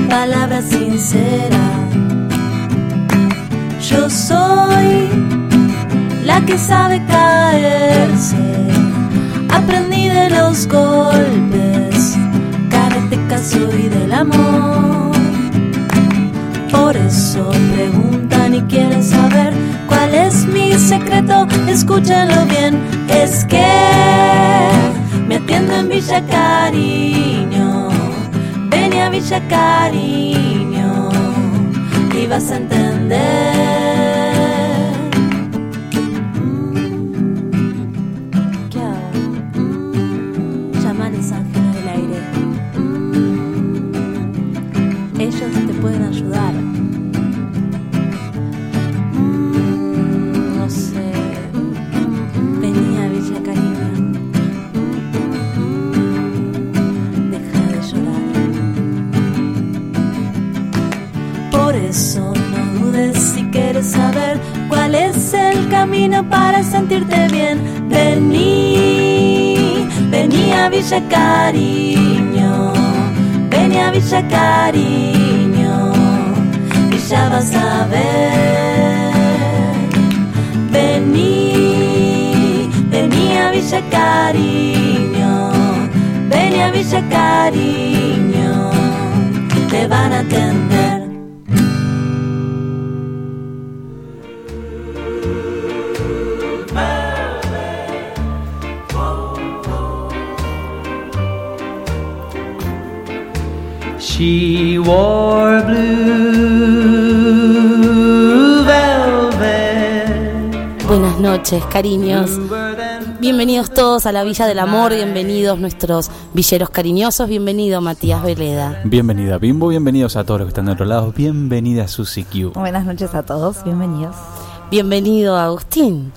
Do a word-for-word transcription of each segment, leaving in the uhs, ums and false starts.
palabra sincera. Yo soy la que sabe caerse, aprendí de los golpes, karateca soy del amor. Por eso preguntan y quieren saber cuál es mi secreto, escúchenlo bien, es que me atiendo en Villa Cariño, ven a Villa Cariño y vas a entender. Ellos te pueden ayudar. Mm, no sé. Vení a Villa Cariño. Deja de llorar. Por eso no dudes si quieres saber cuál es el camino para sentirte bien. Vení, vení a Villa Cariño. Vení a Villa Cariño y ya vas a ver. Vení, vení a Villa Cariño, vení a Villa Cariño, te van a atender. She wore blue velvet. Buenas noches, cariños. Bienvenidos todos a la Villa del Amor, bienvenidos nuestros villeros cariñosos, bienvenido Matías Veleda. Bienvenida Bimbo, bienvenidos a todos los que están de otro lado, bienvenida Susi Q. Buenas noches a todos, bienvenidos. Bienvenido Agustín.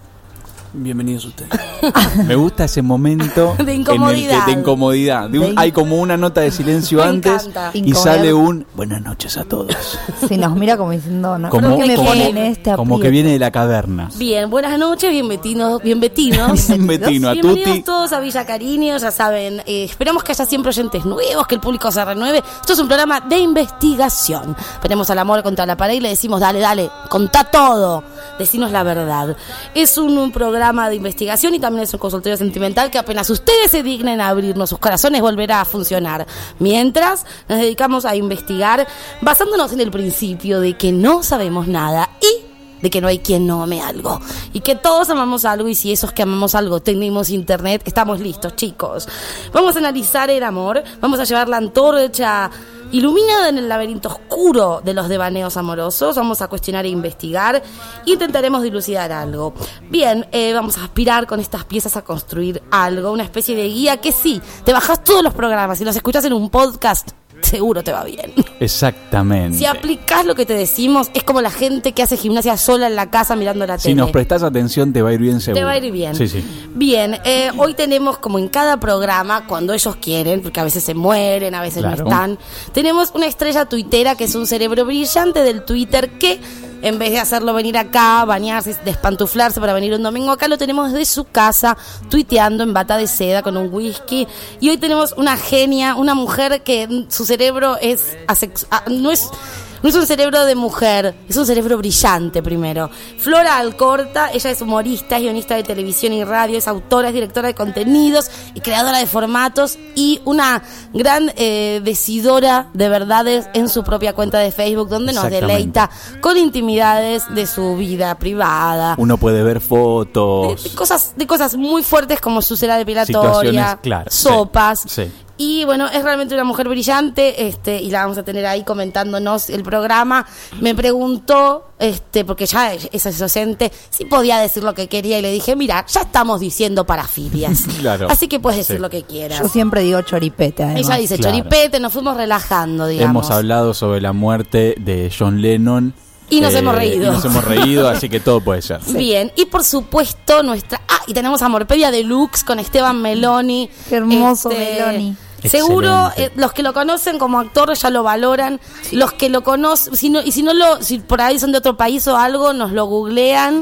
Bienvenidos ustedes. Me gusta ese momento de incomodidad. En el que, de incomodidad. De un, de... Hay como una nota de silencio me antes encanta. Y sale un buenas noches a todos. Sí, nos mira como diciendo, no, como, que me como, ponen este como que viene de la caverna. Bien, buenas noches, bienvenidos, bienvenidos. Bienvenido a Bienvenidos Tuti. todos a Villa Cariño, ya saben, eh, esperamos que haya siempre oyentes nuevos, que el público se renueve. Esto es un programa de investigación. Ponemos al amor contra la pared y le decimos, dale, dale, contá todo, decinos la verdad. Es un, un programa de investigación y también es un consultorio sentimental que apenas ustedes se dignen a abrirnos sus corazones volverá a funcionar. Mientras nos dedicamos a investigar basándonos en el principio de que no sabemos nada y de que no hay quien no ame algo y que todos amamos algo, y si esos que amamos algo tenemos internet, estamos listos, chicos. Vamos a analizar el amor, vamos a llevar la antorcha iluminada en el laberinto oscuro de los devaneos amorosos, vamos a cuestionar e investigar, intentaremos dilucidar algo. Bien, eh, vamos a aspirar con estas piezas a construir algo, una especie de guía que sí, te bajás todos los programas y los escuchás en un podcast, seguro te va bien. Exactamente. Si aplicás lo que te decimos, es como la gente que hace gimnasia sola en la casa mirando la si tele. Si nos prestás atención te va a ir bien seguro. Te va a ir bien. Sí, sí. Bien, eh, hoy tenemos como en cada programa, cuando ellos quieren, porque a veces se mueren, a veces claro. no están, tenemos una estrella tuitera que es un cerebro brillante del Twitter que, en vez de hacerlo venir acá, bañarse, despantuflarse para venir un domingo acá, lo tenemos desde su casa, tuiteando en bata de seda con un whisky. Y hoy tenemos una genia, una mujer que su cerebro es asex- no es... No es un cerebro de mujer, es un cerebro brillante primero. Flora Alcorta, ella es humorista, es guionista de televisión y radio, es autora, es directora de contenidos y creadora de formatos y una gran eh, decidora de verdades en su propia cuenta de Facebook, donde nos deleita con intimidades de su vida privada. Uno puede ver fotos. De, de, cosas, de cosas muy fuertes como su cera depilatoria, claro, sopas. Sí, sí. Y bueno, es realmente una mujer brillante, este, y la vamos a tener ahí comentándonos el programa. Me preguntó, este, porque ya es, es docente, si podía decir lo que quería, y le dije, mira, ya estamos diciendo parafilias. Claro. Así que puedes decir sí. lo que quieras. Yo siempre digo choripete, además. Ella dice claro. choripete, nos fuimos relajando, digamos. Hemos hablado sobre la muerte de John Lennon. Y nos eh, hemos reído. Y nos hemos reído, así que todo puede ser. Sí. Bien, y por supuesto nuestra... Ah, y tenemos Amorpedia Deluxe con Esteban Meloni. Qué hermoso este, Meloni. Seguro Excelente. eh, los que lo conocen como actor ya lo valoran. Sí. Los que lo conocen, si no, y si no lo, si por ahí son de otro país o algo, nos lo googlean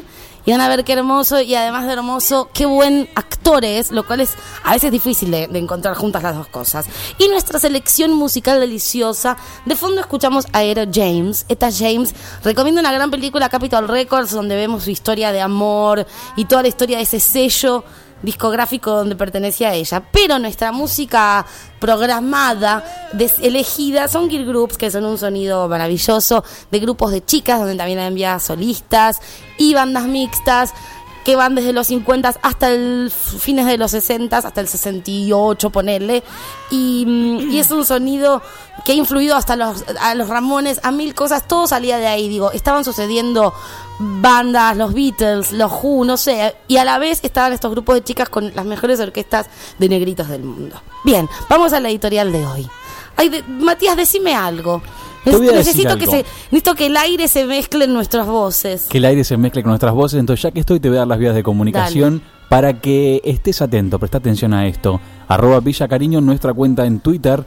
y van a ver qué hermoso, y además de hermoso, qué buen actor es, lo cual es a veces difícil de, de encontrar juntas las dos cosas. Y nuestra selección musical deliciosa, de fondo escuchamos a Etta James. Etta James recomienda una gran película, Capitol Records, donde vemos su historia de amor y toda la historia de ese sello discográfico donde pertenecía a ella. Pero nuestra música programada, des- elegida, son girl groups, que son un sonido maravilloso, de grupos de chicas, donde también había solistas y bandas mixtas, que van desde los cincuenta hasta el fines de los sesenta, hasta el sesenta y ocho, ponerle, y, y es un sonido que ha influido hasta los, a los Ramones, a mil cosas, todo salía de ahí, digo, estaban sucediendo bandas, los Beatles, los Who, no sé, y a la vez estaban estos grupos de chicas con las mejores orquestas de negritos del mundo. Bien, vamos a la editorial de hoy. Ay, de, Matías, decime algo. Te voy a decir necesito algo. que se, necesito que el aire se mezcle en nuestras voces. Que el aire se mezcle con nuestras voces. Entonces, ya que estoy, te voy a dar las vías de comunicación. Dale. Para que estés atento, presta atención a esto. Arroba Villa Cariño, nuestra cuenta en Twitter,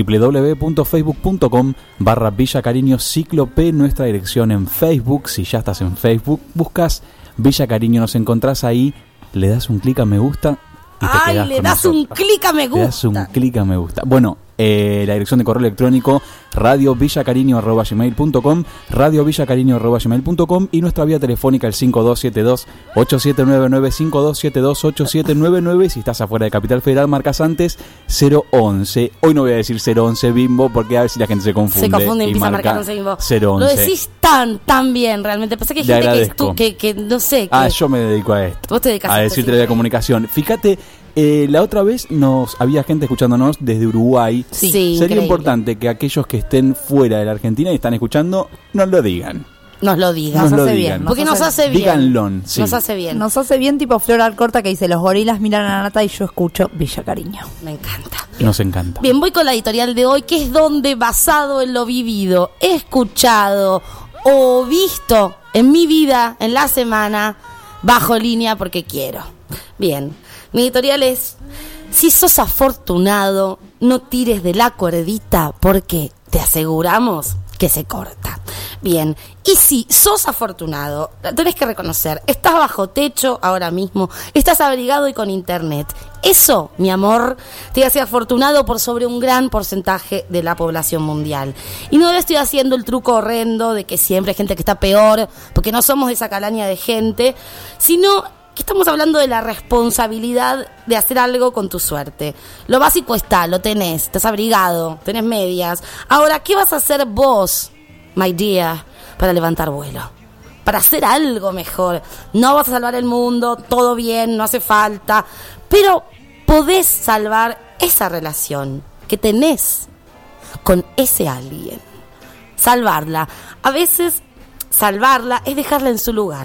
www.facebook.com barra Villa Cariño Cíclope, nuestra dirección en Facebook. Si ya estás en Facebook, buscas Villa Cariño, nos encontrás ahí, le das un clic a me gusta y te Ay, quedás le con das nosotros. un clic a me gusta. Le das un clic a me gusta. Bueno, eh, la dirección de correo electrónico radio villacariño arroba gmail punto com, radio villacariño arroba gmail punto com, y nuestra vía telefónica el cinco dos siete dos ocho siete nueve nueve, cinco dos siete dos ocho siete nueve nueve. Si estás afuera de Capital Federal, marcas antes cero once. Hoy no voy a decir cero once Bimbo, porque a ver si la gente se confunde. Se confunde y y empieza a marca marcar once Bimbo. cero once. Lo decís tan, tan bien, realmente. Pasa que hay Le gente que, agradezco. tú, que, que no sé. Que Ah, yo me dedico a esto. Vos te dedicas a a esto, decirte sí. la comunicación. Fíjate, eh, la otra vez nos había gente escuchándonos desde Uruguay. Sí, Sería increíble. importante que aquellos que estén fuera de la Argentina y están escuchando, nos lo digan. Nos lo digan. Nos Nos lo hace digan. bien. Porque nos hace bien. Díganlo, sí. Nos hace bien. Nos hace bien tipo Flor Alcorta, que dice: los gorilas miran a Nata y yo escucho Villa Cariño. Me encanta. Nos encanta. Bien, voy con la editorial de hoy, que es donde, basado en lo vivido, escuchado o visto en mi vida, en la semana, bajo línea porque quiero. Bien, mi editorial es: si sos afortunado, no tires de la cuerdita porque te aseguramos que se corta. Bien, y si sos afortunado, tenés que reconocer, estás bajo techo ahora mismo, estás abrigado y con internet. Eso, mi amor, te hace afortunado por sobre un gran porcentaje de la población mundial. Y no le estoy haciendo el truco horrendo de que siempre hay gente que está peor, porque no somos esa calaña de gente, sino que estamos hablando de la responsabilidad de hacer algo con tu suerte. Lo básico está, lo tenés, estás abrigado, tenés medias. Ahora, ¿qué vas a hacer vos, my dear, para levantar vuelo? Para hacer algo mejor. No vas a salvar el mundo, todo bien, no hace falta, pero podés salvar esa relación que tenés con ese alguien. Salvarla. A veces, salvarla es dejarla en su lugar.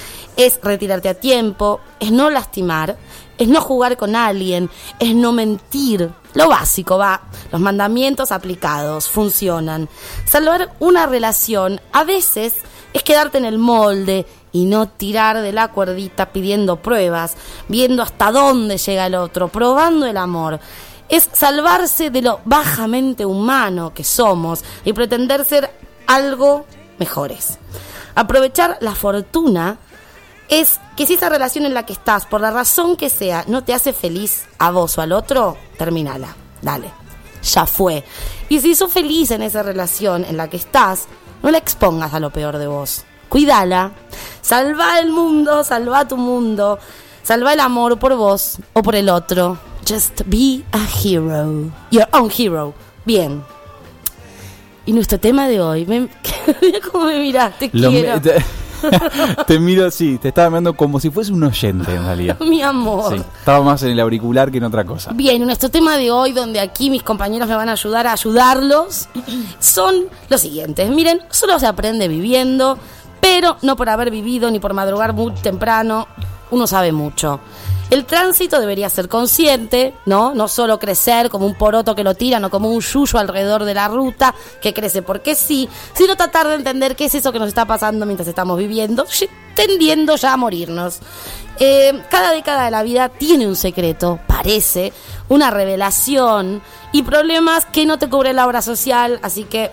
Es retirarte a tiempo, es no lastimar, es no jugar con alguien, es no mentir. Lo básico, va. Los mandamientos aplicados funcionan. Salvar una relación a veces es quedarte en el molde y no tirar de la cuerdita pidiendo pruebas, viendo hasta dónde llega el otro, probando el amor. Es salvarse de lo bajamente humano que somos y pretender ser algo mejores. Aprovechar la fortuna es que si esa relación en la que estás, por la razón que sea, no te hace feliz a vos o al otro, terminala, dale, ya fue. Y si sos feliz en esa relación en la que estás, no la expongas a lo peor de vos, cuídala, salva el mundo, salva tu mundo, salva el amor por vos o por el otro. Just be a hero, your own hero. Bien. Y nuestro tema de hoy, me, mira cómo me miraste, Lo quiero. me- te, te miro, sí, te estaba mirando como si fuese un oyente en realidad. Mi amor. Sí, estaba más en el auricular que en otra cosa. Bien, nuestro tema de hoy, donde aquí mis compañeros me van a ayudar a ayudarlos, son los siguientes. Miren, solo se aprende viviendo, pero no por haber vivido ni por madrugar muy temprano, uno sabe mucho. El tránsito debería ser consciente, ¿no? No solo crecer como un poroto que lo tiran o como un yuyo alrededor de la ruta que crece porque sí, sino tratar de entender qué es eso que nos está pasando mientras estamos viviendo, tendiendo ya a morirnos. Eh, cada década de la vida tiene un secreto, parece, una revelación y problemas que no te cubre la obra social, así que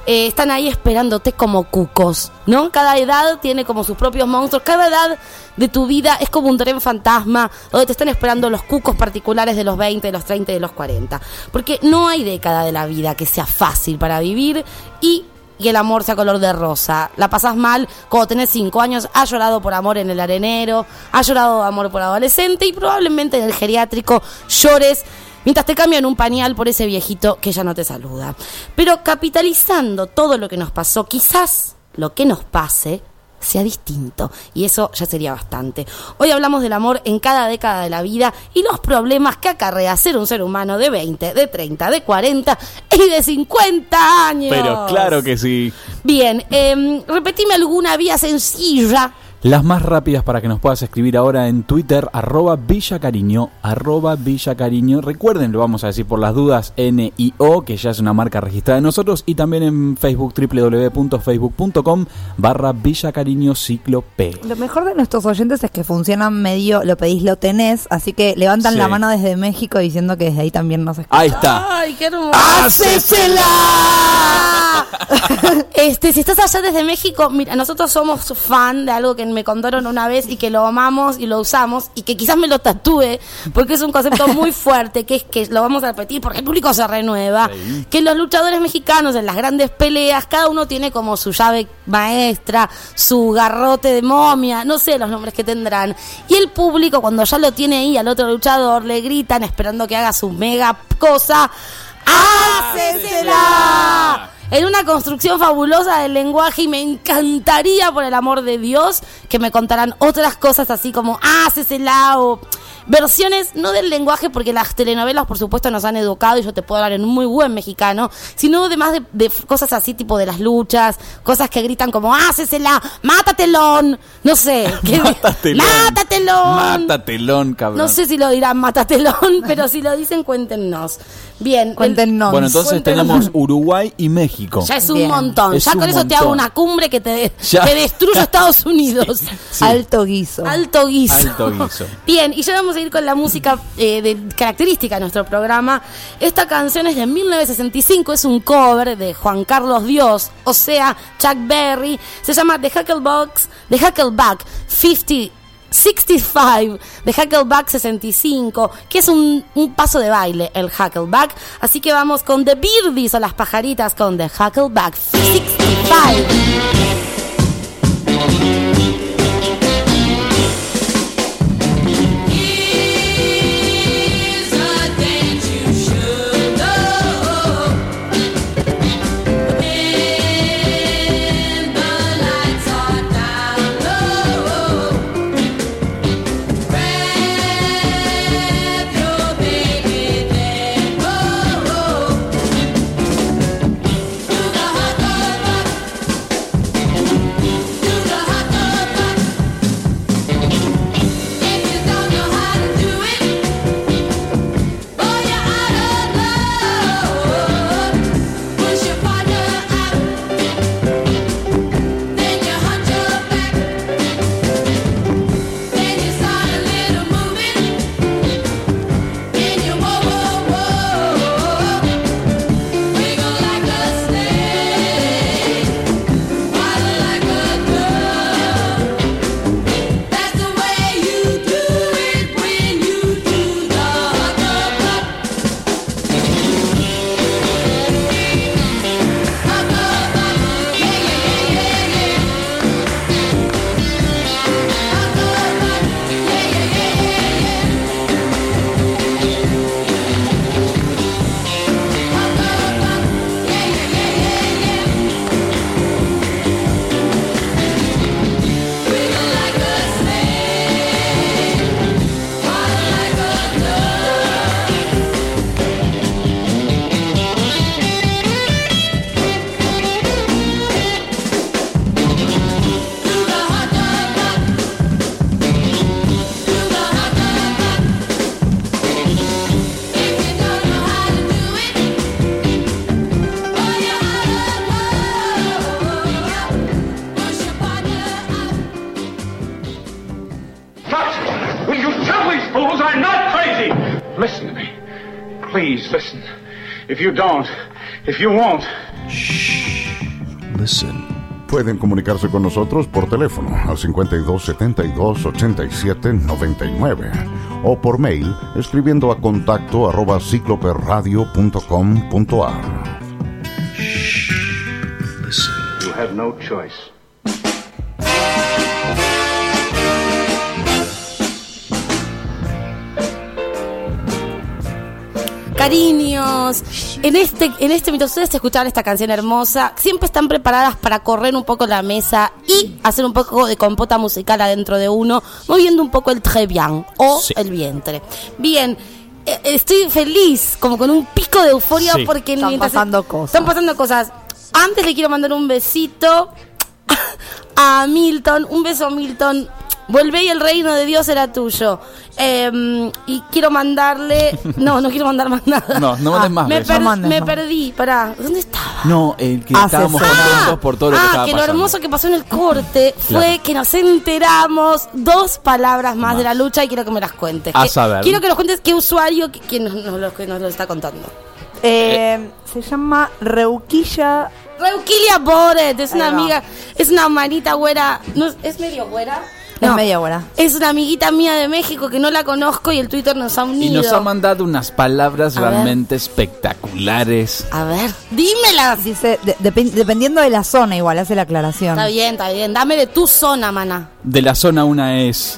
eh, están ahí esperándote como cucos, ¿no? Cada edad tiene como sus propios monstruos, cada edad de tu vida es como un tren fantasma donde te están esperando los cucos particulares de los veinte, de los treinta y de los cuarenta. Porque no hay década de la vida que sea fácil para vivir y que el amor sea color de rosa. La pasás mal cuando tenés cinco años, has llorado por amor en el arenero, has llorado amor por adolescente y probablemente en el geriátrico llores mientras te cambian un pañal por ese viejito que ya no te saluda. Pero capitalizando todo lo que nos pasó, quizás lo que nos pase sea distinto, y eso ya sería bastante. Hoy hablamos del amor en cada década de la vida y los problemas que acarrea ser un ser humano de veinte, de treinta, de cuarenta y de cincuenta años. Pero claro que sí. Bien, eh, repetime alguna vía sencilla. Las más rápidas para que nos puedas escribir ahora en Twitter, arroba Villacariño, arroba Villacariño. Recuerden, lo vamos a decir por las dudas, N I O, que ya es una marca registrada de nosotros, y también en Facebook, doble u doble u doble u punto facebook punto com barra Villacariño Ciclo P. Lo mejor de nuestros oyentes es que funcionan medio, lo pedís, lo tenés, así que levantan Sí. la mano desde México diciendo que desde ahí también nos escuchan. Ahí está. ¡Ay, qué hermoso! ¡Hácesela! Este, si estás allá desde México, mira, nosotros somos fan de algo que me contaron una vez y que lo amamos y lo usamos y que quizás me lo tatúe porque es un concepto muy fuerte, que es que lo vamos a repetir porque el público se renueva, sí. Que los luchadores mexicanos en las grandes peleas, cada uno tiene como su llave maestra, su garrote de momia, no sé los nombres que tendrán, y el público cuando ya lo tiene ahí al otro luchador le gritan esperando que haga su mega cosa, ¡hácesela! En una construcción fabulosa del lenguaje, y me encantaría, por el amor de Dios, que me contaran otras cosas así como ¡hácesela! O versiones, no del lenguaje, porque las telenovelas, por supuesto, nos han educado y yo te puedo hablar en un muy buen mexicano, sino además de, de cosas así, tipo de las luchas, cosas que gritan como ¡hácesela! ¡Mátatelón! No sé. ¿qué? ¡Mátatelón! ¡Mátatelón! ¡Mátatelón, cabrón! No sé si lo dirán mátatelón, pero si lo dicen, cuéntenos. Bien. Cuéntenos. Bueno, entonces Cuéntenos. tenemos Uruguay y México. Ya es un Bien. montón. Es ya un con eso te montón. hago una cumbre que te, Ya. te destruye Estados Unidos. Sí. Alto guiso. Alto guiso. Alto guiso. Bien, y ya vamos a ir con la música eh, de característica de nuestro programa. Esta canción es de mil novecientos sesenta y cinco, es un cover de Juan Carlos Dios, o sea, Chuck Berry. Se llama The Hucklebucks, The Huckleback cincuenta sesenta y cinco, de Huckleback sesenta y cinco, que es un, un paso de baile, el Huckleback. Así que vamos con The Birdies o las pajaritas con The Huckleback sesenta y cinco. Listen to me. Please listen. If you don't, if you won't. Shh. Listen. Pueden comunicarse con nosotros por teléfono al cincuenta y dos setenta y dos ochenta y siete noventa y nueve o por mail escribiendo a contacto arroba cicloperradio punto com punto a r. Listen. You have no choice. Cariños, en este, en este mientras ustedes escuchaban esta canción hermosa, siempre están preparadas para correr un poco la mesa y hacer un poco de compota musical adentro de uno, moviendo un poco el très bien o sí. el vientre. Bien, eh, estoy feliz, como con un pico de euforia Sí, porque están mientras pasando se, cosas. Están pasando cosas. Antes le quiero mandar un besito a Milton, un beso a Milton. Volvé y el reino de Dios será tuyo. Eh, y quiero mandarle... No, no quiero mandar más nada. No, no mandes más Me, besos. per- No mandes me más. perdí, pará. ¿Dónde estaba? No, el que Ah, estábamos sí, sí. contentos por todo lo que ah, estaba que lo pasando. hermoso que pasó en el corte fue Claro. que nos enteramos dos palabras más, Más. de la lucha y quiero que me las cuentes. A Que- saber. Quiero que nos cuentes qué usuario que, que nos, nos lo, que nos lo está contando. Eh, se llama Reuquilla. Reuquilia Boret, es una Ahí va. amiga, es una manita güera, no, es- ¿es medio güera? Es media hora. Es una amiguita mía de México que no la conozco y el Twitter nos ha Y unido. nos ha mandado unas palabras A ver. realmente espectaculares. A ver, dímelas. Dice, de- depen- dependiendo de la zona, igual hace la aclaración. Está bien, está bien. Dame de tu zona, mana. De la zona una es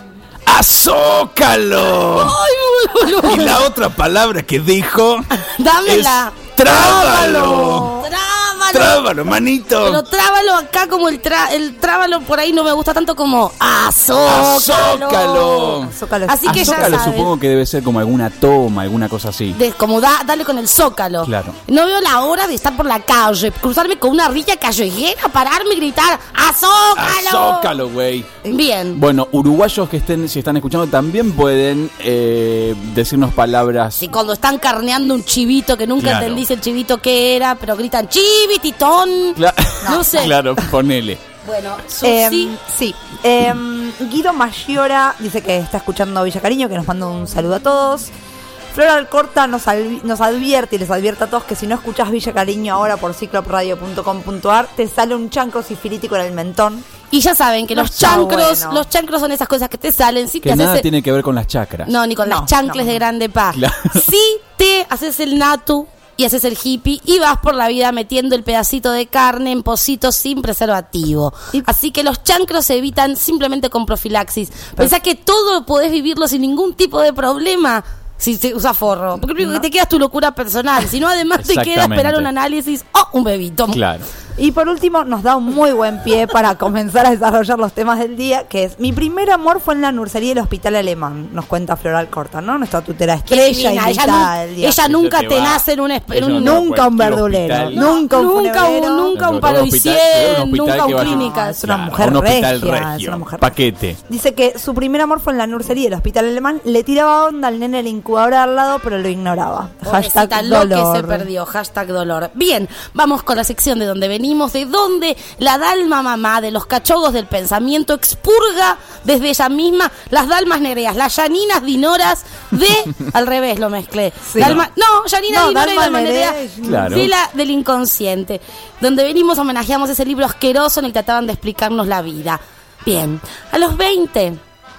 ¡Azócalo! ¡Ay, boludo! Y la otra palabra que dijo Dámela. es ¡Trábalo! Trábalo. ¡Trábalo, manito! Pero trábalo acá como el tra el trábalo por ahí no me gusta tanto como azócalo. ¡Azócalo! Zócalo. Así que ya Azócalo saben. supongo que debe ser como alguna toma, alguna cosa así. De- como da, dale con el zócalo. Claro. No veo la hora de estar por la calle, cruzarme con una rilla callejera, pararme y gritar ¡azócalo! ¡Azócalo, güey! Bien. Bueno, uruguayos que estén, si están escuchando, también pueden eh, decirnos palabras. Si cuando están carneando un chivito que nunca Claro. entendí el chivito qué era, pero gritan chivititón. Cla- No sé. Claro, ponele. Bueno, Eh, Susi. sí. Eh, Guido Maggiora dice que está escuchando Villa Cariño, que nos manda un saludo a todos. Flora Alcorta nos, alvi- nos advierte y les advierte a todos que si no escuchás Villa Cariño ahora por ciclopradio punto com punto a r te sale un chancro sifilítico en el mentón. Y ya saben que No los está chancros, bueno. los chancros son esas cosas que te salen si Que te nada haces. tiene que ver con las chakras. No, ni con No, las chancles no. de grande pa. Claro. Si te haces el natu y haces el hippie y vas por la vida metiendo el pedacito de carne en pocitos sin preservativo. Así que los chancros se evitan simplemente con profilaxis. Pensá que todo podés vivirlo sin ningún tipo de problema si se usa forro. Porque lo único que te queda es tu locura personal. Si no, además te queda Exactamente. esperar un análisis o un bebito. Claro. Y por último, nos da un muy buen pie para comenzar a desarrollar los temas del día, que es: mi primer amor fue en la nursería del Hospital Alemán, nos cuenta Floral Corta, ¿no? Nuestra tutera Qué estrella divina, ella, invitada nu- del día. ella nunca te te va. nace en un, esp- en Ella un- no te va a Nunca un cualquier verdulero, hospital. nunca un nunca un, funebrero. nunca un Un palo y hospital- cien, un hospital nunca que un vaya- clínicas. Es una Claro, mujer un hospital regia, regio. es una mujer Paquete. Dice que su primer amor fue en la nursería del Hospital Alemán, le tiraba onda al nene de la incubadora al lado, pero lo ignoraba. Pobrecita, Hashtag lo que dolor. se perdió, hashtag dolor. Bien, vamos con la sección de donde venimos, de donde la dalma mamá de los cachogos del pensamiento expurga desde ella misma las dalmas nereas, las llaninas dinoras de, al revés lo mezclé. Sí. Dalma- no, llaninas No, dinoras y dalma dalma nerea nerea. Claro. de la, del inconsciente. Donde venimos homenajeamos ese libro asqueroso en el que trataban de explicarnos la vida. Bien, a los veinte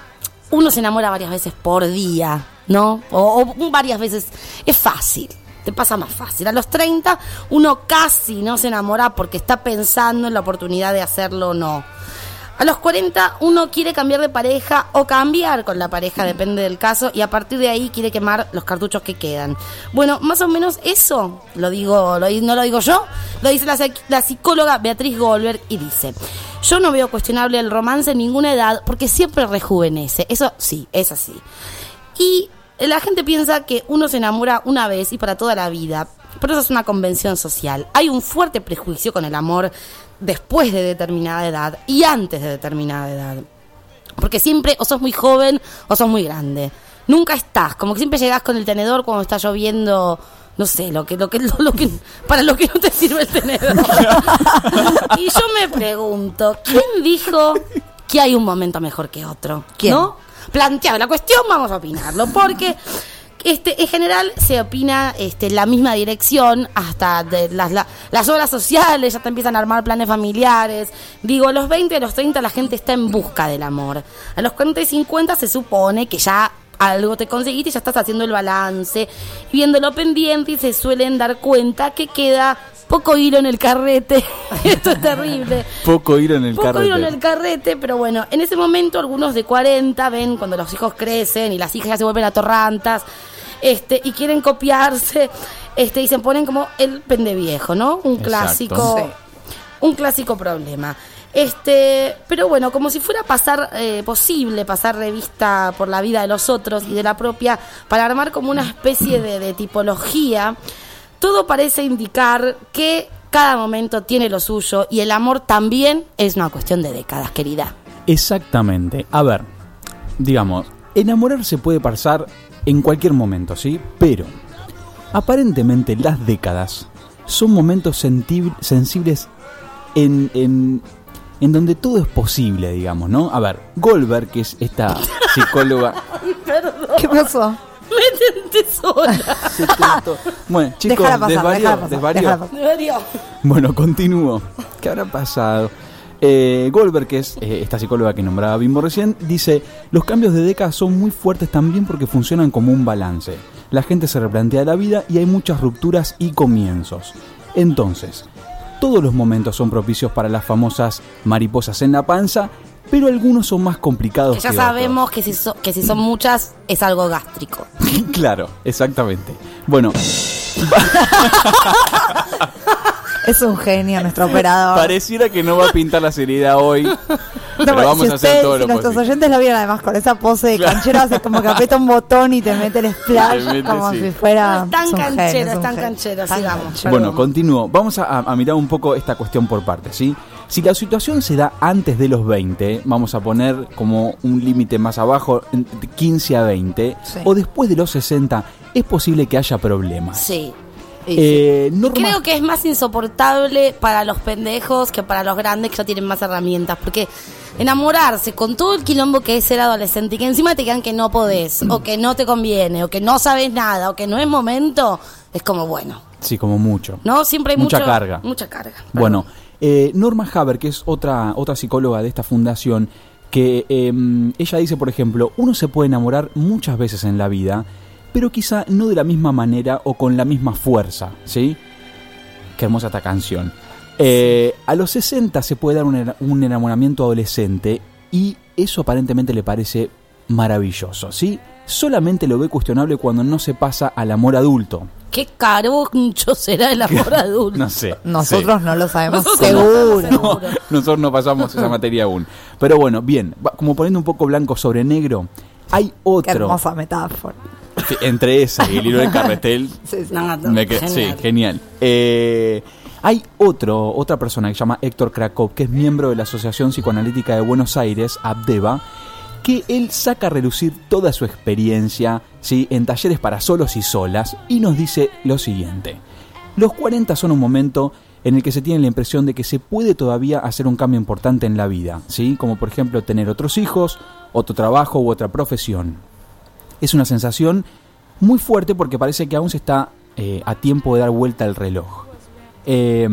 uno se enamora varias veces por día, ¿no? O, o varias veces. Es fácil, te pasa más fácil. A los treinta uno casi no se enamora porque está pensando en la oportunidad de hacerlo o no. A los cuarenta uno quiere cambiar de pareja o cambiar con la pareja, depende del caso, y a partir de ahí quiere quemar los cartuchos que quedan. Bueno, más o menos eso, lo digo, lo, no lo digo yo, lo dice la, psic- la psicóloga Beatriz Goldberg y dice: yo no veo cuestionable el romance en ninguna edad porque siempre rejuvenece. Eso sí, es así. Y la gente piensa que uno se enamora una vez y para toda la vida, pero eso es una convención social. Hay un fuerte prejuicio con el amor después de determinada edad y antes de determinada edad. Porque siempre o sos muy joven o sos muy grande. Nunca estás, como que siempre llegás con el tenedor cuando está lloviendo, no sé, lo que, lo que, lo, lo que, para lo que no te sirve el tenedor. Y yo me pregunto, ¿quién dijo que hay un momento mejor que otro? ¿Quién? ¿No? Planteado la cuestión, vamos a opinarlo, porque Este, en general se opina este, en la misma dirección, hasta de las, la, las obras sociales ya te empiezan a armar planes familiares. Digo, a los veinte, a los treinta la gente está en busca del amor. A los cuarenta y cincuenta se supone que ya algo te conseguiste y ya estás haciendo el balance, viéndolo pendiente, y se suelen dar cuenta que queda poco hilo en el carrete. Esto es terrible. Poco hilo en el Poco carrete. hilo en el carrete, pero bueno, en ese momento algunos de cuarenta ven cuando los hijos crecen y las hijas ya se vuelven atorrantas, este, y quieren copiarse, este, y se ponen como el pendeviejo, ¿no? Un Exacto. clásico, Sí. un clásico problema. Este, pero bueno, como si fuera pasar eh, posible pasar revista por la vida de los otros y de la propia, para armar como una especie de, de tipología, todo parece indicar que cada momento tiene lo suyo y el amor también es una cuestión de décadas, querida. Exactamente. A ver, digamos, enamorarse puede pasar en cualquier momento, ¿sí? Pero, aparentemente las décadas son momentos senti- sensibles en, en, en donde todo es posible, digamos, ¿no? A ver, Goldberg, que es esta psicóloga... Perdón, ¿Qué pasó? me tenté sola. Bueno, chicos, Déjala pasar, desvarió, déjala pasar, desvarió. déjala pasar. Me dolió. Bueno, continúo. ¿Qué habrá pasado? Eh, Goldberg, que es eh, esta psicóloga que nombraba Bimbo recién, dice: los cambios de década son muy fuertes también porque funcionan como un balance. La gente se replantea la vida y hay muchas rupturas y comienzos. Entonces, todos los momentos son propicios para las famosas mariposas en la panza, pero algunos son más complicados Que ya que sabemos que si, so- que si son muchas es algo gástrico. otros. Claro, exactamente. Bueno, Es un genio nuestro operador. pareciera que no va a pintar la seriedad hoy, No, pero bueno, vamos si a hacer usted- todo si lo nuestros posible. oyentes lo vieron además con esa pose de canchero, hace como que aprieta un botón y te mete el splash Te mete, como sí. si fuera. No, es tan es un genio, canchero, es es un tan genio. canchero, Tan sigamos. canchero. Bueno, continúo. Vamos a, a mirar un poco esta cuestión por partes, ¿sí? Si la situación se da antes de los veinte, vamos a poner como un límite más abajo, en- de quince a veinte, Sí. o después de los sesenta, es posible que haya problemas. Sí. Y sí. Eh, Y Norma- creo que es más insoportable para los pendejos que para los grandes, que ya tienen más herramientas. Porque enamorarse con todo el quilombo que es ser adolescente y que encima te digan que no podés, o que no te conviene, o que no sabes nada, o que no es momento, es como bueno, Sí, como mucho. ¿no? Siempre hay Mucha mucho- carga. Mucha carga. Bueno, eh, Norma Haber, que es otra, otra psicóloga de esta fundación, que eh, ella dice, por ejemplo, uno se puede enamorar muchas veces en la vida, pero quizá no de la misma manera o con la misma fuerza, ¿sí? Qué hermosa esta canción. Eh, a los sesenta se puede dar un, ena- un enamoramiento adolescente y eso aparentemente le parece maravilloso, ¿sí? Solamente lo ve cuestionable cuando no se pasa al amor adulto. Qué caroncho será el amor adulto. No sé. Nosotros no lo sabemos Nosotros seguro. no lo sabemos. Nosotros no pasamos esa materia aún. Pero bueno, bien, va- como poniendo un poco blanco sobre negro, hay Qué otro. hermosa metáfora. que entre esa y el hilo del carretel. Sí, sí. No, no, me que- genial. Sí, genial. Eh, hay otro, otra persona que se llama Héctor Krakow, que es miembro de la Asociación Psicoanalítica de Buenos Aires, ABDEVA, que él saca a relucir toda su experiencia, ¿sí?, en talleres para solos y solas, y nos dice lo siguiente: los cuarenta son un momento en el que se tiene la impresión de que se puede todavía hacer un cambio importante en la vida, ¿sí?, como por ejemplo tener otros hijos, otro trabajo u otra profesión. Es una sensación muy fuerte porque parece que aún se está eh, a tiempo de dar vuelta al reloj. Eh,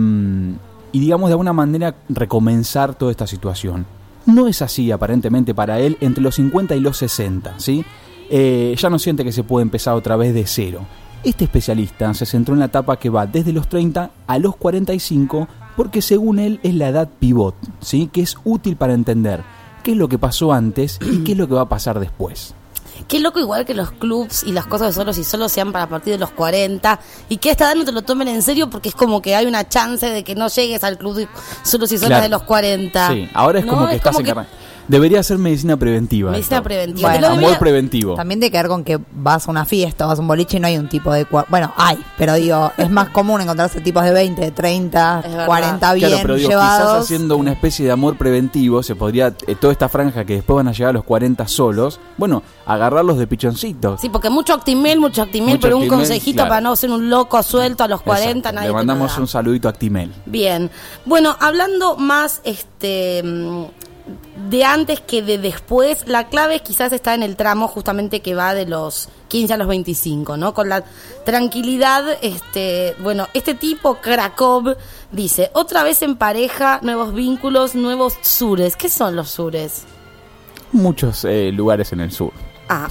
y digamos de alguna manera recomenzar toda esta situación. No es así aparentemente para él entre los cincuenta y los sesenta, ¿sí? Eh, ya no siente que se puede empezar otra vez de cero. Este especialista se centró en la etapa que va desde los treinta a los cuarenta y cinco porque según él es la edad pivot, ¿sí?, que es útil para entender qué es lo que pasó antes y qué es lo que va a pasar después. Qué loco igual que los clubs y las cosas de solos y solos sean para partir de los cuarenta y que a esta edad no te lo tomen en serio porque es como que hay una chance de que no llegues al club de solos y solas Claro. de los cuarenta. Sí, ahora es ¿No? como que estás como que encarna- Debería ser medicina preventiva. Medicina esto. preventiva. Bueno, Te lo Amor debería- preventivo. También tiene que ver con que vas a una fiesta, vas a un boliche y no hay un tipo de... cua- Bueno, hay, pero digo, es más común encontrarse tipos de veinte, de treinta, Es verdad. cuarenta bien Claro, pero digo, quizás llevados. haciendo una especie de amor preventivo se podría, eh, toda esta franja que después van a llegar a los cuarenta solos, bueno, agarrarlos de pichoncitos. Sí, porque mucho Actimel, mucho Actimel, Mucho pero un Actimel, consejito claro. para no ser un loco suelto a los cuarenta, Exacto. nadie Le te mandamos lo da. un saludito a Actimel. Bien. Bueno, hablando más este mm, de antes que de después. La clave quizás está en el tramo justamente que va de los quince a los veinticinco, ¿no? Con la tranquilidad, este, bueno, este tipo, Krakow, dice, otra vez en pareja, nuevos vínculos, nuevos sures. ¿Qué son los sures? Muchos eh, lugares en el sur. Ah.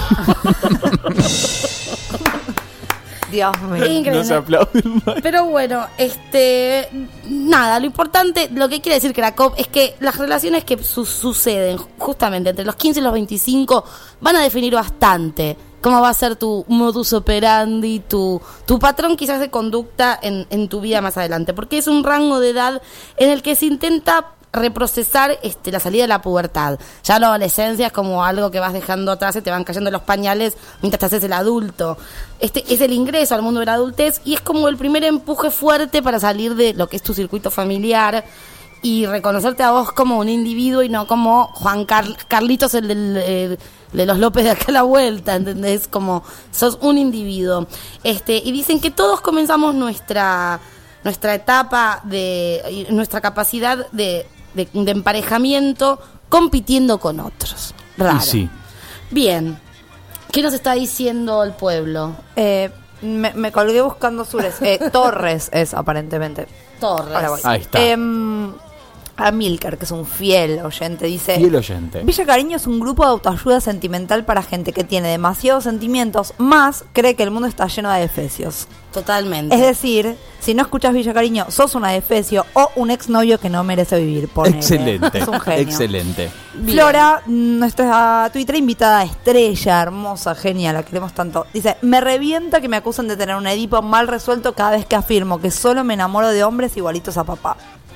Dios mío. Increíble. No se aplauden más. Pero bueno, este, nada, lo importante, lo que quiere decir Krakow es que las relaciones que su- suceden justamente entre los quince y los veinticinco van a definir bastante cómo va a ser tu modus operandi, tu, tu patrón quizás de conducta en, en tu vida más adelante, porque es un rango de edad en el que se intenta reprocesar este, la salida de la pubertad. Ya la adolescencia es como algo que vas dejando atrás, se te van cayendo los pañales mientras te haces el adulto. Este es el ingreso al mundo de la adultez y es como el primer empuje fuerte para salir de lo que es tu circuito familiar y reconocerte a vos como un individuo y no como Juan Car- Carlitos, el, del, el de los López de acá a la vuelta, ¿entendés? Como sos un individuo. Este, y dicen que todos comenzamos nuestra nuestra etapa de nuestra capacidad de De, de emparejamiento compitiendo con otros. Raro. Y sí. Bien. ¿Qué nos está diciendo el pueblo? Eh, me, me colgué buscando sures. Eh, Torres es, aparentemente. Torres. Ahora voy. Ahí está. Em, Amílcar, que es un fiel oyente, dice... Fiel oyente. Villa Cariño es un grupo de autoayuda sentimental para gente que tiene demasiados sentimientos, más cree que el mundo está lleno de defecios. Totalmente. Es decir, si no escuchas Villa Cariño, sos una defecio o un exnovio que no merece vivir. Ponele. Excelente. Es un genio. Excelente. Bien. Flora, nuestra Twitter invitada estrella, hermosa, genia, la queremos tanto. Dice, me revienta que me acusen de tener un Edipo mal resuelto cada vez que afirmo que solo me enamoro de hombres igualitos a papá.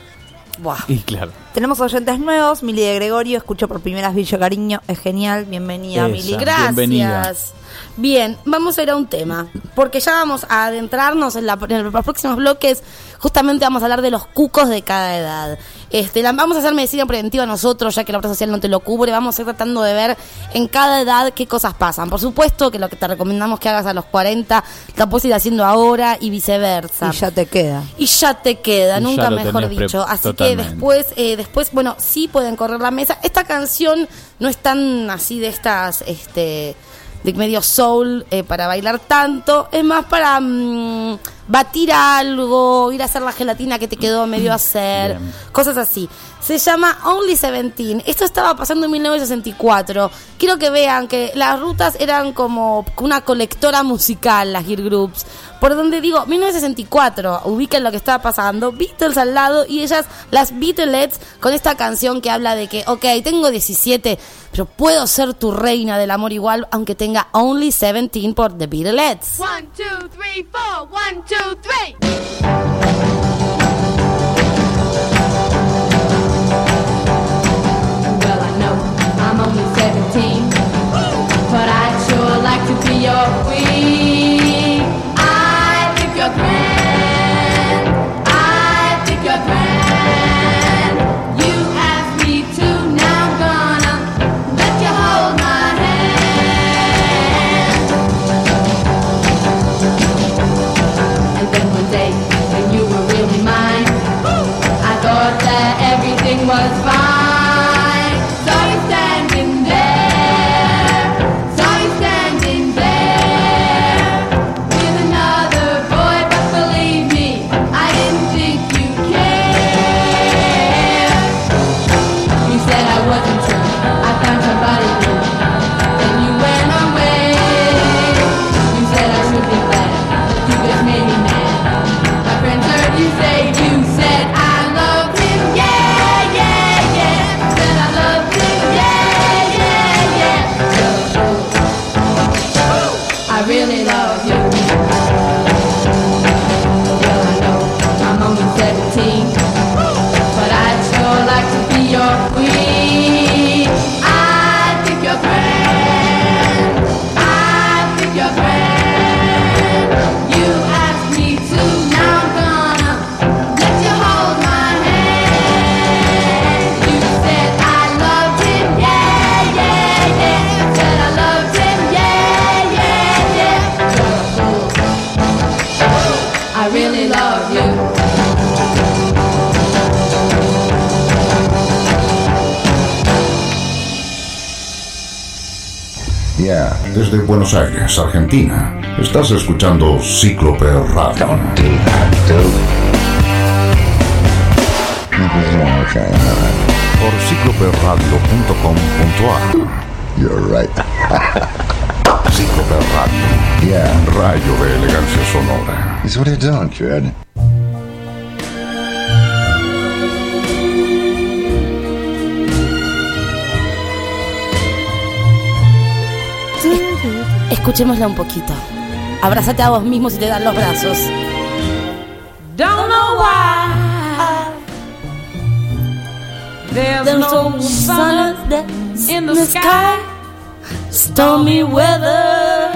Buah. Y claro. Tenemos oyentes nuevos, Mili de Gregorio, escucho por primera vez Villa Cariño, es genial, bienvenida Esa. Mili. Gracias. Bienvenida. Bien, vamos a ir a un tema, porque ya vamos a adentrarnos en, la, en los próximos bloques. Justamente vamos a hablar de los cucos de cada edad. Este, la, vamos a hacer medicina preventiva nosotros, ya que la obra social no te lo cubre. Vamos a ir tratando de ver en cada edad qué cosas pasan. Por supuesto que lo que te recomendamos que hagas a los cuarenta, lo puedes ir haciendo ahora y viceversa. Y ya te queda. Y ya te queda, Y ya nunca lo mejor tenés pre- dicho. Así totalmente. que después, eh, después, bueno, sí pueden correr la mesa. Esta canción no es tan así de estas, este, de medio soul eh, para bailar tanto. Es más para mm, batir algo, ir a hacer la gelatina que te quedó medio a hacer, Bien. cosas así. Se llama Only Seventeen. Esto estaba pasando en mil novecientos sesenta y cuatro. Quiero que vean que las rutas eran como una colectora musical, las Gear Groups. Por donde digo, mil novecientos sesenta y cuatro, ubiquen lo que estaba pasando, Beatles al lado y ellas, las Beatlets, con esta canción que habla de que, ok, tengo diecisiete, pero puedo ser tu reina del amor igual, aunque tenga Only Seventeen por The Beatlets. One, two, three, four. One, two, three. Well, I know I'm only seventeen, but I'd sure like to be your queen. I think you're grand. I think you're grand. You asked me to, now I'm gonna let you hold my hand. And then one day, when you were really mine, I thought that everything was fine. Saw you standing there, saw you standing there with another boy, but believe me, I didn't think you cared. You said I wasn't true, I found somebody new, then you went away. You said I should be glad, you just made me mad. My friends heard you say, you said I love him, yeah, yeah, Yeah. Desde Buenos Aires, Argentina, estás escuchando Cíclope Radio. Por cíclope radio punto com punto a r. You're right. Cíclope Radio. Yeah. Un rayo de elegancia sonora. That's what you're doing, kid. Escuchémosla un poquito. Abrázate a vos mismo si te dan los brazos. Don't know why there's, There's no no sun sun in the sky, stormy weather.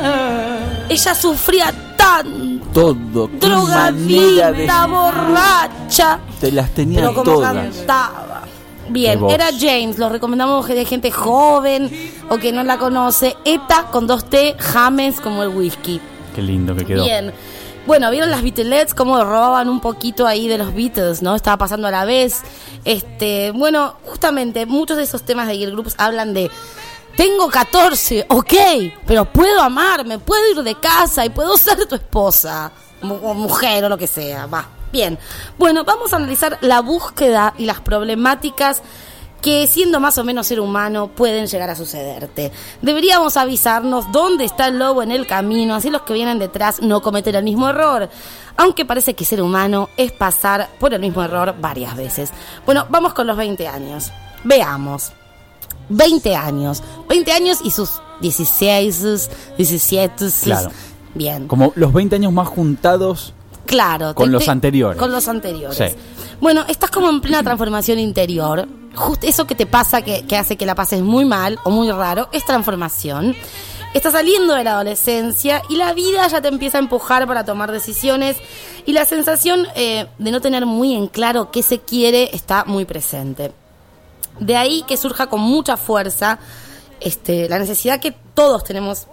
Ella sufría tanto. Todo. qué manera de- Drogadicta, borracha. Te las tenía Pero como todas. cantaba. Bien, Qué voz. era James, lo recomendamos de gente joven o que no la conoce. Eta con dos T, James como el whisky. Qué lindo que quedó. Bien. Bueno, vieron las Beatlets cómo robaban un poquito ahí de los Beatles, ¿no? Estaba pasando a la vez. Este, bueno, justamente muchos de esos temas de girl groups hablan de tengo catorce, ok, pero puedo amarme, puedo ir de casa y puedo ser tu esposa mu- o mujer o lo que sea, va. Bien, bueno, vamos a analizar la búsqueda y las problemáticas que siendo más o menos ser humano pueden llegar a sucederte. Deberíamos avisarnos dónde está el lobo en el camino, así los que vienen detrás no cometen el mismo error. Aunque parece que ser humano es pasar por el mismo error varias veces. Bueno, vamos con los veinte años. Veamos. veinte años. veinte años y sus dieciséis, diecisiete. Claro. Bien. Como los veinte años más juntados. Claro. Con te- los te- anteriores. Con los anteriores. Sí. Bueno, estás como en plena transformación interior. Justo eso que te pasa que, que hace que la pases muy mal o muy raro es transformación. Estás saliendo de la adolescencia y la vida ya te empieza a empujar para tomar decisiones y la sensación eh, de no tener muy en claro qué se quiere está muy presente. De ahí que surja con mucha fuerza este, la necesidad que todos tenemos.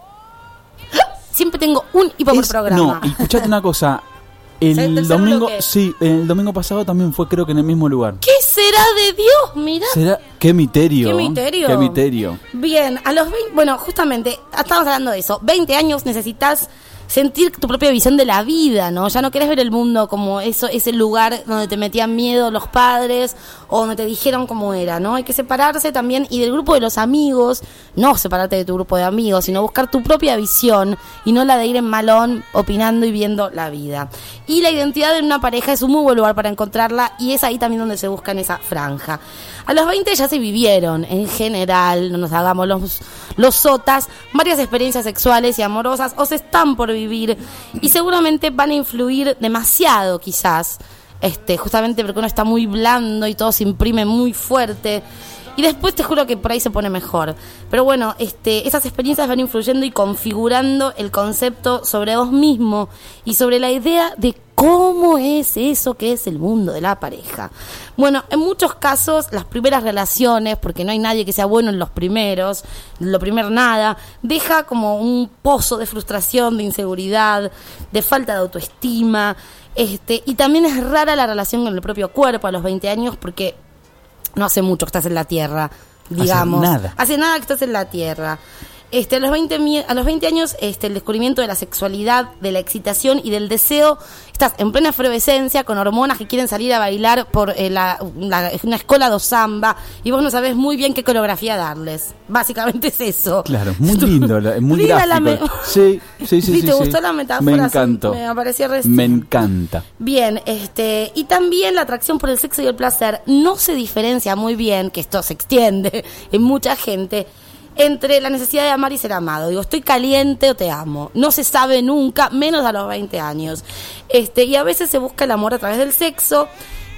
Siempre tengo un hipo por Es- programa. No, y escuchate una cosa. ¿Es el El tercer domingo, bloque? sí, el domingo pasado también fue creo que en el mismo lugar. ¿Qué será de Dios? Mirá. ¿Será? ¡Qué misterio! ¿Qué misterio? ¡Qué misterio! Bien, a los veinte, bueno, justamente, estamos hablando de eso. veinte años necesitas sentir tu propia visión de la vida, ¿no? Ya no querés ver el mundo como eso, ese lugar donde te metían miedo los padres o donde te dijeron cómo era, ¿no? Hay que separarse también y del grupo de los amigos, no separarte de tu grupo de amigos, sino buscar tu propia visión y no la de ir en malón opinando y viendo la vida. Y la identidad de una pareja es un muy buen lugar para encontrarla y es ahí también donde se busca en esa franja. A los veinte ya se vivieron, en general, no nos hagamos los, los sotas, varias experiencias sexuales y amorosas o se están por vivir y seguramente van a influir demasiado quizás, este, justamente porque uno está muy blando y todo se imprime muy fuerte. Y después te juro que por ahí se pone mejor. Pero bueno, este, esas experiencias van influyendo y configurando el concepto sobre vos mismo y sobre la idea de cómo es eso que es el mundo de la pareja. Bueno, en muchos casos las primeras relaciones, porque no hay nadie que sea bueno en los primeros, lo primer nada, deja como un pozo de frustración, de inseguridad, de falta de autoestima. Este, y también es rara la relación con el propio cuerpo a los veinte años porque no hace mucho que estás en la tierra, digamos. Hace nada. Hace nada que estás en la tierra. Este, a los veinte, mi- a los veinte años, este, el descubrimiento de la sexualidad, de la excitación y del deseo, estás en plena efervescencia con hormonas que quieren salir a bailar por eh, la, la- una escuela de samba y vos no sabés muy bien qué coreografía darles. Básicamente es eso. Claro, muy lindo, la- muy Linda la gráfico. me- Sí, sí, sí, ¿Sí? sí. ¿Te sí. gustó la metáfora? Me encantó. Me pareció recién. Me encanta. Bien, este, y también la atracción por el sexo y el placer no se diferencia muy bien, que esto se extiende en mucha gente, entre la necesidad de amar y ser amado. Digo, estoy caliente o te amo. No se sabe nunca, menos a los veinte años. Este, y a veces se busca el amor a través del sexo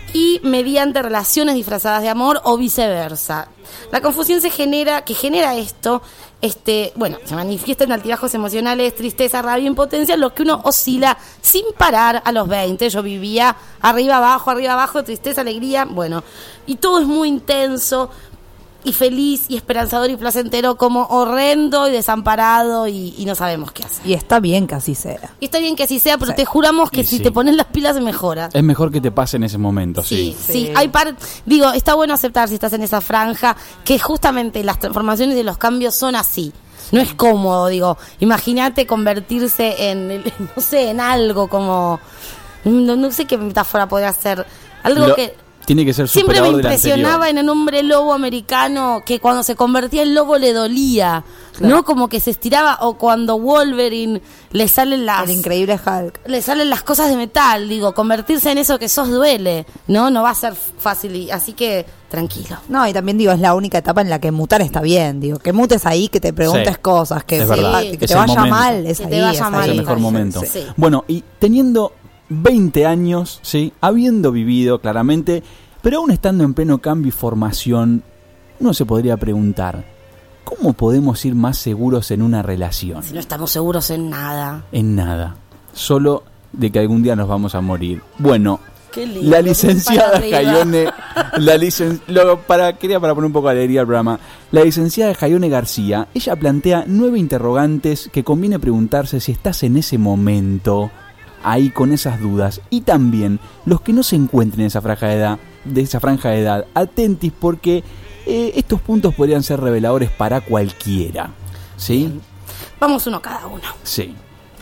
y mediante relaciones disfrazadas de amor o viceversa. La confusión se genera, que genera esto, este, bueno, se manifiesta en altibajos emocionales, tristeza, rabia, impotencia, lo que uno oscila sin parar a los veinte. Yo vivía arriba, abajo, arriba, abajo, tristeza, alegría, bueno, y todo es muy intenso y feliz y esperanzador y placentero, como horrendo y desamparado y, y no sabemos qué hacer. Y está bien que así sea. Y está bien que así sea, pero Sí. te juramos que Y si sí. te pones las pilas se mejora. Es mejor que te pase en ese momento, sí. Sí, sí, hay par, digo, está bueno aceptar si estás en esa franja, que justamente las transformaciones y los cambios son así. No es cómodo, digo. Imagínate convertirse en, el- no sé, en algo como... No, no sé qué metáfora podría ser. Algo Lo- que... Tiene que ser Siempre me superador del impresionaba anterior. en el hombre lobo americano que cuando se convertía en lobo le dolía, Claro. ¿no? Como que se estiraba, o cuando Wolverine le salen las... El increíble Hulk. le salen las cosas de metal, digo, convertirse en eso que sos duele, ¿no? No va a ser fácil, y- así que tranquilo. No, y también digo, es la única etapa en la que mutar está bien. Digo, que mutes ahí, que te preguntes Sí, cosas, que, es sí, verdad. que Es te el vaya momento. mal, es Que ahí, te vaya es mal. Es ahí. el mejor Sí, momento. sí. Bueno, y teniendo veinte años, ¿sí? Habiendo vivido claramente, pero aún estando en pleno cambio y formación, uno se podría preguntar, ¿cómo podemos ir más seguros en una relación? Si no estamos seguros en nada. En nada. Solo de que algún día nos vamos a morir. Bueno, Qué lindo, la licenciada para arriba. Jaione, la licen, lo- para, quería para poner un poco de alegría al programa, la licenciada Jaione García, ella plantea nueve interrogantes que conviene preguntarse si estás en ese momento, ahí con esas dudas, y también los que no se encuentren en esa franja de edad, de esa franja de edad, atentis porque eh, estos puntos podrían ser reveladores para cualquiera, ¿sí? Vamos uno cada uno. Sí.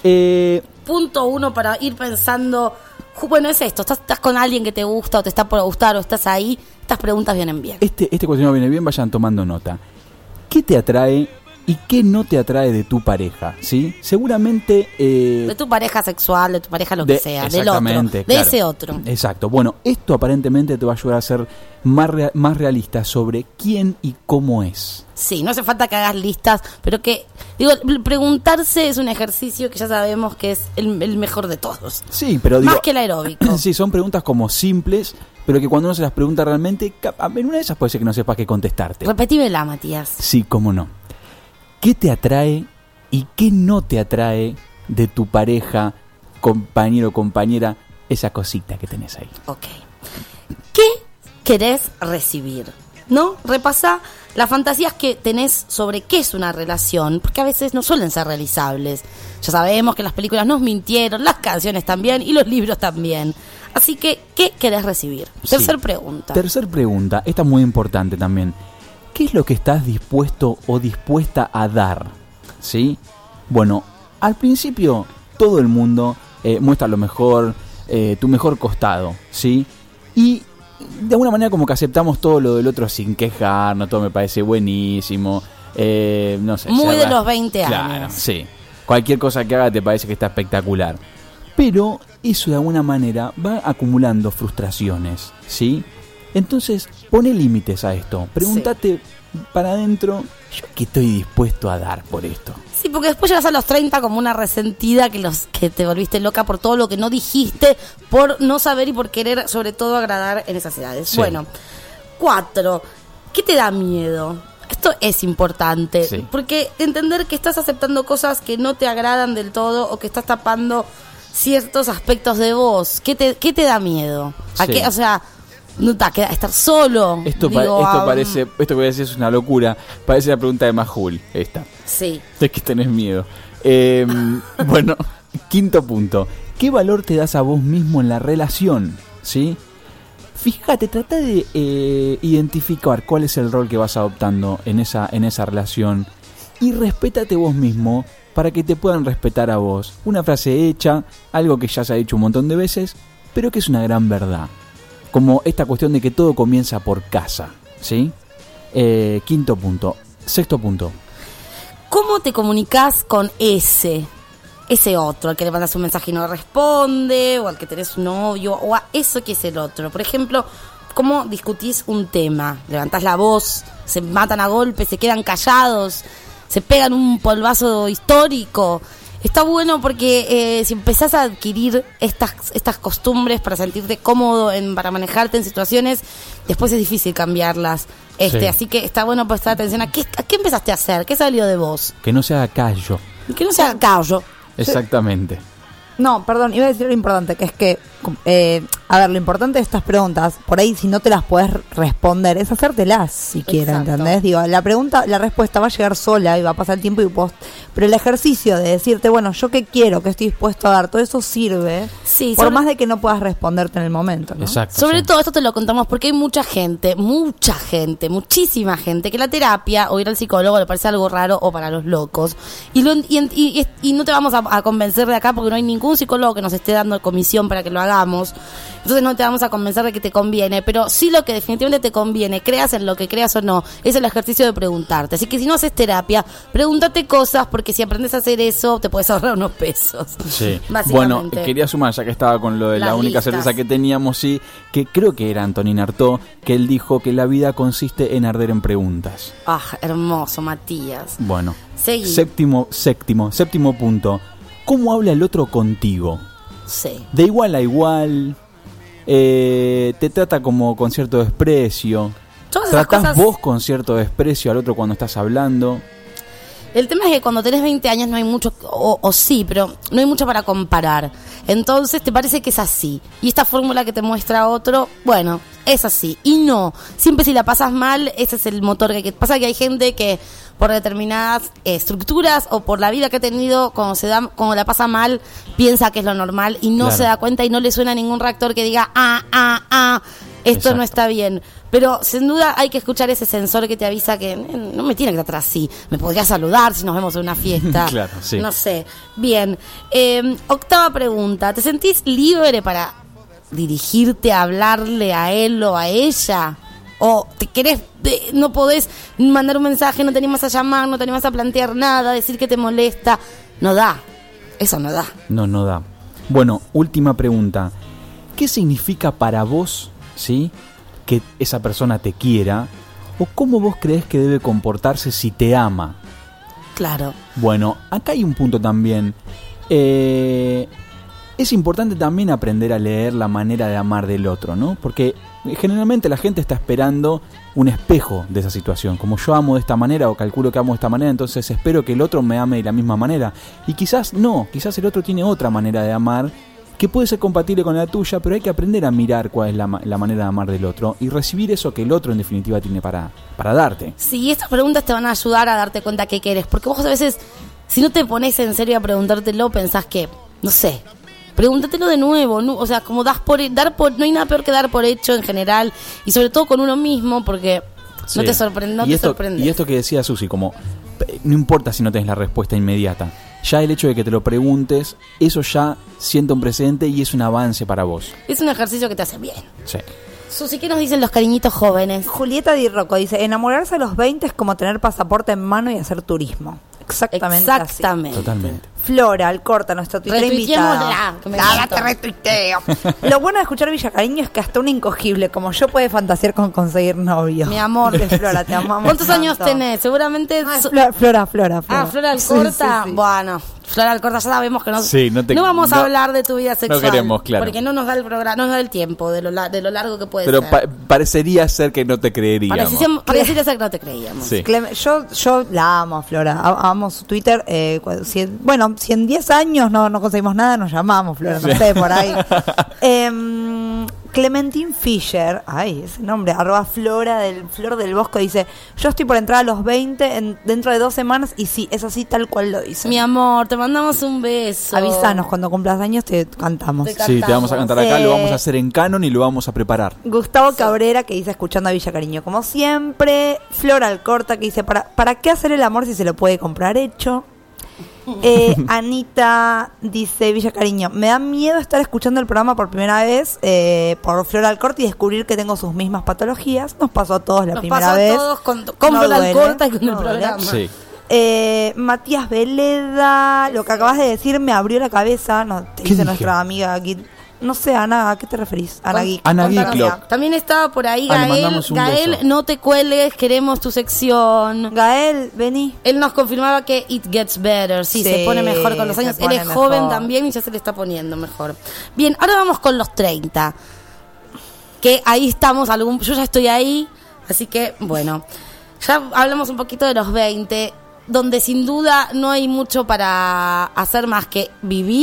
Eh, Punto uno para ir pensando, ju- bueno, es esto, estás, estás con alguien que te gusta o te está por gustar o estás ahí, estas preguntas vienen bien. Este, este cuestionario viene bien, vayan tomando nota. ¿Qué te atrae y qué no te atrae de tu pareja? ¿Sí? Seguramente... eh, De tu pareja sexual, de tu pareja lo de- que sea, del otro, exactamente, de claro. ese otro. Exacto. Bueno, esto aparentemente te va a ayudar a ser más, rea- más realista sobre quién y cómo es. Sí, no hace falta que hagas listas, pero que, digo, el preguntarse es un ejercicio que ya sabemos que es el, el mejor de todos. Sí, pero digo... Más que el aeróbico. Sí, son preguntas como simples, pero que cuando uno se las pregunta realmente, cap- en una de esas puede ser que no sepas qué contestarte. Repetímela, Matías. Sí, cómo no. ¿Qué te atrae y qué no te atrae de tu pareja, compañero o compañera, esa cosita que tenés ahí? Ok. ¿Qué querés recibir? ¿No? Repasá las fantasías que tenés sobre qué es una relación, porque a veces no suelen ser realizables. Ya sabemos que las películas nos mintieron, las canciones también y los libros también. Así que, ¿qué querés recibir? Tercer Sí. pregunta. Tercer pregunta, esta es muy importante también. ¿Qué es lo que estás dispuesto o dispuesta a dar? ¿Sí? Bueno, al principio todo el mundo eh, muestra lo mejor, eh, tu mejor costado, ¿sí? Y de alguna manera como que aceptamos todo lo del otro sin quejarnos, todo me parece buenísimo, eh, no sé. Muy se de arra- los veinte Claro, años. sí. Cualquier cosa que haga te parece que está espectacular. Pero eso de alguna manera va acumulando frustraciones, ¿sí? Entonces, pone límites a esto. Pregúntate para adentro, ¿yo qué estoy dispuesto a dar por esto? Sí, porque después llegas a los treinta como una resentida que los que te volviste loca por todo lo que no dijiste, por no saber y por querer sobre todo agradar en esas edades. Sí. Bueno, cuatro, ¿qué te da miedo? Esto es importante, Sí. porque entender que estás aceptando cosas que no te agradan del todo o que estás tapando ciertos aspectos de vos. ¿Qué te, qué te da miedo? ¿A Sí. qué? O sea, no te queda estar solo. Esto, pa- Digo, esto ah, parece, esto que voy a decir es una locura. Parece la pregunta de Majul, esta. Sí. De que tenés miedo. Eh, bueno, quinto punto. ¿Qué valor te das a vos mismo en la relación? ¿Sí? Fíjate, trata de eh, identificar cuál es el rol que vas adoptando en esa, en esa relación y respétate vos mismo para que te puedan respetar a vos. Una frase hecha, algo que ya se ha dicho un montón de veces, pero que es una gran verdad. Como esta cuestión de que todo comienza por casa, ¿sí? Eh, quinto punto. Sexto punto. ¿Cómo te comunicas con ese, ese otro, al que le mandas un mensaje y no responde, o al que tenés un novio, o a eso que es el otro? Por ejemplo, ¿cómo discutís un tema? Levantás la voz, se matan a golpes, se quedan callados, se pegan un polvazo histórico. Está bueno porque eh, si empezás a adquirir estas estas costumbres para sentirte cómodo, en, para manejarte en situaciones, después es difícil cambiarlas. Este, Sí. Así que está bueno prestar atención a qué, a qué empezaste a hacer, qué salió de vos. Que no se haga callo. Que no sea callo. Exactamente. No, perdón, iba a decir lo importante, que es que Eh, a ver, lo importante de estas preguntas, por ahí si no te las puedes responder, es hacértelas siquiera, Exacto. ¿entendés? Digo, la pregunta, la respuesta va a llegar sola y va a pasar el tiempo y vos, pero el ejercicio de decirte, bueno, yo qué quiero, qué estoy dispuesto a dar, todo eso sirve, Sí, por sobre- más de que no puedas responderte en el momento, ¿no? Exacto. Sobre sí. todo esto te lo contamos porque hay mucha gente, mucha gente, muchísima gente que la terapia o ir al psicólogo le parece algo raro o para los locos. Y, lo, y, y, y- y no te vamos a, a convencer de acá porque no hay ningún psicólogo que nos esté dando comisión para que lo hagamos. Entonces no te vamos a convencer de que te conviene, pero sí lo que definitivamente te conviene, creas en lo que creas o no, es el ejercicio de preguntarte. Así que si no haces terapia, pregúntate cosas porque si aprendes a hacer eso te puedes ahorrar unos pesos. Sí. Bueno, Básicamente. quería sumar, ya que estaba con lo de la Las única listas. certeza que teníamos, sí, que creo que era Antonín Artaud, que él dijo que la vida consiste en arder en preguntas. Ah, hermoso, Matías. Bueno, Seguí. séptimo, séptimo, séptimo punto. ¿Cómo habla el otro contigo? Sí. De igual a igual, eh, te trata como con cierto desprecio. Todas esas ¿Tratás cosas- vos con cierto desprecio al otro cuando estás hablando? El tema es que cuando tenés veinte años no hay mucho, o, o sí, pero no hay mucho para comparar. Entonces te parece que es así. Y esta fórmula que te muestra otro, bueno, es así. Y no, siempre si la pasas mal, ese es el motor que, que pasa que hay gente que por determinadas eh, estructuras o por la vida que ha tenido, cuando se da, cuando la pasa mal, piensa que es lo normal y no Claro. se da cuenta y no le suena ningún reactor que diga, ah, ah, ah, esto no Exacto. está bien. Pero sin duda hay que escuchar ese sensor que te avisa que eh, no me tiene que tratar así. Me podría saludar si nos vemos en una fiesta. Claro, sí. No sé. Bien. Eh, octava pregunta. ¿Te sentís libre para dirigirte a hablarle a él o a ella? ¿O te querés, eh, no podés mandar un mensaje, no te animas a llamar, no te animas a plantear nada, decir que te molesta? No da. Eso no da. No, no da. Bueno, última pregunta. ¿Qué significa para vos, sí, que esa persona te quiera? ¿O cómo vos crees que debe comportarse si te ama? Claro. Bueno, acá hay un punto también. Eh, es importante también aprender a leer la manera de amar del otro, ¿no? Porque generalmente la gente está esperando un espejo de esa situación. Como yo amo de esta manera o calculo que amo de esta manera, entonces espero que el otro me ame de la misma manera. Y quizás no, quizás el otro tiene otra manera de amar que puede ser compatible con la tuya, pero hay que aprender a mirar cuál es la, ma- la manera de amar del otro y recibir eso que el otro en definitiva tiene para, para darte. Sí, estas preguntas te van a ayudar a darte cuenta qué querés. Porque vos a veces, si no te pones en serio a preguntártelo, pensás que, no sé, pregúntatelo de nuevo. No, o sea, como das por, dar por, no hay nada peor que dar por hecho en general. Y sobre todo con uno mismo, porque Sí. no te sorprende. No y, te esto, sorprende. y esto que decía Susi, como p- no importa si no tenés la respuesta inmediata, ya el hecho de que te lo preguntes, eso ya sienta un precedente y es un avance para vos. Es un ejercicio que te hace bien. Sí. Susi, ¿qué nos dicen los cariñitos jóvenes? Julieta Di Rocco dice, enamorarse a los veinte es como tener pasaporte en mano y hacer turismo. Exactamente así. Exactamente. Totalmente. Flora, Alcorta, nuestra tuitera invitada. Retuiteémosla, que me Nada, encantó. te retuiteo. Lo bueno de escuchar Villa Cariño es que hasta un incogible como yo puede fantasear con conseguir novio. Mi amor. De Flora, te amamos. ¿Cuántos años tanto. tenés? Seguramente... Ah, so- Flora, Flora, Flora, Flora. Ah, Flora Sí, Alcorta. sí, sí. Bueno, Flora Alcorta ya sabemos que no, Sí, no te- vamos a no- hablar de tu vida sexual. queremos, claro. Porque no nos da el programa, no nos da el tiempo de lo, la- de lo largo que puede Pero ser. pa- parecería ser que no te creeríamos. Parecía, parecía ser que no te creíamos. Sí. Clem- yo, yo la amo a Flora, a- amo su Twitter. Eh, cu- si en- bueno, si en diez años no, no conseguimos nada, nos llamamos, Flora, no sé, por ahí. Em, Clementine Fisher, ay, ese nombre, arroba Flora del Flor del Bosco, dice, yo estoy por entrar a los veinte en, dentro de dos semanas y sí, es así tal cual lo dice. Mi amor, te mandamos un beso. Avísanos cuando cumplas años, te cantamos. Te Sí, te vamos a cantar acá, Eh, lo vamos a hacer en canon y lo vamos a preparar. Gustavo Cabrera, que dice escuchando a Villa Cariño como siempre. Flora Alcorta, que dice ¿para, ¿para qué hacer el amor si se lo puede comprar hecho? Eh, Anita dice Villa Cariño, me da miedo estar escuchando el programa por primera vez eh, por Flora Alcorta y descubrir que tengo sus mismas patologías. Nos pasó a todos la Nos primera pasó a vez. todos con, con No Flora duele, Alcorta y con no el duele. programa. Sí. Eh, Matías Veleda, lo que acabas de decir me abrió la cabeza. No, te ¿Qué dice dije? nuestra amiga aquí. No sé, Ana, ¿a qué te referís? Ana Con- Geek. Ana Contanos. Geeklock. También estaba por ahí Ah, le Gael. mandamos un Gael, beso. no te cuelgues, queremos tu sección. Gael, vení. Él nos confirmaba que it gets better, sí, Sí, se pone mejor con los se años. Él pone es joven mejor. también y ya se le está poniendo mejor. Bien, ahora vamos con los treinta. Que ahí estamos, algún, yo ya estoy ahí, así que bueno, ya hablamos un poquito de los veinte, donde sin duda no hay mucho para hacer más que vivir,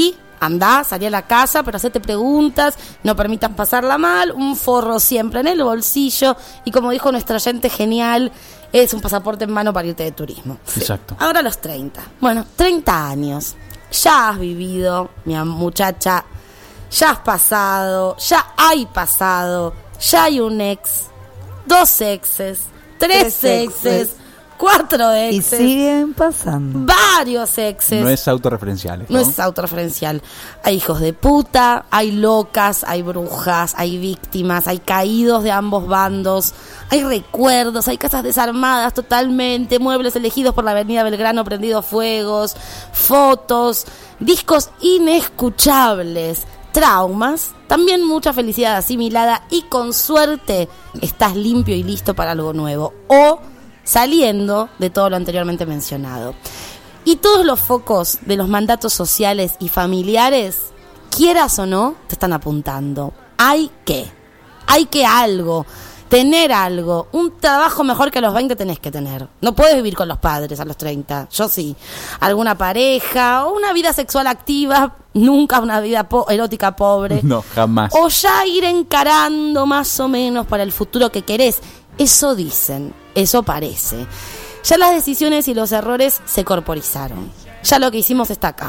andá, salí a la casa, pero hacete preguntas, no permitas pasarla mal, un forro siempre en el bolsillo, y como dijo nuestro oyente genial, es un pasaporte en mano para irte de turismo. Exacto. Ahora los treinta. Bueno, treinta años. Ya has vivido, mi muchacha, ya has pasado, ya hay pasado, ya hay un ex, dos exes, tres, Tres exes, exes. cuatro Y exes, siguen pasando. varios exes. No es autorreferencial. No es autorreferencial. Hay hijos de puta, hay locas, hay brujas, hay víctimas, hay caídos de ambos bandos, hay recuerdos, hay casas desarmadas totalmente, muebles elegidos por la avenida Belgrano prendidos fuegos, fotos, discos inescuchables, traumas, también mucha felicidad asimilada y con suerte estás limpio y listo para algo nuevo. O saliendo de todo lo anteriormente mencionado. Y todos los focos de los mandatos sociales y familiares, quieras o no, te están apuntando. Hay que, hay que algo, tener algo, un trabajo mejor que a los veinte tenés que tener. No puedes vivir con los padres a los treinta, yo sí. Alguna pareja, o una vida sexual activa, nunca una vida po- erótica pobre. No, jamás. O ya ir encarando más o menos para el futuro que querés. Eso dicen, eso parece. Ya las decisiones y los errores se corporizaron. Ya lo que hicimos está acá.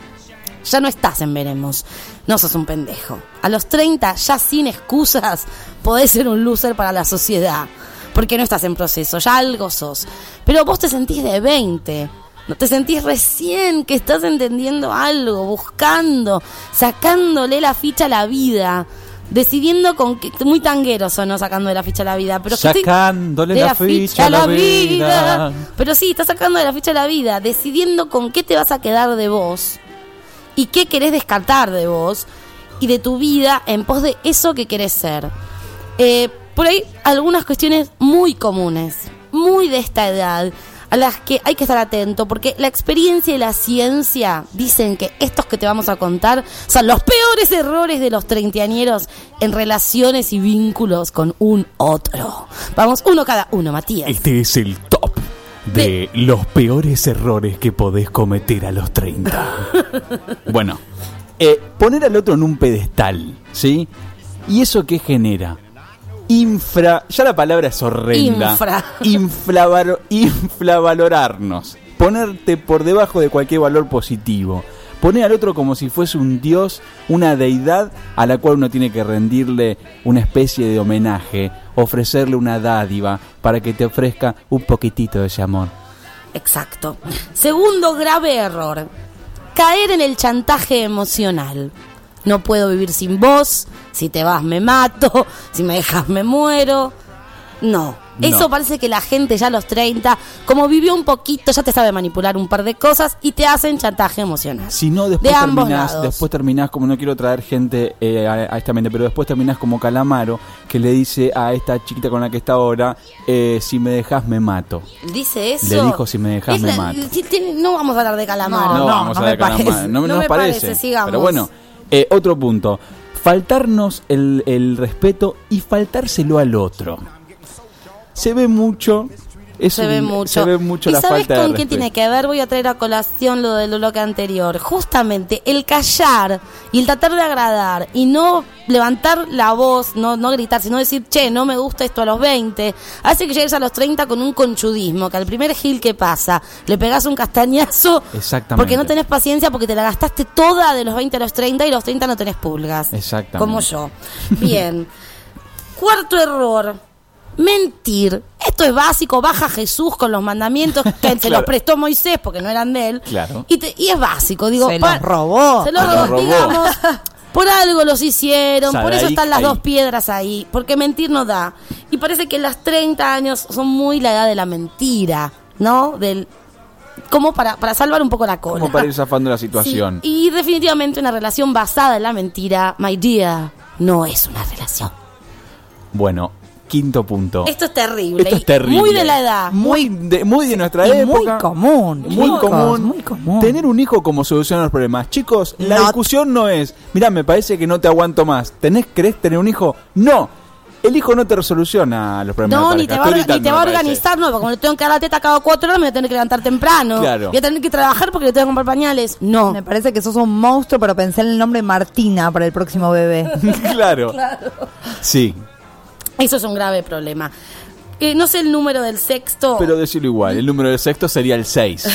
Ya no estás en veremos. No sos un pendejo. A los treinta, ya sin excusas, podés ser un loser para la sociedad. Porque no estás en proceso, ya algo sos. Pero vos te sentís de veinte. No te sentís recién que estás entendiendo algo, buscando, sacándole la ficha a la vida. Decidiendo con qué, muy tangueros o no, sacando de la ficha a la vida, pero que estoy- Sacándole de la ficha a la vida. Pero sí, estás sacando de la ficha a la vida, decidiendo con qué te vas a quedar de vos y qué querés descartar de vos y de tu vida en pos de eso que querés ser. Eh, por ahí algunas cuestiones muy comunes, muy de esta edad, a las que hay que estar atento, porque la experiencia y la ciencia dicen que estos que te vamos a contar son los peores errores de los treintañeros en relaciones y vínculos con un otro. Vamos, uno cada uno, Matías. Este es el top de los peores errores que podés cometer a los treinta. Bueno, eh, poner al otro en un pedestal, ¿sí? ¿Y eso qué genera? Infra, ya la palabra es horrenda. Infra. Inflavalo- inflavalorarnos. Ponerte por debajo de cualquier valor positivo. Poner al otro como si fuese un dios, una deidad a la cual uno tiene que rendirle una especie de homenaje, ofrecerle una dádiva para que te ofrezca un poquitito de ese amor. Exacto. Segundo grave error, caer en el chantaje emocional. No puedo vivir sin vos, si te vas me mato, si me dejas me muero. No, No. eso parece que la gente ya a los treinta, como vivió un poquito, ya te sabe manipular un par de cosas y te hacen chantaje emocional. Si no, después de ambos terminás, lados. después terminás como, no quiero traer gente eh, a, a esta mente, pero después terminás como Calamaro, que le dice a esta chiquita con la que está ahora, eh, si me dejas me mato. Dice eso. Le dijo, si me dejas Es me la- mato. si tiene- no vamos a hablar de Calamaro. No, no, vamos no a me ver Calamaro. parece. No, No nos me parece. parece, sigamos. Pero bueno, eh, otro punto. Faltarnos el, el respeto y faltárselo al otro. Se ve mucho. Es Se un- ve mucho. Se ve mucho ¿Y la sabes falta de con qué respeto. tiene que ver? Voy a traer a colación lo del bloque anterior. Justamente el callar y el tratar de agradar y no levantar la voz, no, no gritar, sino decir, che, no me gusta esto a los veinte, hace que llegues a los treinta con un conchudismo, que al primer gil que pasa le pegás un castañazo Exactamente. porque no tenés paciencia, porque te la gastaste toda de los veinte a los treinta y los treinta no tenés pulgas. Exactamente. Como yo. Bien. Cuarto error. Mentir. Esto es básico. Baja Jesús con los mandamientos que se Claro. los prestó Moisés porque no eran de él. Claro. Y, te- y es básico. Digo, Se pa- los robó. Se los Se los robó, robó. digamos. Por algo los hicieron. Por eso Sadaik están las ahí. dos piedras ahí. Porque mentir no da. Y parece que las treinta años son muy la edad de la mentira, ¿no? Del como para, para salvar un poco la cola. Como para ir zafando la situación. Sí, y definitivamente una relación basada en la mentira, my dear, no es una relación. Bueno, quinto punto. Esto es terrible. Esto es y terrible. Muy de la edad. Muy de, muy de nuestra Y época. muy común. Muy chicos, común. Muy común. Tener un hijo como solución a los problemas. Chicos, la No. discusión no es, mirá, me parece que no te aguanto más. ¿Tenés, querés tener un hijo? No. El hijo no te resoluciona los problemas No, de ni pareja. te va, Estoy ni te gritando, va a me parece. organizar, no, porque como le tengo que dar la teta cada cuatro horas, me voy a tener que levantar temprano. Claro. Voy a tener que trabajar porque le tengo que comprar pañales. No. Me parece que sos un monstruo, pero pensé en el nombre Martina para el próximo bebé. claro. Sí, Eso es un grave problema. Eh, no sé el número del sexto. pero decirlo igual. El número de sexto sería el seis.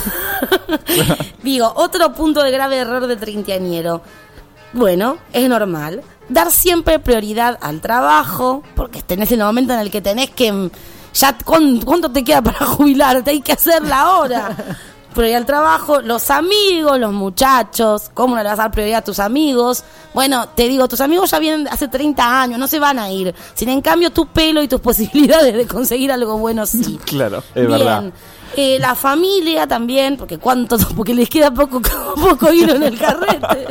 Digo, otro punto de grave error de treintañero. Bueno, es normal. Dar siempre prioridad al trabajo, porque tenés el momento en el que tenés que... mm, ya ¿cuánto, cuánto te queda para jubilarte? Hay que hacerla ahora. Prioridad al trabajo, los amigos, los muchachos. ¿Cómo no le vas a dar prioridad a tus amigos? Bueno, te digo, tus amigos ya vienen hace treinta años, no se van a ir. Sin en cambio, tu pelo y tus posibilidades de conseguir algo bueno sí. Claro, es Bien. verdad. Eh, la familia también, porque cuánto, porque les queda poco, poco hilo en el carrete.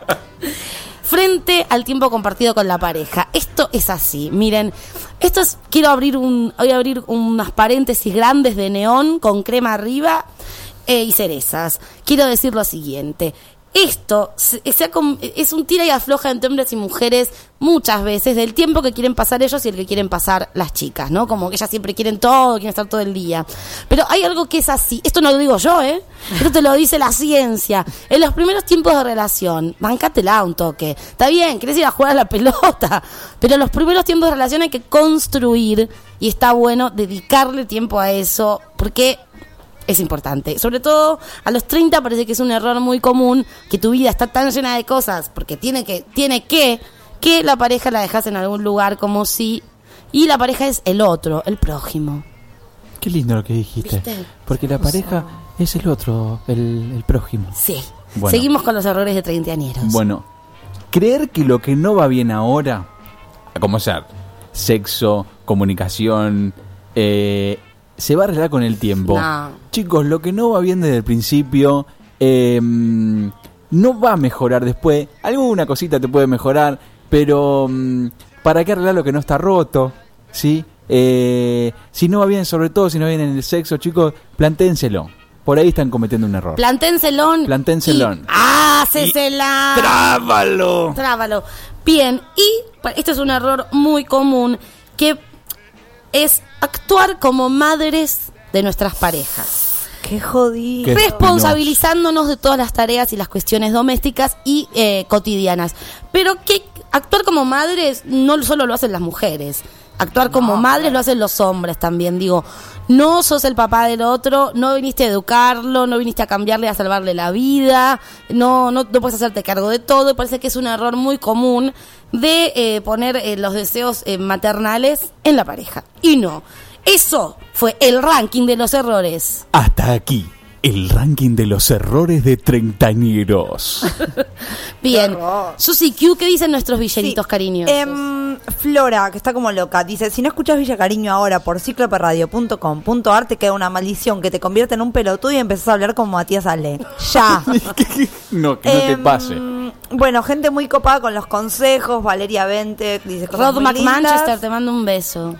Frente al tiempo compartido con la pareja. Esto es así. Miren, esto es, quiero abrir un, voy a abrir unas paréntesis grandes de neón con crema arriba eh, y cerezas. Quiero decir lo siguiente. Esto se, se ha com- es un tira y afloja entre hombres y mujeres muchas veces del tiempo que quieren pasar ellos y el que quieren pasar las chicas, ¿no? Como que ellas siempre quieren todo, quieren estar todo el día. Pero hay algo que es así. Esto no lo digo yo, ¿eh? Esto te lo dice la ciencia. En los primeros tiempos de relación, bancátela un toque. Está bien, querés ir a jugar a la pelota, pero en los primeros tiempos de relación hay que construir y está bueno dedicarle tiempo a eso porque... es importante. Sobre todo a los treinta parece que es un error muy común que tu vida está tan llena de cosas porque tiene que, tiene que, que la pareja la dejas en algún lugar como si... Y la pareja es el otro, el prójimo. Qué lindo lo que dijiste. ¿Viste? Porque la pareja es el otro, el, el prójimo. Sí. Bueno. Seguimos con los errores de treintañeros. Bueno, creer que lo que no va bien ahora, como sea, sexo, comunicación, eh, se va a arreglar con el tiempo. No. Chicos, lo que no va bien desde el principio, eh, no va a mejorar después. Alguna cosita te puede mejorar, pero mm, ¿para qué arreglar lo que no está roto? ¿Sí? Eh, si no va bien, sobre todo si no va bien en el sexo, chicos, planténselo. Por ahí están cometiendo un error. Planténselón. Planténselón. Y hácesela. ¡Trábalo! Trábalo. Bien, y pa- esto es un error muy común que es actuar como madres de nuestras parejas. Qué jodido. Qué Responsabilizándonos de todas las tareas y las cuestiones domésticas y eh, cotidianas. Pero que actuar como madres no solo lo hacen las mujeres. Actuar como madres lo hacen los hombres también. Digo, no sos el papá del otro, no viniste a educarlo, no viniste a cambiarle, a salvarle la vida, no, no, no puedes hacerte cargo de todo. Y parece que es un error muy común de eh, poner eh, los deseos eh, maternales en la pareja. Y no. Eso fue el ranking de los errores. Hasta aquí, el ranking de los errores de treintañeros. Bien. Susi Q, ¿qué dicen nuestros villeritos Sí. cariñosos? Em, Flora, que está como loca, dice: si no escuchas Villa Cariño ahora por cicloperradio punto com punto ar te queda una maldición que te convierte en un pelotudo y empezás a hablar como Matías Ale. Ya. No, que no te Em, pase. Bueno, gente muy copada con los consejos. Valeria Vente dice cosas Rod muy lindas. McManchester, te mando un beso.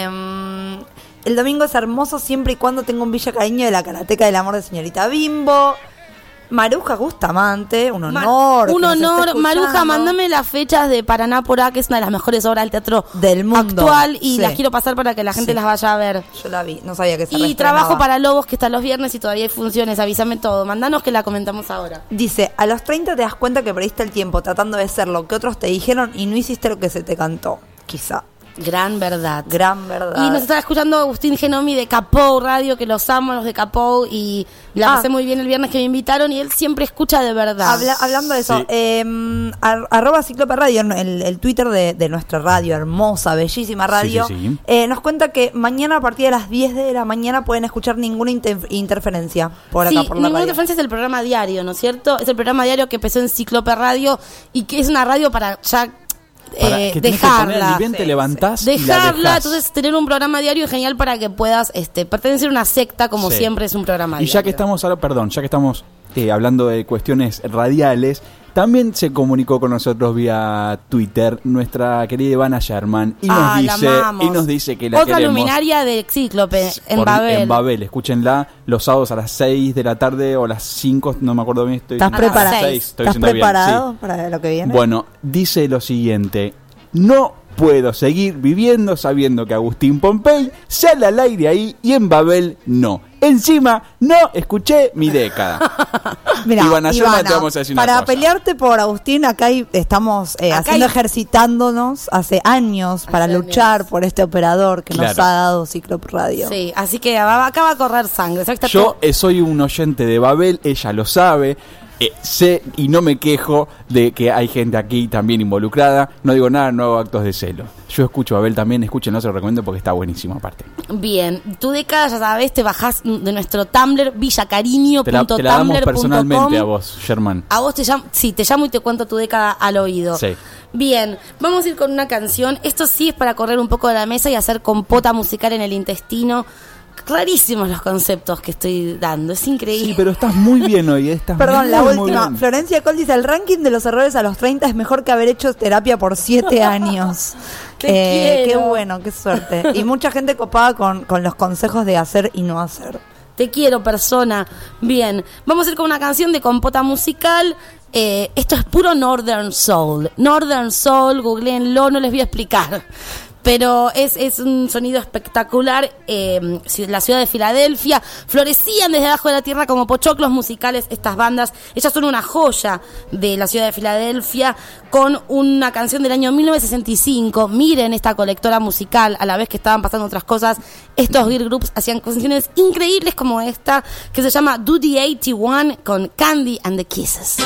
Em, el domingo es hermoso siempre y cuando tenga un Villa Cariño de la Karateca del Amor de Señorita Bimbo. Maruja Bustamante, un honor. Ma- un que nos esté honor. escuchando. Maruja, mándame las fechas de Paraná Porá, que es una de las mejores obras del teatro Del mundo. actual, y Sí. las quiero pasar para que la gente Sí. las vaya a ver. Yo la vi, no sabía que se Y reestrenaba. trabajo para Lobos, que está los viernes y todavía hay funciones. Avísame todo. Mandanos que la comentamos ahora. Dice: a los treinta te das cuenta que perdiste el tiempo tratando de ser lo que otros te dijeron y no hiciste lo que se te cantó. Quizá. Gran verdad. Gran verdad. Y nos está escuchando Agustín Genomi de Capou Radio, que los amo, los de Capou, y la Ah. pasé muy bien el viernes que me invitaron, y él siempre escucha de verdad. Habla- hablando de eso, Sí. eh, ar- arroba Ciclope Radio, el, el Twitter de, de nuestra radio, hermosa, bellísima radio, Sí, sí, sí. eh, nos cuenta que mañana a partir de las diez de la mañana pueden escuchar ninguna inter- interferencia por acá, Sí, por la Ninguna radio. Diferencia es el programa diario, ¿no es cierto? Es el programa diario que empezó en Ciclope Radio y que es una radio para ya Para eh, que tenés que poner dejarla. ni bien te Sí, levantás y la Dejarla, dejás. entonces tener un programa diario es genial para que puedas este, pertenecer a una secta, como Sí. siempre es un programa Y diario. ya que estamos ahora, perdón, ya que estamos eh, hablando de cuestiones radiales, también se comunicó con nosotros vía Twitter nuestra querida Ivana Sherman y nos Ah, la dice amamos. y nos dice que la Otra queremos. luminaria de Cíclope en Por- Babel. En Babel, escúchenla los sábados a las seis de la tarde o las cinco, no me acuerdo bien. Estoy ¿Estás diciendo- preparado? seis, estoy ¿Estás diciendo bien, preparado sí. para lo que viene? Bueno, dice lo siguiente: no puedo seguir viviendo sabiendo que Agustín Pompey sale al aire ahí y en Babel no. Encima, no escuché mi década. Mirá, Ivana, Ivana, te vamos a decir una para cosa. pelearte por Agustín, acá hay- estamos eh, Acá haciendo hay- ejercitándonos hace años para Hace luchar años. por este operador que nos Claro. ha dado Ciclop Radio. Sí, así que va- acá va a correr sangre. ¿Sabes que está Yo todo- eh, soy un oyente de Babel, ella lo sabe. Eh, sé y no me quejo de que hay gente aquí también involucrada. No digo nada, no hago actos de celo. Yo escucho a Babel también, escúchenlo, se lo recomiendo porque está buenísimo aparte. Bien, tu década, ya sabes, te bajás de nuestro Tumblr, villacariño Te la, punto te la damos tumblr punto com. personalmente a vos, Sherman. A vos te llamo, sí, te llamo y te cuento tu década al oído. Sí. Bien, vamos a ir con una canción. Esto sí es para correr un poco de la mesa y hacer compota musical en el intestino. Rarísimos los conceptos que estoy dando, es increíble. Sí, pero estás muy bien hoy, estás Perdón, la muy, muy última. bien. Florencia Col dice, el ranking de los errores a los treinta es mejor que haber hecho terapia por siete años. Te Eh, quiero. Qué bueno, qué suerte. Y mucha gente copada con, con los consejos de hacer y no hacer. Te quiero, persona. Bien, vamos a ir con una canción de compota musical. Eh, esto es puro Northern Soul. Northern Soul, googleenlo, no les voy a explicar. Pero es, es un sonido espectacular. Eh, la ciudad de Filadelfia florecían desde abajo de la tierra como pochoclos musicales estas bandas. Ellas son una joya de la ciudad de Filadelfia con una canción del año mil novecientos sesenta y cinco. Miren esta colectora musical, a la vez que estaban pasando otras cosas. Estos girl groups hacían canciones increíbles como esta, que se llama Do the ochenta y uno con Candy and the Kisses.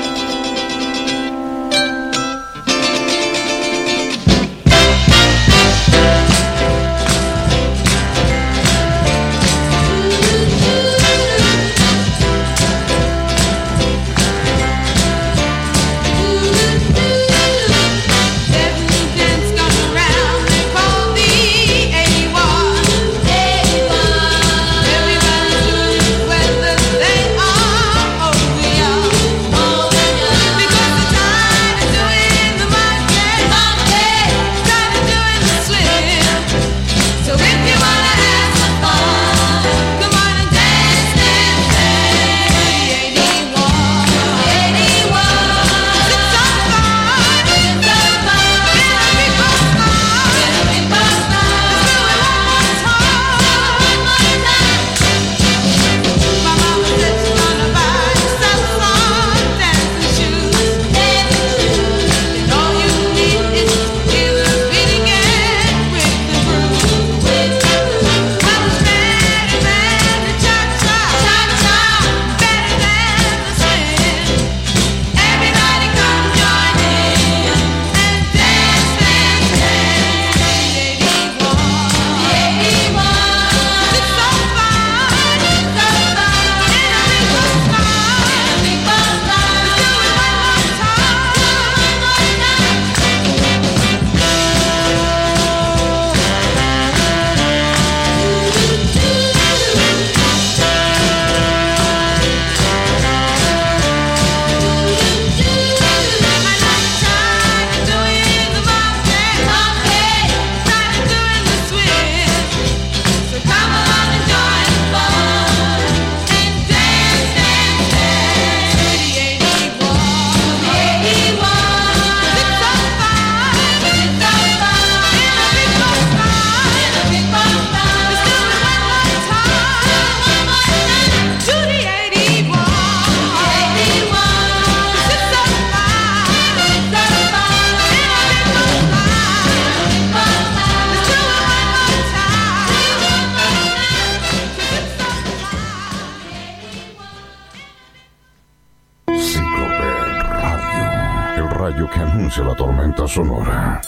rayo que anuncia la tormenta sonora.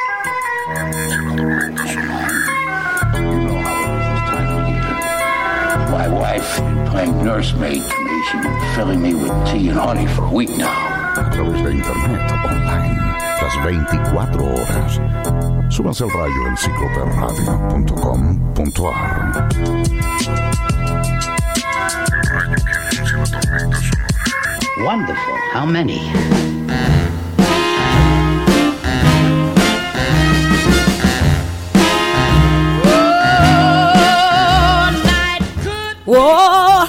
My wife playing nursemaid to me. She's been filling me with tea and honey for a week now. A través de internet, online, las veinticuatro horas. Súbanse al rayo en cicloper radio punto com punto a r. El rayo que anuncia la tormenta sonora. Wonderful. How many? ¡Wow! Bien,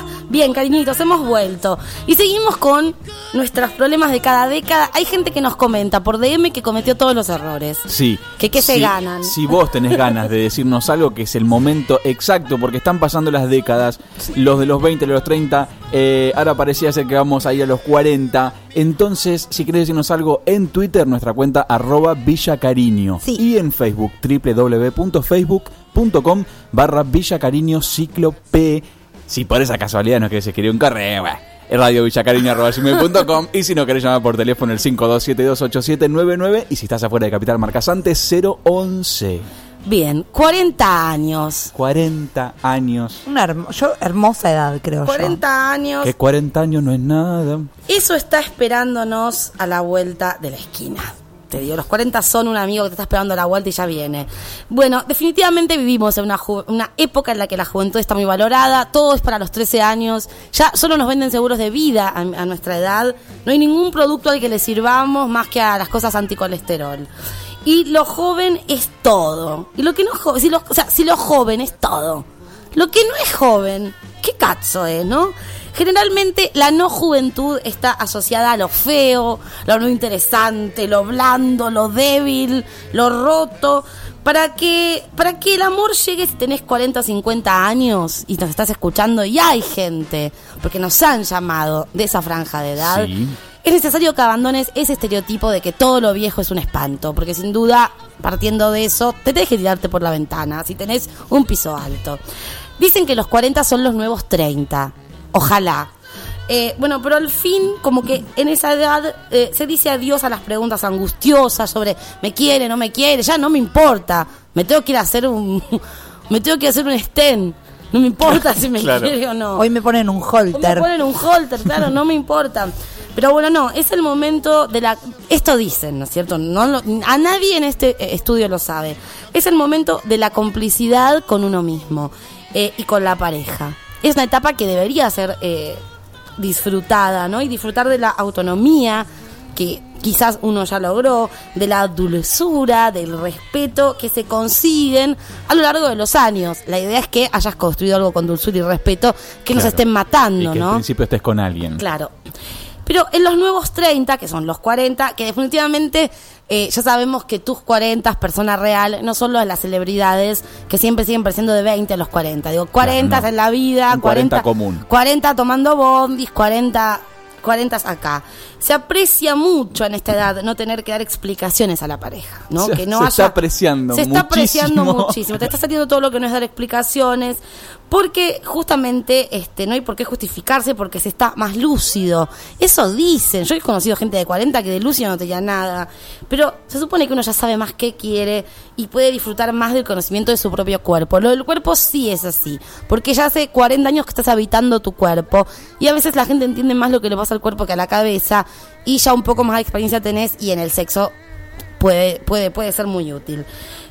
Bien, cariñitos, hemos vuelto. Y seguimos con nuestros problemas de cada década. Hay gente que nos comenta por D M que cometió todos los errores. Sí. Que qué se si, ganan. Si vos tenés ganas de decirnos algo, que es el momento exacto, porque están pasando las décadas, los de los veinte, los de los treinta, eh, ahora parecía ser que vamos a ir a los cuarenta. Entonces, si querés decirnos algo, en Twitter, nuestra cuenta arroba Villa Cariño. Sí. Y en Facebook, doble u doble u doble u punto facebook punto com barra Villa Cariño Ciclo P. Si por esa casualidad nos querés escribir un correo, radio villacariño arroba gmail punto com. Y si no querés llamar por teléfono el cinco dos siete dos ocho siete nueve nueve. Y si estás afuera de Capital, marcas antes cero once. Bien, cuarenta años. cuarenta años. Una hermo- yo, hermosa edad, creo cuarenta años. Que cuarenta años no es nada. Eso está esperándonos a la vuelta de la esquina. Te digo, los cuarenta son un amigo que te está esperando a la vuelta y ya viene. Bueno, definitivamente vivimos en una, ju- una época en la que la juventud está muy valorada, todo es para los trece años, ya solo nos venden seguros de vida a, a nuestra edad, no hay ningún producto al que le sirvamos más que a las cosas anticolesterol. Y lo joven es todo. Y lo que no es joven, si lo, o sea, si lo joven es todo, lo que no es joven, ¿qué cazzo es, no? Generalmente la no juventud está asociada a lo feo, lo no interesante, lo blando, lo débil, lo roto. Para que, para que el amor llegue si tenés cuarenta o cincuenta años y nos estás escuchando, y hay gente, porque nos han llamado de esa franja de edad, Sí. es necesario que abandones ese estereotipo de que todo lo viejo es un espanto, porque sin duda, partiendo de eso, te tenés que tirarte por la ventana si tenés un piso alto. Dicen que los cuarenta son los nuevos treinta. Ojalá. Eh, bueno, pero al fin, como que en esa edad eh, se dice adiós a las preguntas angustiosas sobre ¿me quiere, no me quiere? Ya no me importa. Me tengo que ir a hacer un... me tengo que ir a hacer un stent. No me importa si me Claro. quiere o no. Hoy me ponen un O me holter. ponen un holter, claro, no me importa. Pero bueno, no, es el momento de la... Esto dicen, ¿no es cierto? No lo- a nadie en este eh, estudio lo sabe. Es el momento de la complicidad con uno mismo eh, y con la pareja. Es una etapa que debería ser eh, disfrutada, ¿no? Y disfrutar de la autonomía que quizás uno ya logró, de la dulzura, del respeto que se consiguen a lo largo de los años. La idea es que hayas construido algo con dulzura y respeto que nos Claro. estén Y matando, que ¿no? al principio estés con alguien. Claro. Pero en los nuevos treinta, que son los cuarenta, que definitivamente eh, ya sabemos que tus cuarenta, persona real, no son las celebridades que siempre siguen pareciendo de veinte a los cuarenta. Digo, cuarenta no. en la vida, Un cuarenta, cuarenta común. cuarenta tomando bondis, cuarenta, cuarenta acá. Se aprecia mucho en esta edad no tener que dar explicaciones a la pareja, ¿no? Se- que no se haya, está apreciando Se está apreciando muchísimo. muchísimo. Te está saliendo todo lo que no es dar explicaciones, porque justamente este no hay por qué justificarse, porque se está más lúcido. Eso dicen. Yo he conocido gente de cuarenta que de lúcido no tenía nada, pero se supone que uno ya sabe más qué quiere y puede disfrutar más del conocimiento de su propio cuerpo. Lo del cuerpo sí es así, porque ya hace cuarenta años que estás habitando tu cuerpo y a veces la gente entiende más lo que le pasa al cuerpo que a la cabeza, y ya un poco más de experiencia tenés, y en el sexo puede, puede, puede ser muy útil.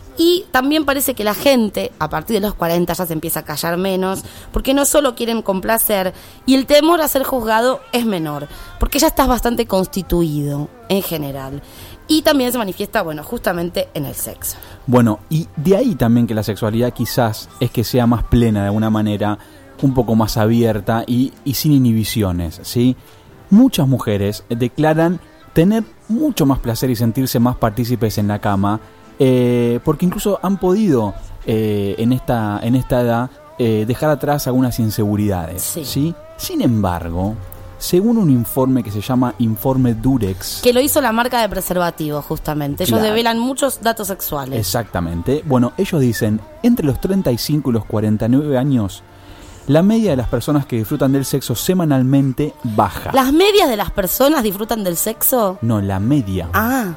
Y también parece que la gente, a partir de los cuarenta, ya se empieza a callar menos, porque no solo quieren complacer, y el temor a ser juzgado es menor, porque ya estás bastante constituido, en general. Y también se manifiesta, bueno, justamente en el sexo. Bueno, y de ahí también que la sexualidad quizás es que sea más plena de alguna manera, un poco más abierta y, y sin inhibiciones, ¿sí? Muchas mujeres declaran tener mucho más placer y sentirse más partícipes en la cama, eh, porque incluso han podido eh, en esta en esta edad eh, dejar atrás algunas inseguridades, Sí. ¿sí? Sin embargo, según un informe que se llama Informe Durex, Que lo hizo la marca de preservativos, justamente. Ellos Claro. develan muchos datos sexuales. exactamente, bueno, ellos dicen, entre los treinta y cinco y los cuarenta y nueve años, la media de las personas que disfrutan del sexo semanalmente baja. ¿Las medias de las personas disfrutan del sexo? No, la media. Ah,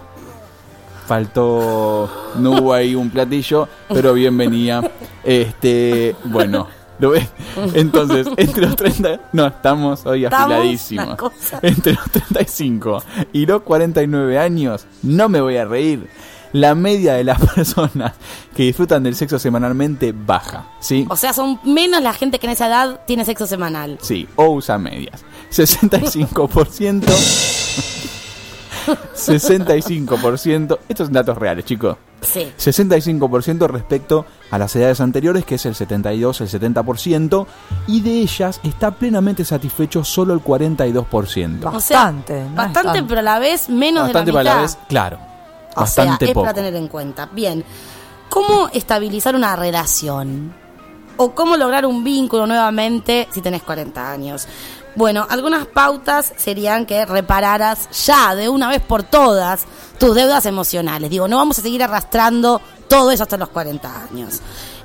Faltó, no hubo ahí un platillo, pero bien venía. Este, bueno, ¿lo ves? Entonces, entre los treinta, no, estamos hoy Estamos afiladísimos. una cosa. Entre los treinta y cinco y los cuarenta y nueve años, no me voy a reír. La media de las personas que disfrutan del sexo semanalmente baja, ¿sí? o sea, son menos la gente que en esa edad tiene sexo semanal. Sí, o usa medias. sesenta y cinco por ciento sesenta y cinco por ciento, estos son datos reales, chicos. Sí. sesenta y cinco por ciento respecto a las edades anteriores, que es el setenta y dos, el setenta por ciento, y de ellas está plenamente satisfecho solo el cuarenta y dos por ciento. O sea, Bastante, no es bastante, tanto. pero a la vez menos Bastante de la para mitad. la vez, claro. O Bastante sea, es poco. para tener en cuenta. Bien, ¿cómo estabilizar una relación? ¿O cómo lograr un vínculo nuevamente si tenés cuarenta años? Bueno, algunas pautas serían que repararas ya, de una vez por todas, tus deudas emocionales. Digo, no vamos a seguir arrastrando todo eso hasta los cuarenta años.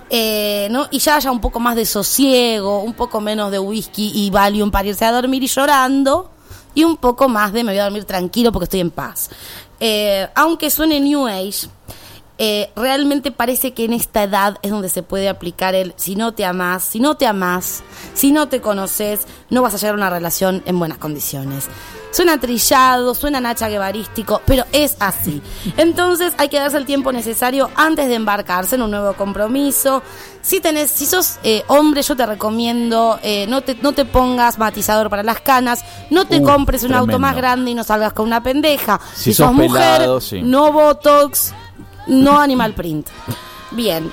Eh, ¿no? Y ya haya un poco más de sosiego, un poco menos de whisky y Valium para irse a dormir y llorando, y un poco más de me voy a dormir tranquilo porque estoy en paz. Eh, aunque suene New Age, eh, realmente parece que en esta edad es donde se puede aplicar el si no te amás, si no te amás, si no te conoces, no vas a llegar a una relación en buenas condiciones. Suena trillado, suena Nacha Guevarístico, pero es así. Entonces hay que darse el tiempo necesario antes de embarcarse en un nuevo compromiso. Si tenés, si sos eh, hombre, yo te recomiendo eh, no te no te pongas matizador para las canas, no te Uh, compres un auto tremendo. más grande y no salgas con una pendeja. Si sos pelado, sí. no botox, no animal print. Bien.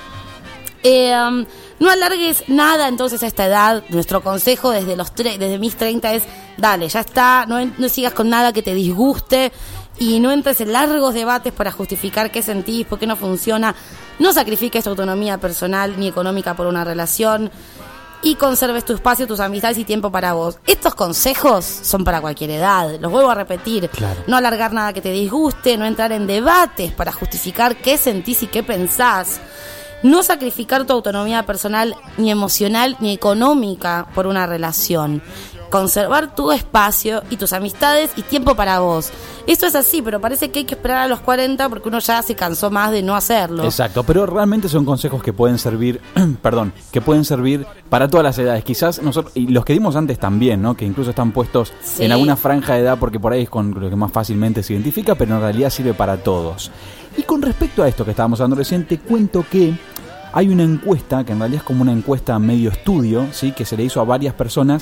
Eh, um, no alargues nada entonces a esta edad. Nuestro consejo desde los tre- desde mis treinta es dale, ya está, no, en- no sigas con nada que te disguste y no entres en largos debates para justificar qué sentís, por qué no funciona. No sacrifiques tu autonomía personal ni económica por una relación y conserves tu espacio, tus amistades y tiempo para vos. Estos consejos son para cualquier edad, los vuelvo a repetir. Claro. No alargar nada que te disguste, no entrar en debates para justificar qué sentís y qué pensás. No sacrificar tu autonomía personal, ni emocional, ni económica por una relación. Conservar tu espacio y tus amistades y tiempo para vos. Esto es así, pero parece que hay que esperar a los cuarenta porque uno ya se cansó más de no hacerlo. Exacto, pero realmente son consejos que pueden servir, perdón, que pueden servir para todas las edades. Quizás nosotros, y los que dimos antes también, ¿no? Que incluso están puestos Sí. en alguna franja de edad porque por ahí es con lo que más fácilmente se identifica, pero en realidad sirve para todos. Y con respecto a esto que estábamos hablando recién, te cuento que hay una encuesta, que en realidad es como una encuesta medio estudio, ¿sí? Que se le hizo a varias personas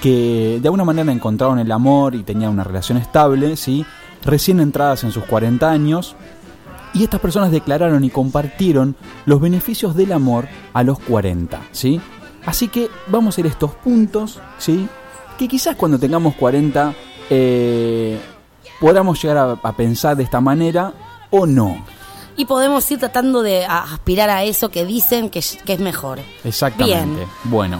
que de alguna manera encontraron el amor y tenían una relación estable, ¿sí? Recién entradas en sus cuarenta años, y estas personas declararon y compartieron los beneficios del amor a los cuarenta, ¿sí? Así que vamos a ir a estos puntos, ¿sí? Que quizás cuando tengamos cuarenta eh, podamos llegar a, a pensar de esta manera o no. Y podemos ir tratando de a- aspirar a eso que dicen que, que es mejor. Exactamente. Bien. Bueno,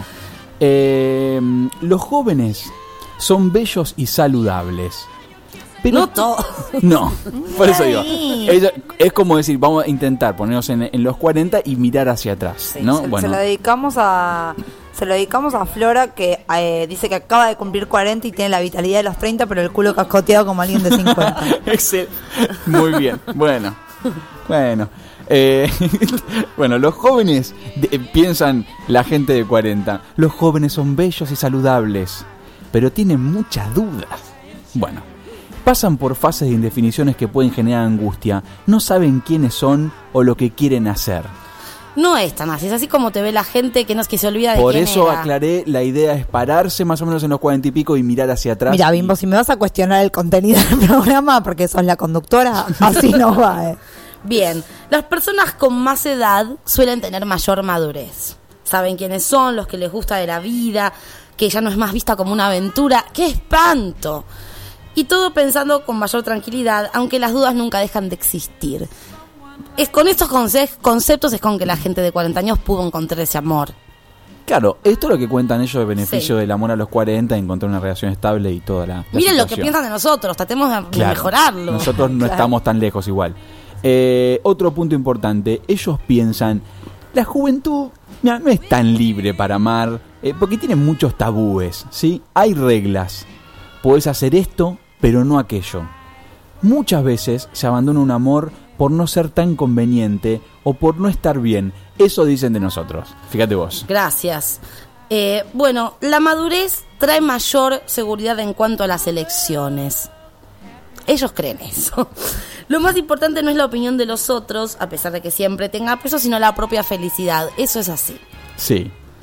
eh, los jóvenes son bellos y saludables. Pero No todo. No, por eso digo. Es, es como decir, vamos a intentar ponernos en, en los cuarenta y mirar hacia atrás, Sí, ¿no? se, Bueno, se lo dedicamos a se lo dedicamos a Flora, que eh, dice que acaba de cumplir cuarenta y tiene la vitalidad de los treinta, pero el culo cascoteado como alguien de cincuenta. Excel. Muy bien. Bueno, bueno. Eh, bueno, los jóvenes de- piensan la gente de cuarenta. Los jóvenes son bellos y saludables, pero tienen muchas dudas. Bueno, pasan por fases de indefiniciones que pueden generar angustia. No saben quiénes son o lo que quieren hacer. No es tan así, es así como te ve la gente que no es que se olvida de Por quién eso era. aclaré, la idea es pararse más o menos en los cuarenta y pico y mirar hacia atrás. Mira, y- Bimbo, si me vas a cuestionar el contenido del programa porque sos la conductora, así no va, eh. Bien, las personas con más edad suelen tener mayor madurez. Saben quiénes son, los que les gusta de la vida, que ya no es más vista como una aventura. ¡Qué espanto! Y todo pensando con mayor tranquilidad, aunque las dudas nunca dejan de existir. Es con estos conce- conceptos es con que la gente de cuarenta años pudo encontrar ese amor. Claro, esto es lo que cuentan ellos de beneficio Sí. del amor a los cuarenta, encontrar una relación estable y toda la, la Miren lo que situación. piensan de nosotros, tratemos de, de Claro, mejorarlo. Nosotros no Claro. estamos tan lejos igual. Eh, otro punto importante, ellos piensan, la juventud mira, no es tan libre para amar, eh, porque tiene muchos tabúes, ¿sí? Hay reglas. Podés hacer esto, pero no aquello. Muchas veces se abandona un amor por no ser tan conveniente o por no estar bien. Eso dicen de nosotros. Fíjate vos. Gracias. Eh, bueno, la madurez trae mayor seguridad en cuanto a las elecciones. Ellos creen eso. Lo más importante no es la opinión de los otros, a pesar de que siempre tenga peso, sino la propia felicidad. Eso es así. Sí.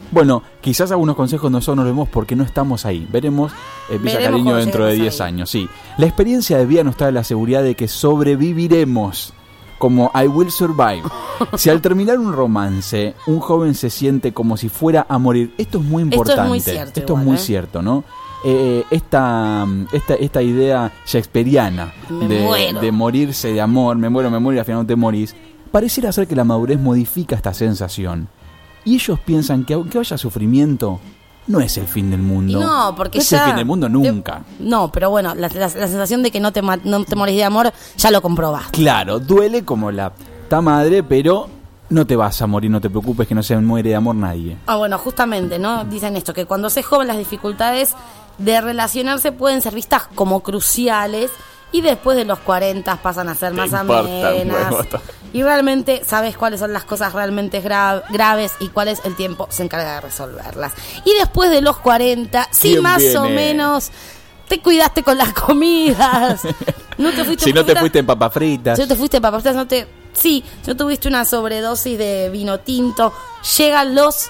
Bueno, quizás algunos consejos nosotros no los vemos porque no estamos ahí. Veremos eh, Villa Veremos Cariño cuando dentro de lleguemos diez ahí. años, sí. La experiencia de vida nos trae la seguridad de que sobreviviremos. Como I will survive. Si al terminar un romance, un joven se siente como si fuera a morir. Esto es muy Esto es importante. muy cierto Esto igual, es muy ¿eh? cierto, ¿no? Eh, esta, esta, esta idea shakespeariana Me de, muero. de morirse de amor, me muero, me muero y al final no te morís, pareciera ser que la madurez modifica esta sensación. Y ellos piensan que aunque haya sufrimiento, no es el fin del mundo. Y no, porque no es ya... el fin del mundo nunca. te- no, pero bueno, la, la- la sensación de que no te, ma- no te morís de amor, ya lo comprobaste. Claro, duele como la ta madre, pero no te vas a morir, no te preocupes que no se muere de amor nadie. Ah, bueno, justamente, ¿no? Dicen esto, que cuando se es joven las dificultades de relacionarse pueden ser vistas como cruciales y después de los cuarenta pasan a ser Te más importa un amenas. huevo todo. Y realmente sabes cuáles son las cosas realmente gra- graves y cuál es el tiempo se encarga de resolverlas. Y después de los cuarenta, sí, ¿Quién más o viene? menos te cuidaste con las comidas. No te fuiste Si no te fuera- fuiste en papas fritas. Si no te fuiste papas fritas, no te... Sí, si no tuviste una sobredosis de vino tinto, llegan los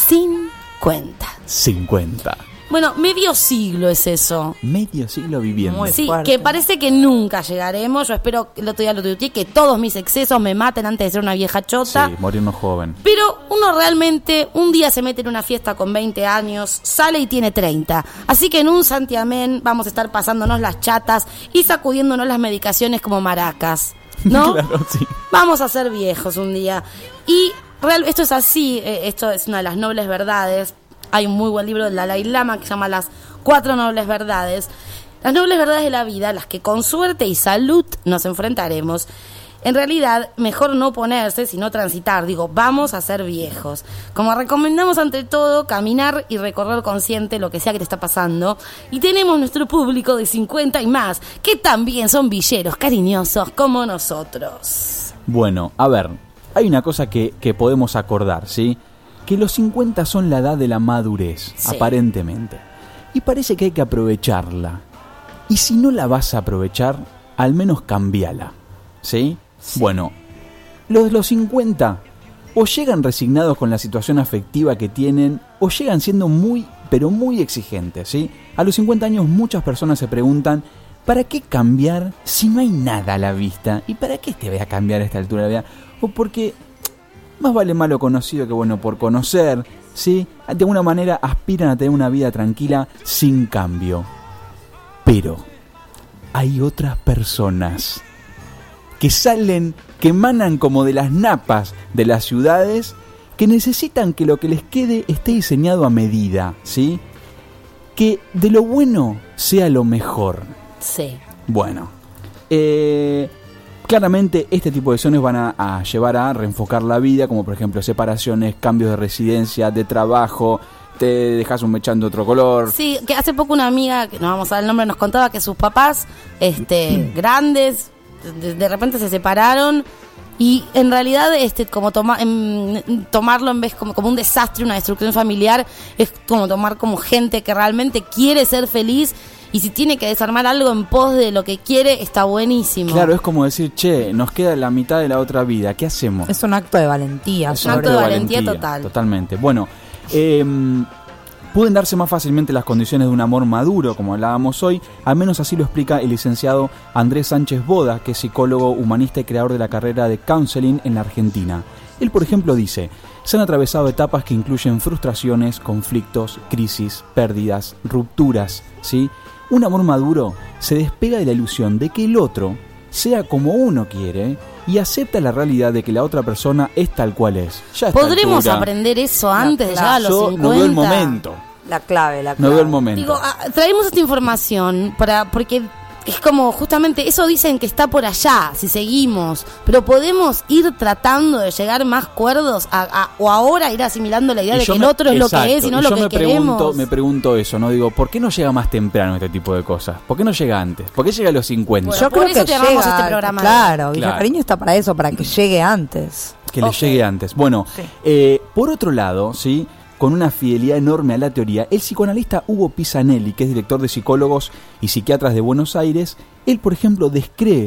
cincuenta. cincuenta. Bueno, medio siglo es eso. Medio siglo viviendo. Muy Sí, fuerte. que parece que nunca llegaremos. Yo espero, el otro día lo tuiteé, que todos mis excesos me maten antes de ser una vieja chota. Sí, morirnos joven. Pero uno realmente un día se mete en una fiesta con veinte años, sale y tiene treinta. Así que en un santiamén vamos a estar pasándonos las chatas y sacudiéndonos las medicaciones como maracas, ¿no? Claro, sí. Vamos a ser viejos un día. Y real, esto es así, eh, esto es una de las nobles verdades. Hay un muy buen libro del Dalai Lama que se llama Las Cuatro Nobles Verdades. Las nobles verdades de la vida, las que con suerte y salud nos enfrentaremos. En realidad, mejor no ponerse, sino transitar. Digo, vamos a ser viejos. Como recomendamos ante todo, caminar y recorrer consciente lo que sea que te está pasando. Y tenemos nuestro público de cincuenta y más, que también son villeros cariñosos como nosotros. Bueno, a ver, hay una cosa que, que podemos acordar, ¿sí? Que los cincuenta son la edad de la madurez, Sí. aparentemente. Y parece que hay que aprovecharla. Y si no la vas a aprovechar, al menos cambiala, ¿sí? Bueno, los de los cincuenta o llegan resignados con la situación afectiva que tienen, o llegan siendo muy, pero muy exigentes, ¿sí? A los cincuenta años muchas personas se preguntan, ¿para qué cambiar si no hay nada a la vista? ¿Y para qué te voy a cambiar a esta altura de la vida? O porque más vale malo conocido que bueno por conocer, ¿sí? De alguna manera aspiran a tener una vida tranquila sin cambio. Pero hay otras personas que salen, que emanan como de las napas de las ciudades, que necesitan que lo que les quede esté diseñado a medida, ¿sí? Que de lo bueno sea lo mejor. Sí. Bueno, eh, claramente este tipo de decisiones van a, a llevar a reenfocar la vida, como por ejemplo separaciones, cambios de residencia, de trabajo, te dejas un mechán de otro color. Sí, que hace poco una amiga, que no vamos a dar el nombre, nos contaba que sus papás, este, grandes, de, de repente se separaron y en realidad, este, como toma, en, tomarlo en vez como, como un desastre, una destrucción familiar, es como tomar como gente que realmente quiere ser feliz y si tiene que desarmar algo en pos de lo que quiere, está buenísimo. Claro, es como decir, che, nos queda la mitad de la otra vida, ¿qué hacemos? Es un acto de valentía. Es un acto de valentía total. Totalmente. Bueno, eh, pueden darse más fácilmente las condiciones de un amor maduro, como hablábamos hoy, al menos así lo explica el licenciado Andrés Sánchez Boda, que es psicólogo, humanista y creador de la carrera de counseling en la Argentina. Él, por ejemplo, dice, se han atravesado etapas que incluyen frustraciones, conflictos, crisis, pérdidas, rupturas, ¿sí? Un amor maduro se despega de la ilusión de que el otro sea como uno quiere y acepta la realidad de que la otra persona es tal cual es. Ya a esta ¿Podremos altura, aprender eso antes de claro. llegar a los yo cincuenta? no veo el momento. La clave, la clave. No veo el momento. Digo, ah, traemos esta información para porque es como justamente eso dicen que está por allá si seguimos, pero podemos ir tratando de llegar más cuerdos a, a- o ahora ir asimilando la idea Y de yo que el me- otro es lo que exacto, es y no y lo yo que me queremos. pregunto, me pregunto eso, ¿no? Digo, ¿por qué no llega más temprano este tipo de cosas? ¿Por qué no llega antes? ¿Por qué llega a los cincuenta? Bueno, Yo por creo eso que te armamos llega, este programa. Claro, Villa Claro. Cariño está para eso, para que llegue antes. Que le Ok. llegue antes. Bueno, Sí. eh, por otro lado, ¿sí? Con una fidelidad enorme a la teoría, el psicoanalista Hugo Pisanelli, que es director de psicólogos y psiquiatras de Buenos Aires, él, por ejemplo, descree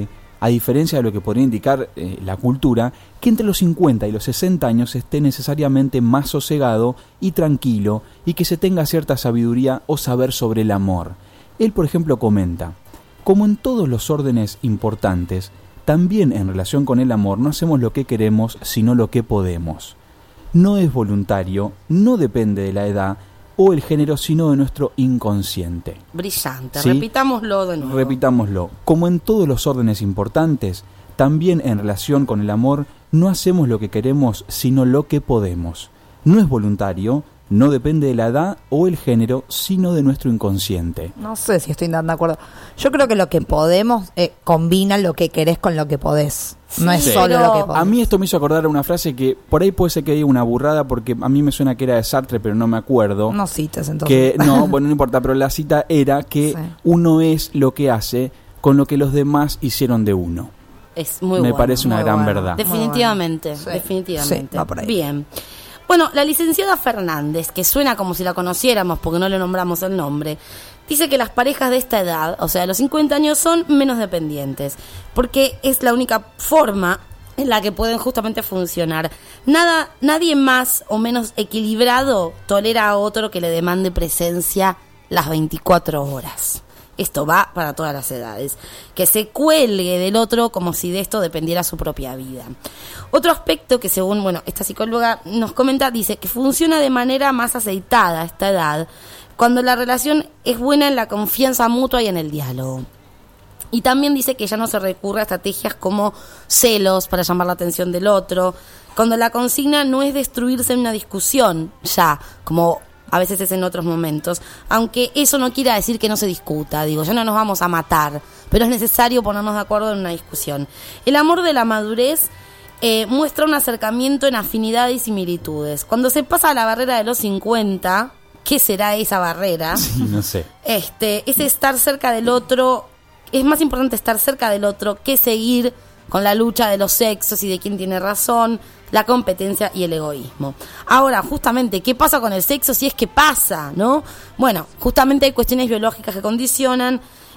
a diferencia de lo que podría indicar eh, la cultura, que entre los cincuenta y los sesenta años esté necesariamente más sosegado y tranquilo y que se tenga cierta sabiduría o saber sobre el amor. Él, por ejemplo, comenta: como en todos los órdenes importantes, también en relación con el amor no hacemos lo que queremos, sino lo que podemos. No es voluntario, no depende de la edad o el género, sino de nuestro inconsciente. Brillante, ¿Sí? Repitámoslo de nuevo. Repitámoslo. Como en todos los órdenes importantes, también en relación con el amor, no hacemos lo que queremos, sino lo que podemos. No es voluntario, no depende de la edad o el género, sino de nuestro inconsciente. No sé si estoy tan de acuerdo. Yo creo que lo que podemos eh, combina lo que querés con lo que podés. No es Sí. solo Pero lo que podés. A mí esto me hizo acordar a una frase que por ahí puede ser que diga una burrada, porque a mí me suena que era de Sartre, pero no me acuerdo. No cites entonces. Que no, bueno, no importa, pero la cita era que Sí. uno es lo que hace con lo que los demás hicieron de uno. Es muy Me bueno. parece una muy gran bueno. verdad. Definitivamente, Sí. definitivamente. Sí, va por ahí. Bien. Bueno, la licenciada Fernández, que suena como si la conociéramos porque no le nombramos el nombre, dice que las parejas de esta edad, o sea, de los cincuenta años, son menos dependientes, porque es la única forma en la que pueden justamente funcionar. Nada, nadie más o menos equilibrado tolera a otro que le demande presencia las veinticuatro horas. Esto va para todas las edades. Que se cuelgue del otro como si de esto dependiera su propia vida. Otro aspecto que, según bueno esta psicóloga nos comenta, dice que funciona de manera más aceitada a esta edad, cuando la relación es buena en la confianza mutua y en el diálogo. Y también dice que ya no se recurre a estrategias como celos para llamar la atención del otro, cuando la consigna no es destruirse en una discusión, ya, como a veces es en otros momentos, aunque eso no quiera decir que no se discuta, digo, ya no nos vamos a matar, pero es necesario ponernos de acuerdo en una discusión. El amor de la madurez eh, muestra un acercamiento en afinidad y similitudes. Cuando se pasa la barrera de los cincuenta, ¿qué será esa barrera? Sí, no sé. Este, ese estar cerca del otro, es más importante estar cerca del otro que seguir con la lucha de los sexos y de quién tiene razón, la competencia y el egoísmo. Ahora, justamente, ¿qué pasa con el sexo si es que pasa, no? Bueno, justamente hay cuestiones biológicas que condicionan,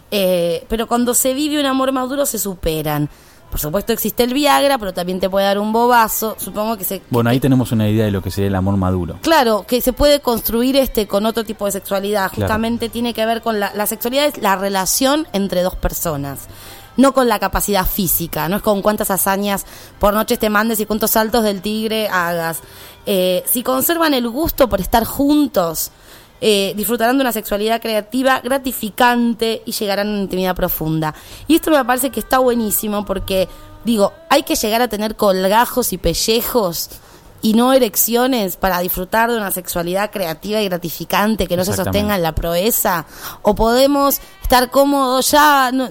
eh, pero cuando se vive un amor maduro se superan. Por supuesto existe el Viagra, pero también te puede dar un bobazo, supongo que se... Bueno, ahí que- tenemos una idea de lo que sería el amor maduro. Claro, que se puede construir este con otro tipo de sexualidad. Claro. Justamente tiene que ver con la, la sexualidad, es la relación entre dos personas. No con la capacidad física, no es con cuántas hazañas por noche te mandes y cuántos saltos del tigre hagas. Eh, si conservan el gusto por estar juntos, eh, disfrutarán de una sexualidad creativa, gratificante y llegarán a una intimidad profunda. Y esto me parece que está buenísimo porque, digo, hay que llegar a tener colgajos y pellejos y no erecciones para disfrutar de una sexualidad creativa y gratificante que no se Exactamente. sostenga en la proeza, o podemos estar cómodos ya no,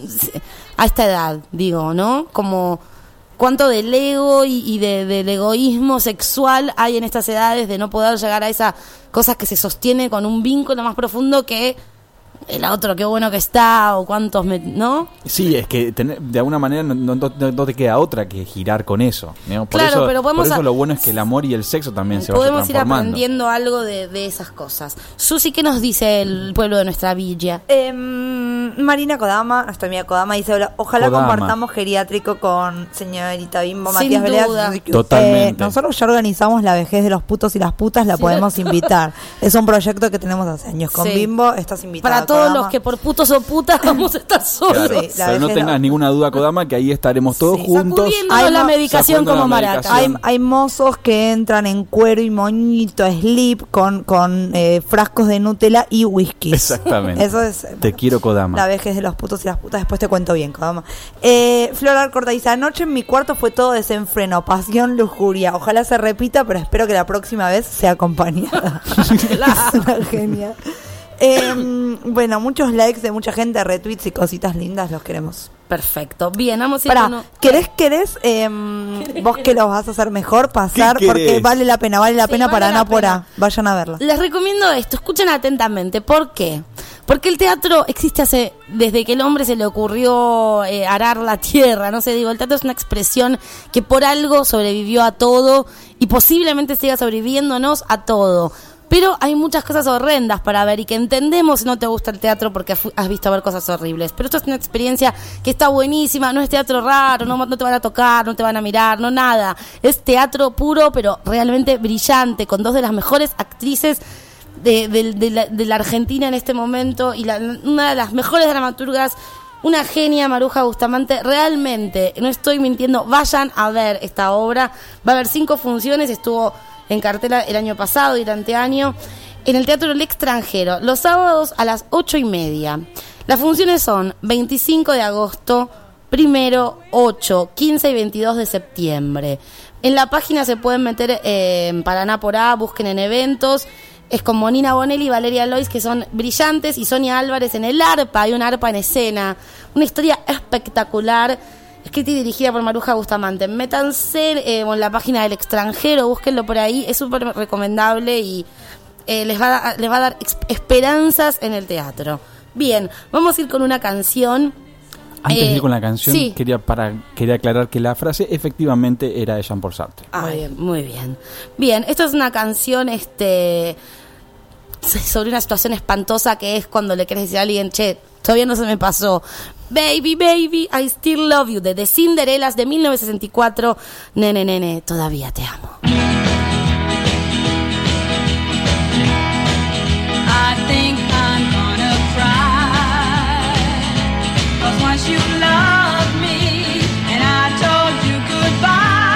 a esta edad, digo, ¿no? Como cuánto del ego y, y de, del egoísmo sexual hay en estas edades de no poder llegar a esas cosas que se sostiene con un vínculo más profundo que el otro, qué bueno que está, o cuántos, me, ¿no? Sí, es que tener- de alguna manera no, no- no- no te queda otra que girar con eso, ¿no? Por Claro, eso, pero podemos por eso a- lo bueno es que el amor y el sexo también se vayan Podemos ir transformando. aprendiendo algo de, de esas cosas. Susi, ¿qué nos dice el pueblo de nuestra villa? Em, Marina Kodama, nuestra amiga Kodama, dice: "Hola, ojalá Kodama. compartamos geriátrico con señorita Bimbo, Sin Matías Vélez". duda. Así que, Totalmente. eh, nosotros ya organizamos la vejez de los putos y las putas, la Sí. podemos invitar. Es un proyecto que tenemos hace años. Con Sí. Bimbo estás invitada. Para todos Kodama. los que por putos o putas vamos a estar solos. Claro, Sí, la pero no vejez tengas no. ninguna duda, Kodama, que ahí estaremos todos Sí. juntos. Sacudiéndonos Hay la mo- medicación sacudiendo como la maraca. Hay, medicación. hay mozos que entran en cuero y moñito, slip, con, con eh, frascos de Nutella y whisky. Exactamente. Eso es. Te quiero, Kodama. La vejez de los putos y las putas. Después te cuento bien, Kodama. Eh, Flor Alcorta dice: anoche en mi cuarto fue todo desenfreno, pasión, lujuria. Ojalá se repita, pero espero que la próxima vez sea acompañada. Es una genia. Eh, bueno, muchos likes de mucha gente, retweets y cositas lindas, los queremos. Perfecto. Bien, vamos a ir Pará, con un- ¿querés, querés, eh, vos que los vas a hacer mejor, pasar? ¿Qué Porque querés? vale la pena, vale la Sí, pena vale para la Ana Porá. pena. Vayan a verla. Les recomiendo esto, escuchen atentamente. ¿Por qué? Porque el teatro existe hace desde que el hombre se le ocurrió eh, arar la tierra, no sé, digo, el teatro es una expresión que por algo sobrevivió a todo y posiblemente siga sobreviviéndonos a todo. pero hay muchas cosas horrendas para ver y que entendemos si no te gusta el teatro porque has visto ver cosas horribles. Pero esto es una experiencia que está buenísima, no es teatro raro, no, no te van a tocar, no te van a mirar, no nada. Es teatro puro, pero realmente brillante, con dos de las mejores actrices de, de, de, la, de la Argentina en este momento y la, una de las mejores dramaturgas. Una genia, Maruja Bustamante, realmente, no estoy mintiendo, vayan a ver esta obra. Va a haber cinco funciones, estuvo en cartela el año pasado y el anteaño, en el Teatro El Extranjero, los sábados a las ocho y media. Las funciones son veinticinco de agosto, primero, ocho, quince y veintidós de septiembre. En la página se pueden meter eh, en Paraná por A, busquen en eventos. Es con Monina Bonelli y Valeria Lois, que son brillantes, y Sonia Álvarez en el arpa, hay un arpa en escena. Una historia espectacular, escrita y dirigida por Maruja Bustamante. Métanse eh, en la página del Extranjero, búsquenlo por ahí, es súper recomendable y eh, les, va a, les va a dar ex- esperanzas en el teatro. Bien, vamos a ir con una canción. Antes eh, de ir con la canción, sí. quería para quería aclarar que la frase efectivamente era de Jean-Paul Sartre. Ah, bien, muy bien. Bien, esto es una canción este sobre una situación espantosa que es cuando le querés decir a alguien, che, todavía no se me pasó. Baby, baby, I still love you, de The Cinderellas de mil novecientos sesenta y cuatro. Nene, nene, todavía te amo. I think I'm gonna cry, 'cause once you loved me and I told you goodbye,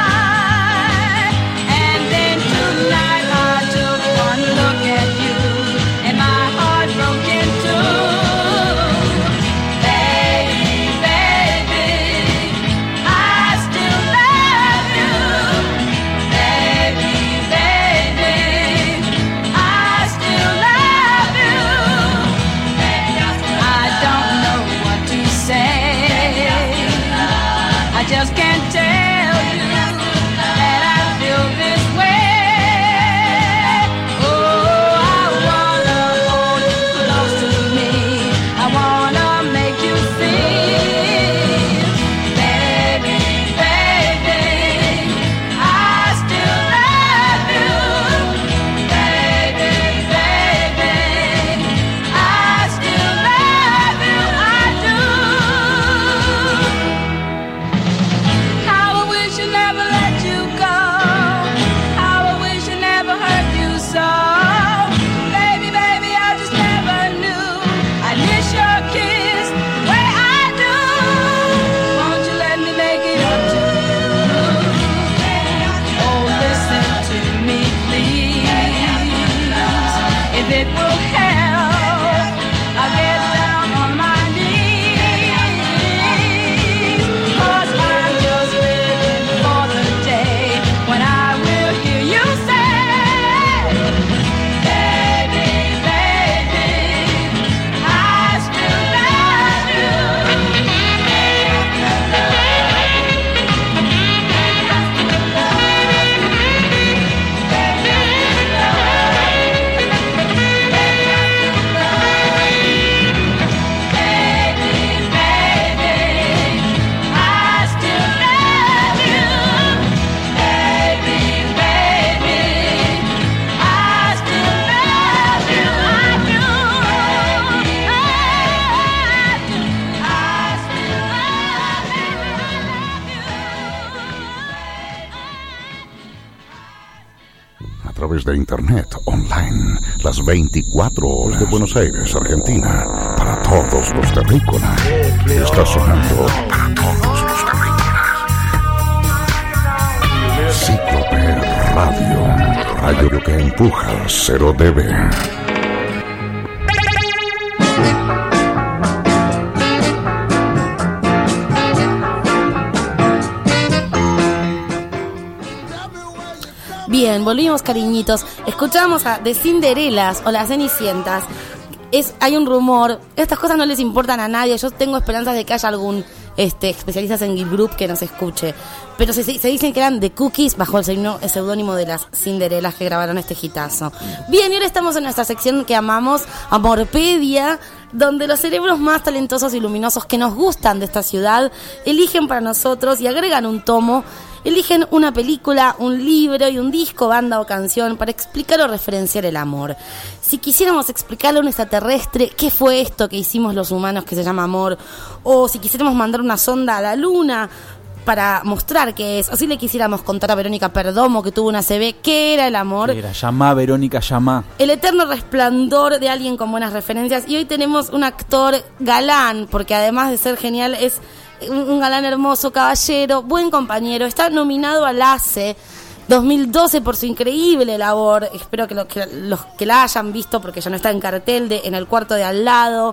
and then tonight I took one look at you and my heart broke in two. Baby, baby, I still love you. Baby, baby, I still love you. I don't know what to say. I just can't tell you that I feel this way. Oh, I wanna hold you close to me. I wanna make you feel. Baby, baby, I still love you. Baby, baby, I still love you. I do. How I wish I never let you go. How I wish I never hurt you so. Baby, baby, I just never knew I miss your kiss the way I do. Won't you let me make it up to you? Oh, listen to me, please. If it will help, I'll get down on my knees. 'Cause I'm just waiting for the day when I will hear you say, baby, baby, I still love you. Baby, baby, I still love you. Baby, baby, I still love you. I do. I do. I still love you. A través de internet, online, las veinticuatro horas de Buenos Aires, Argentina, para todos los terrícolas. Está sonando para todos los terrícolas. Cíclope Radio, radio que empuja, cero debe. Bien, volvimos, cariñitos. Escuchamos a The Cinderellas o Las Cenicientas. Es, hay un rumor, estas cosas no les importan a nadie. Yo tengo esperanzas de que haya algún este, especialista en Guild Group que nos escuche. Pero se, se dicen que eran The Cookies bajo el seudónimo- el seudónimo de las Cinderellas que grabaron este hitazo. Bien, y ahora estamos en nuestra sección que amamos, Amorpedia, donde los cerebros más talentosos y luminosos que nos gustan de esta ciudad eligen para nosotros y agregan un tomo eligen una película, un libro y un disco, banda o canción para explicar o referenciar el amor. Si quisiéramos explicarle a un extraterrestre qué fue esto que hicimos los humanos que se llama amor, o si quisiéramos mandar una sonda a la luna para mostrar qué es, o si le quisiéramos contar a Verónica Perdomo, que tuvo una C B, qué era el amor. Era, llamá, Verónica, llamá. El eterno resplandor de alguien con buenas referencias. Y hoy tenemos un actor galán, porque además de ser genial, es un, un galán hermoso, caballero, buen compañero. Está nominado al A C E dos mil doce por su increíble labor. Espero que, lo, que los que la hayan visto, porque ya no está en cartel, de En el cuarto de al lado.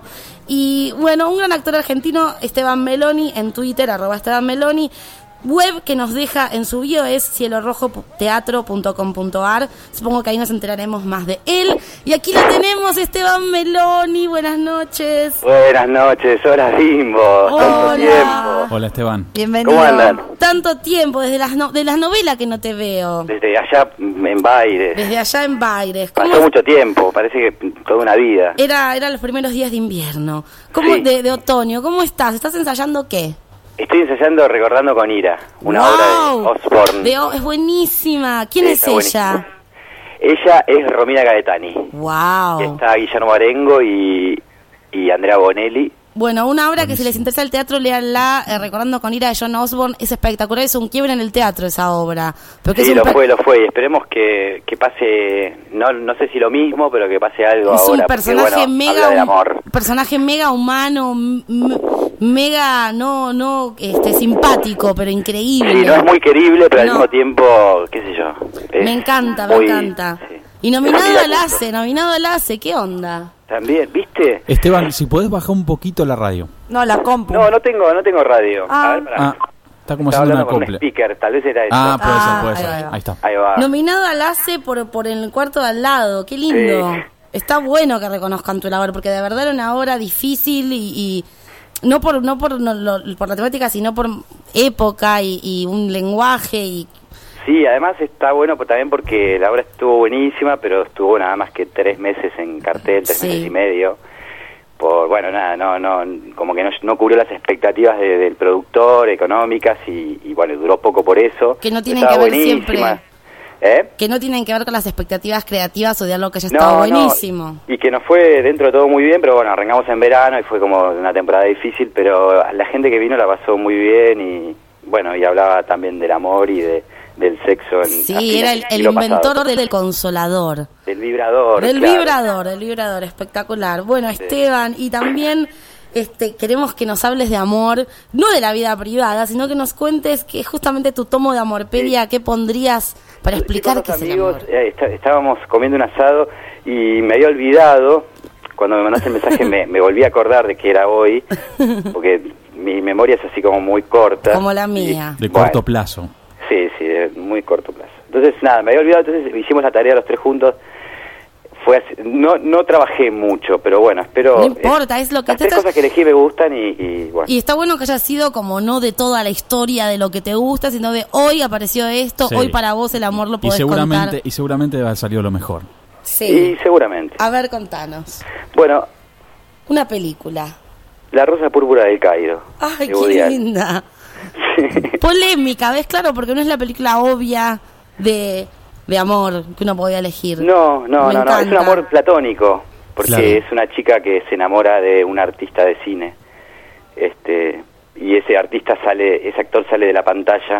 Y bueno, un gran actor argentino, Esteban Meloni, en Twitter, arroba Esteban Meloni. Web que nos deja en su bio es cielo rojo teatro punto com punto a r. Supongo que ahí nos enteraremos más de él. Y aquí lo tenemos, Esteban Meloni. Buenas noches. Buenas noches, hola Bimbo. Tanto tiempo. Hola, Esteban. Bienvenido. ¿Cómo andan? Tanto tiempo, desde las, no, de las novelas que no te veo. Desde allá en Baires. Desde allá en Baires. ¿Cómo Pasó mucho tiempo, parece que toda una vida. Era, eran los primeros días de invierno. ¿Cómo, Sí. de, de otoño. ¿Cómo estás? ¿Estás ensayando qué? Estoy ensayando Recordando con Ira, una ¡Wow! obra de Osborne. De O- es buenísima. ¿Quién Sí, es está ella? buenísima. Ella es Romina Gaetani. Wow. Y está Guillermo Arengo y, y Andrea Bonelli. Bueno, una obra que si les interesa el teatro, léanla, eh, Recordando con Ira de John Osborne, es espectacular, es un quiebre en el teatro esa obra. Porque Sí, es un lo per- fue, lo fue. Y esperemos que, que pase, no no sé si lo mismo, pero que pase algo es ahora. un personaje porque, bueno, mega habla del hum- amor. personaje mega humano, m- m- mega no no este simpático, pero increíble. Sí, no es muy querible, pero No. al mismo tiempo, qué sé yo. es Me encanta, muy- me encanta. sí. Y nominado Mira, al A C E, nominado al A C E, ¿qué onda? También, ¿viste? Esteban, si podés bajar un poquito la radio. No, la compu. No, no tengo, no tengo radio. Ah. A ver, pará. Ah, está como Estaba haciendo una hablando con un copla. speaker, tal vez era eso. Ah, puede Ah, ser, puede ahí ser. va, Ahí, ahí va. está. Ahí va. Nominado al A C E por, por el cuarto de al lado, qué lindo. Sí. Está bueno que reconozcan tu labor, porque de verdad era una obra difícil y, y no por no por no, lo- por la temática, sino por época y, y un lenguaje y Sí, además está bueno pues, también porque la obra estuvo buenísima, pero estuvo nada más que tres meses en cartel, tres Sí. meses y medio. Por, bueno, nada, no, no, como que no, no cubrió las expectativas de- del productor, económicas, y, y bueno, duró poco por eso. Que no tienen Estaba que ver buenísima. siempre. ¿Eh? que no tienen que ver con las expectativas creativas o de algo que ya No, estaba no, buenísimo. y que nos fue dentro de todo muy bien, pero bueno, arrancamos en verano y fue como una temporada difícil, pero la gente que vino la pasó muy bien y bueno, y hablaba también del amor y de del sexo. En, a Sí, fines era del el, el siglo inventor pasado. del consolador. Del vibrador. Del claro. vibrador, del vibrador, espectacular. Bueno, Esteban, y también este queremos que nos hables de amor, no de la vida privada, sino que nos cuentes que justamente tu tomo de amorpedia, ¿qué pondrías para explicar Con qué los es el amigos, amor? eh, está- estábamos comiendo un asado y me había olvidado, cuando me mandaste el mensaje me, me volví a acordar de que era hoy, porque mi memoria es así como muy corta. Como la mía. De Bueno. corto plazo. Sí, sí, de muy corto plazo. Entonces, nada, me había olvidado, entonces hicimos la tarea los tres juntos. Fue así- no no trabajé mucho, pero bueno, espero... No importa, es lo que Las te tres estás- cosas que elegí me gustan y, y bueno. Y está bueno que haya sido como no de toda la historia de lo que te gusta, sino de hoy apareció esto, Sí. hoy para vos el amor lo Y podés seguramente, contar. y seguramente va a salir lo mejor. Sí. Y seguramente. A ver, contanos. Bueno, Una película. La Rosa Púrpura del Cairo. Ay, de Woody qué Allen. linda. Polémica, ¿ves? Claro, porque no es la película obvia de, de amor que uno podía elegir. No, no, Me no, no, es un encanta. amor platónico, porque Claro. es una chica que se enamora de un artista de cine, este, y ese artista sale, ese actor sale de la pantalla,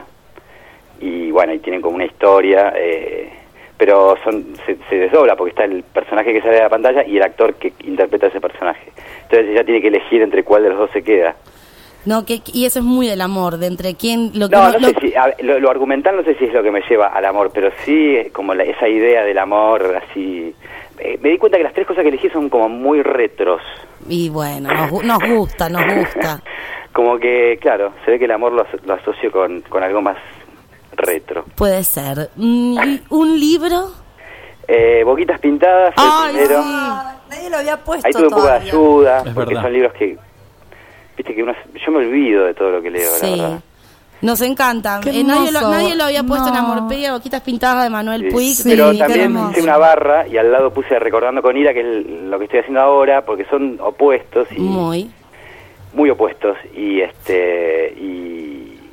y bueno, y tienen como una historia, eh, pero son, se, se desdobla porque está el personaje que sale de la pantalla y el actor que interpreta ese personaje. Entonces ella tiene que elegir entre cuál de los dos se queda. No, que, y eso es muy del amor, de entre quién... Lo que No, uno- no lo- sé si, a ver, lo, lo argumental no sé si es lo que me lleva al amor, pero sí eh, como la- esa idea del amor así... Eh, me di cuenta que las tres cosas que elegí son como muy retros. Y bueno, nos, gu- nos gusta, nos gusta. Como que, claro, se ve que el amor lo, aso- lo asocio con, con algo más retro. Puede ser. Mm, ¿y ¿Un libro? Eh, Boquitas Pintadas fue Ay, el primero. sí. Nadie lo había puesto Ahí tuve un poco de todavía. ayuda, Es porque verdad. son libros que... Viste que uno... Yo me olvido de todo lo que leo, la Sí. verdad. Nos encanta. Qué Eh, nadie, lo, hermoso. nadie lo había puesto en No. Amorpedia, Boquitas Pintadas de Manuel Sí, Puig. pero qué también hermoso. hice una barra y al lado puse Recordando con Ira, que es el- lo que estoy haciendo ahora, porque son opuestos y Muy. muy opuestos y este y,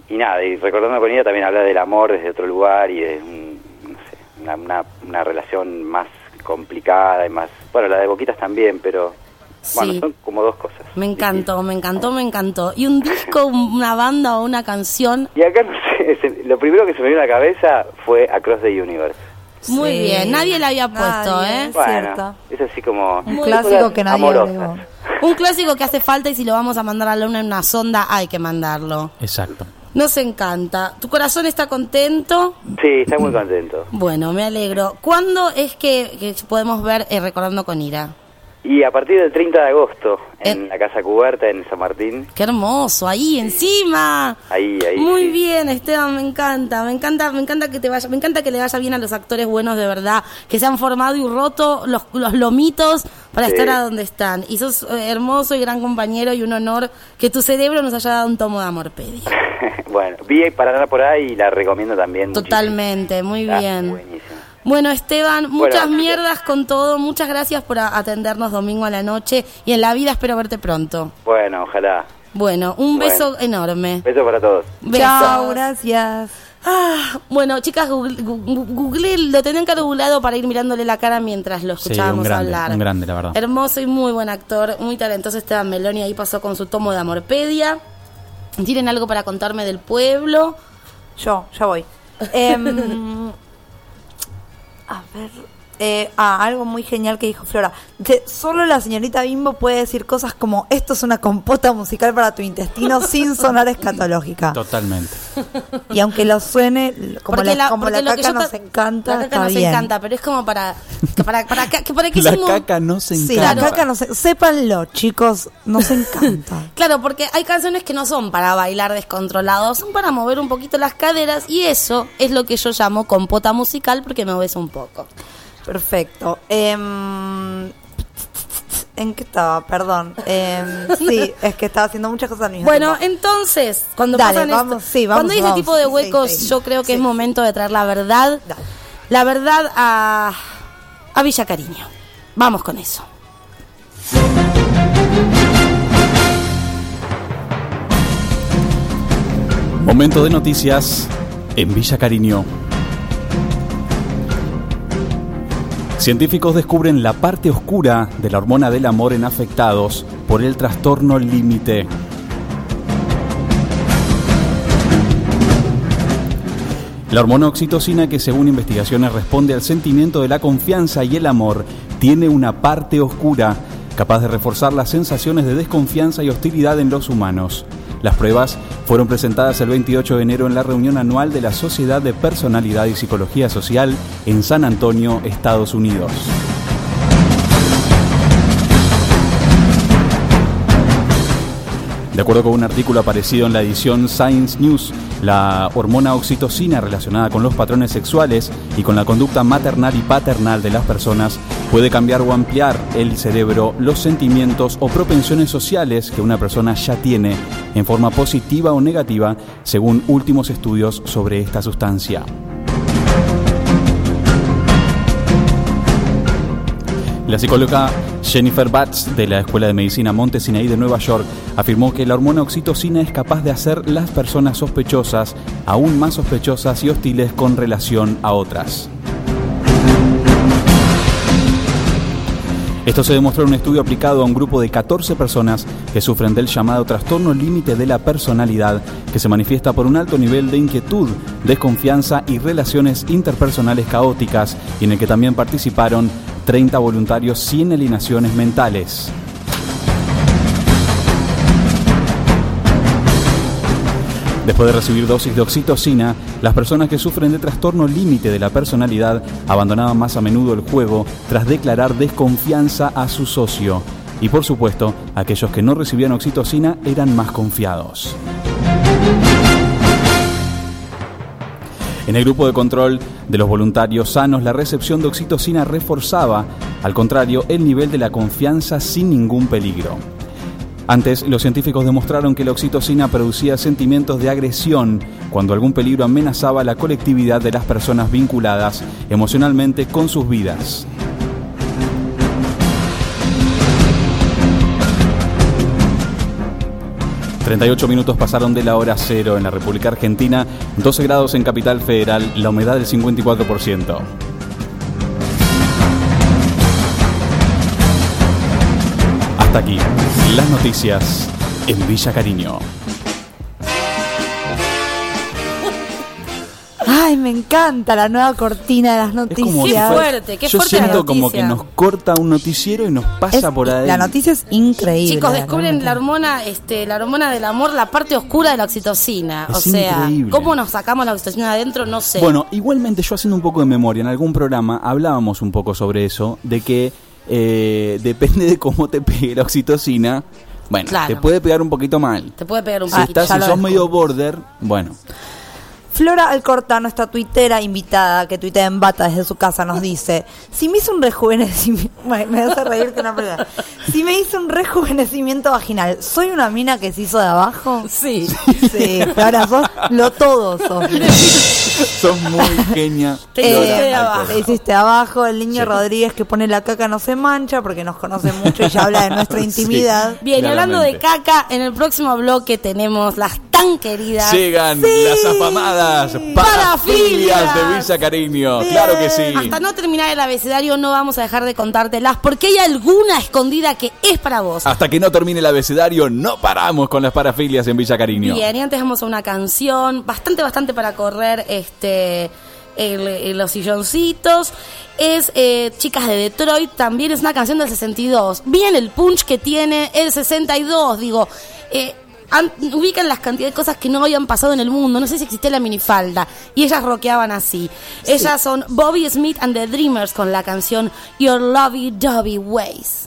y nada, y recordando con ella también habla del amor desde otro lugar y de un, no sé, una, una, una relación más complicada y más... Bueno, la de Boquitas también, pero... Bueno, Sí. son como dos cosas. Me encantó, me encantó, me encantó. ¿Y un disco, una banda o una canción? Y acá, no sé, se- lo primero que se me vino a la cabeza fue Across the Universe. Muy Sí. bien, nadie la había puesto, Nadie. ¿eh? Es Bueno, cierto. es así como... Un clásico que nadie amorosas. agregó. Un clásico que hace falta y si lo vamos a mandar a la luna en una sonda, hay que mandarlo. Exacto. Nos encanta. ¿Tu corazón está contento? Sí, está muy contento. Bueno, me alegro. ¿Cuándo es que, que podemos ver eh, Recordando con Ira? Y a partir del treinta de agosto, en Eh. la Casa Cuberta, en San Martín, ¡Qué hermoso! Ahí, encima. ahí, ahí. Muy sí. bien, Esteban, me encanta, me encanta, me encanta que te vaya, me encanta que le vaya bien a los actores buenos de verdad, que se han formado y roto los, los lomitos para Sí. estar a donde están. Y sos eh, hermoso y gran compañero y un honor que tu cerebro nos haya dado un tomo de Amorpedia. Bueno, vi para andar por ahí y la recomiendo también. Totalmente, muy muchísimo. bien. Ah, buenísimo. Bueno, Esteban, muchas Bueno, mierdas con todo. Muchas gracias por a- atendernos domingo a la noche. Y en la vida espero verte pronto. Bueno, ojalá. Bueno, un Bueno. beso enorme. Besos para todos. Besos. Chao, gracias. Ah, bueno, chicas, google, gu- google, lo tenían que haber googleado para ir mirándole la cara mientras lo Sí, escuchábamos un grande, hablar. un grande, la verdad. Hermoso y muy buen actor, muy talentoso Esteban Meloni. Ahí pasó con su tomo de Amorpedia. ¿Tienen algo para contarme del pueblo? Yo, ya voy. Em, a ver. Eh, ah, algo muy genial que dijo Flora. Dice, solo la señorita Bimbo puede decir cosas como esto es una compota musical para tu intestino sin sonar escatológica. Totalmente. Y aunque lo suene, como Porque la, como porque la lo que caca yo nos ta- encanta, la caca está nos bien. encanta, pero es como para que para para que, que para que La hicimos- caca no se Sí, encanta. la caca nos sépanlo, chicos, nos encanta. Claro, porque hay canciones que no son para bailar descontrolados, son para mover un poquito las caderas y eso es lo que yo llamo compota musical porque me ves un poco. Perfecto. Em, ¿En qué estaba? Perdón. Em, sí, es que estaba haciendo muchas cosas al mismo Bueno, tiempo. entonces, cuando Dale, pasan vamos, esto- sí, vamos, cuando hay ese vamos, tipo de sí, huecos, sí, sí. yo creo que Sí. es momento de traer la verdad, Dale. la verdad a, a Villa Cariño. Vamos con eso. Momento de noticias en Villa Cariño. Científicos descubren la parte oscura de la hormona del amor en afectados por el trastorno límite. La hormona oxitocina, que según investigaciones responde al sentimiento de la confianza y el amor, tiene una parte oscura, capaz de reforzar las sensaciones de desconfianza y hostilidad en los humanos. Las pruebas fueron presentadas el veintiocho de enero en la reunión anual de la Sociedad de Personalidad y Psicología Social en San Antonio, Estados Unidos. De acuerdo con un artículo aparecido en la edición Science News, la hormona oxitocina relacionada con los patrones sexuales y con la conducta maternal y paternal de las personas puede cambiar o ampliar el cerebro, los sentimientos o propensiones sociales que una persona ya tiene en forma positiva o negativa, según últimos estudios sobre esta sustancia. La psicóloga Jennifer Batts, de la Escuela de Medicina Monte Sinaí de Nueva York, afirmó que la hormona oxitocina es capaz de hacer las personas sospechosas aún más sospechosas y hostiles con relación a otras. Esto se demostró en un estudio aplicado a un grupo de catorce personas que sufren del llamado trastorno límite de la personalidad, que se manifiesta por un alto nivel de inquietud, desconfianza y relaciones interpersonales caóticas, y en el que también participaron treinta voluntarios sin alienaciones mentales. Después de recibir dosis de oxitocina, las personas que sufren de trastorno límite de la personalidad abandonaban más a menudo el juego tras declarar desconfianza a su socio. Y por supuesto, aquellos que no recibían oxitocina eran más confiados. En el grupo de control de los voluntarios sanos, la recepción de oxitocina reforzaba, al contrario, el nivel de la confianza sin ningún peligro. Antes, los científicos demostraron que la oxitocina producía sentimientos de agresión cuando algún peligro amenazaba la colectividad de las personas vinculadas emocionalmente con sus vidas. treinta y ocho minutos pasaron de la hora cero en la República Argentina, doce grados en Capital Federal, la humedad del cincuenta y cuatro por ciento. Hasta aquí, las noticias en Villa Cariño. Ay, me encanta la nueva cortina de las noticias. Como Qué si fuera- fuerte, qué Yo fuerte la siento como noticia. que nos corta un noticiero y nos pasa Es- por ahí. La noticia es increíble. Chicos, descubren realmente. la hormona, este, la hormona del amor, la parte oscura de la oxitocina. Es o sea, increíble. ¿cómo nos sacamos la oxitocina de adentro? No sé. Bueno, igualmente yo haciendo un poco de memoria, en algún programa hablábamos un poco sobre eso, de que eh, depende de cómo te pegue la oxitocina. Bueno, Claro. te puede pegar un poquito mal. Te puede pegar un Si, poquito. estás, ya si lo sos descubrí. medio border, bueno. Flora Alcorta, nuestra tuitera invitada, que tuitea en bata desde su casa, nos dice: si me hizo un rejuvenecimiento, me me hace reír que no pelea. Si me hizo un rejuvenecimiento vaginal, ¿soy una mina que se hizo de abajo? Sí. Sí, Flora, sos lo todo, sos. Sos muy genia. Te Flora hiciste de Alcorta. abajo. Te hiciste abajo, el niño Sí. Rodríguez que pone la caca no se mancha porque nos conoce mucho y ya habla de nuestra Sí. intimidad. Bien, y hablando de Claramente. caca, en el próximo bloque tenemos las tan queridas. Llegan Sí. las afamadas parafilias Parafilias. de Villa Cariño. Claro que sí. Hasta no terminar el abecedario no vamos a dejar de contártelas porque hay alguna escondida que es para vos. Hasta que no termine el abecedario, no paramos con las parafilias en Villa Cariño. Bien, y antes vamos a una canción bastante, bastante para correr este el- el- los silloncitos. Es eh, Chicas de Detroit, también es una canción del sesenta y dos. Bien el punch que tiene el sesenta y dos, digo, eh, an- ubican las cantidades de cosas que no habían pasado en el mundo. No sé si existía la minifalda. Y ellas rockeaban así. Ellas son Bobby Smith and the Dreamers con la canción Your Lovey Dovey Ways.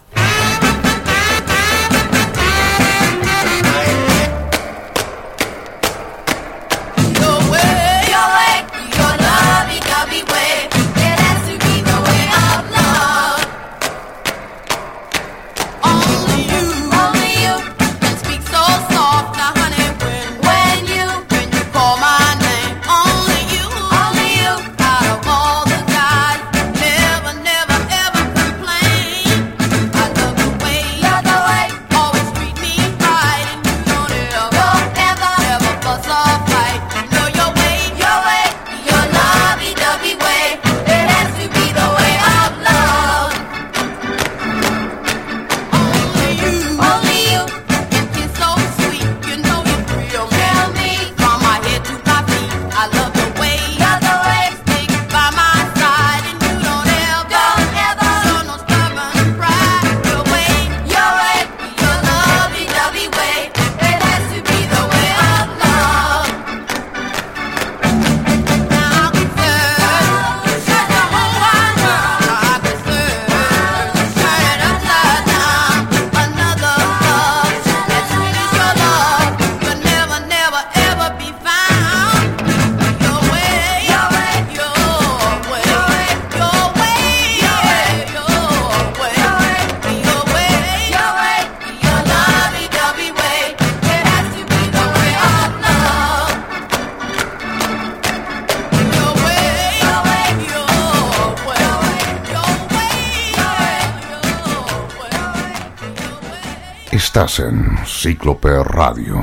Estás en Cíclope Radio.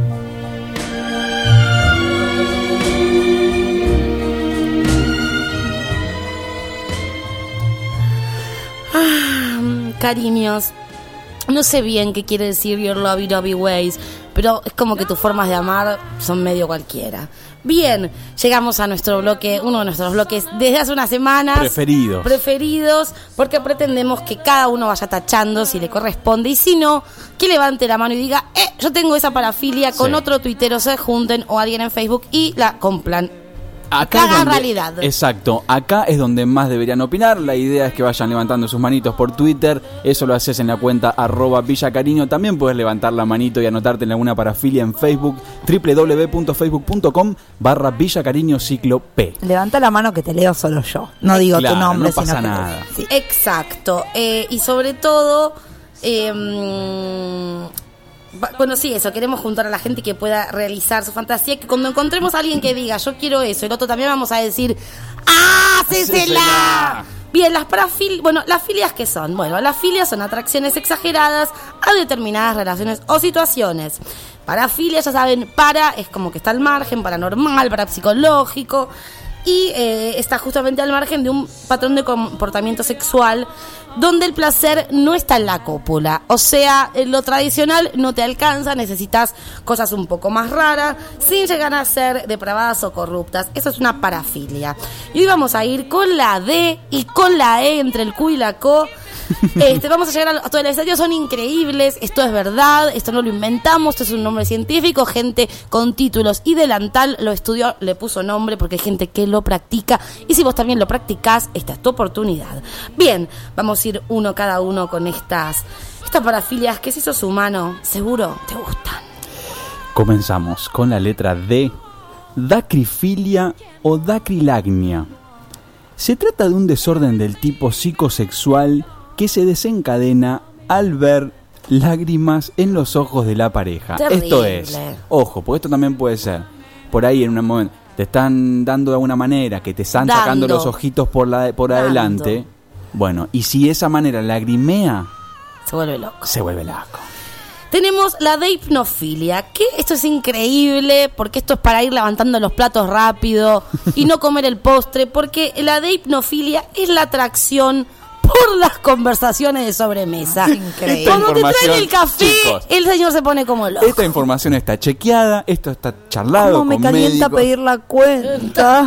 Ah, cariños, no sé bien qué quiere decir Your Lovey Dovey Ways, pero es como que tus formas de amar son medio cualquiera. Bien, llegamos a nuestro bloque, uno de nuestros bloques desde hace unas semanas. Preferidos. Preferidos, porque pretendemos que cada uno vaya tachando si le corresponde, y si no, que levante la mano y diga, eh, yo tengo esa parafilia, con Sí. otro tuitero se junten o alguien en Facebook y la cumplan. Acá Que es hagan donde- realidad. Exacto, acá es donde más deberían opinar. La idea es que vayan levantando sus manitos por Twitter. Eso lo haces en la cuenta arroba Villa Cariño. También puedes levantar la manito y anotarte en alguna parafilia en Facebook, www.facebook.com barra Villa Cariño Ciclo P. Levanta la mano que te leo solo yo. No digo Claro, tu nombre, no pasa sino que- nada. Sí. Exacto, eh, y sobre todo, eh, mm, va- bueno, sí, eso, queremos juntar a la gente que pueda realizar su fantasía, que cuando encontremos a alguien que diga, yo quiero eso, el otro también vamos a decir, ¡hacésela! Bien, las parafilias, bueno, las filias, ¿qué son? Bueno, las filias son atracciones exageradas a determinadas relaciones o situaciones. Parafilia, ya saben, para es como que está al margen, paranormal, parapsicológico, y eh, está justamente al margen de un patrón de comportamiento sexual donde el placer no está en la cópula. O sea, lo tradicional no te alcanza, necesitas cosas un poco más raras, sin llegar a ser depravadas o corruptas. Eso es una parafilia. Y hoy vamos a ir con la D y con la E entre el Q y la CO. Este, vamos a llegar a todo el estadio, son increíbles, esto es verdad, esto no lo inventamos, esto es un nombre científico, gente con títulos y delantal lo estudió, le puso nombre porque hay gente que lo practica, y si vos también lo practicás, esta es tu oportunidad. Bien, vamos a ir uno cada uno con estas, estas parafilias que si sos humano, seguro te gustan. Comenzamos con la letra D, dacrifilia o dacrilagnia. Se trata de un desorden del tipo psicosexual que se desencadena al ver lágrimas en los ojos de la pareja. Terrible. Esto es, ojo, porque esto también puede ser, por ahí en un momento, te están dando de alguna manera, que te están Dando. sacando los ojitos por, la, por Dando. adelante. Bueno, y si esa manera lagrimea, Se vuelve loco. se vuelve loco. Tenemos la de hipnofilia, que esto es increíble, porque esto es para ir levantando los platos rápido y no comer el postre, porque la de hipnofilia es la atracción por las conversaciones de sobremesa. Increíble. Esta Cuando te traen el información, café, chicos, el señor se pone como loco. esta información está chequeada, esto está charlado ¿Cómo me con calienta médicos. pedir la cuenta?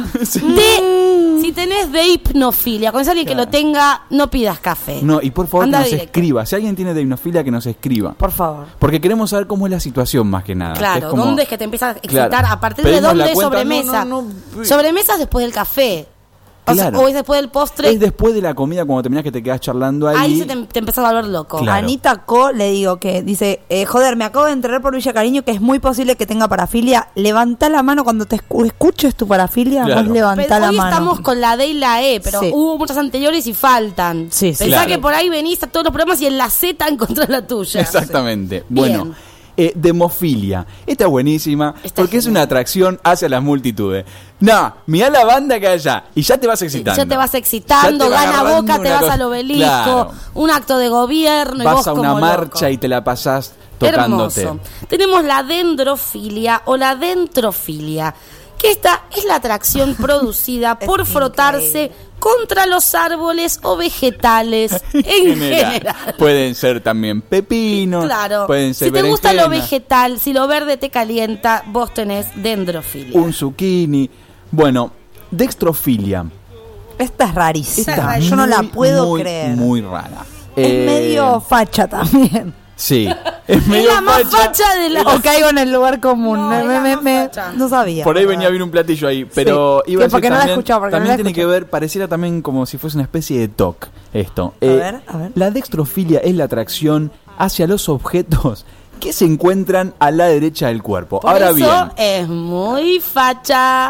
De- si tenés de hipnofilia, con alguien que lo tenga, no pidas café. No, y por favor Anda que nos directo. escriba. Si alguien tiene de hipnofilia, que nos escriba. Por favor. Porque queremos saber cómo es la situación más que nada. que Claro, es como- ¿dónde es que te empiezas a excitar? Claro. ¿A partir de Pedimos dónde la es cuenta, sobremesa? no, no, no. Sobremesa después del café. O, Claro. sea, o es después del postre. Es después de la comida, cuando terminás que te quedas charlando ahí. Ahí se te, te empezás a volver loco. Claro. Anita Co le digo que dice, eh, joder, me acabo de enterar por Villa Cariño que es muy posible que tenga parafilia. Levantá la mano cuando te escu- escuches tu parafilia, Claro. vos levantá Pero la hoy mano. estamos con la D y la E, pero Sí. hubo muchas anteriores y faltan. Sí, sí. Pensá Claro. que por ahí venís a todos los programas y en la Z encontrás la tuya. Exactamente. Bien. Bueno, eh, demofilia. Esta es buenísima Está porque es genial. una atracción hacia las multitudes. No, mirá la banda que hay allá y ya te vas excitando. Ya te vas excitando, Ya te va gana agarrando Boca, te una vas cosa- al obelisco, Claro. un acto de gobierno y Vas vos a una como marcha loco. y te la pasás tocándote. Hermoso. Tenemos la dendrofilia o la dentrofilia, que esta es la atracción producida por frotarse contra los árboles o vegetales en General. general. Pueden ser también pepinos, Claro. pueden ser Si te gusta lo berenjenas, vegetal, si lo verde te calienta, vos tenés dendrofilia. un zucchini. Bueno, dextrofilia. Esta es rarísima. Esta Yo no la muy, puedo muy, creer. Muy rara. Es Eh, medio facha también. Sí. Es Es medio la más facha. facha de la... O caigo en el lugar común. No, Me- es me- la me- más me- facha. no sabía. Por ahí venía bien un platillo ahí, pero Sí. iba a Que decir porque no la he también, escuchado, porque no también la he tiene que escuchado. ver, pareciera también como si fuese una especie de toc esto. A ver, a ver. La dextrofilia es la atracción hacia los objetos que se encuentran a la derecha del cuerpo. Por Ahora eso bien, es muy facha.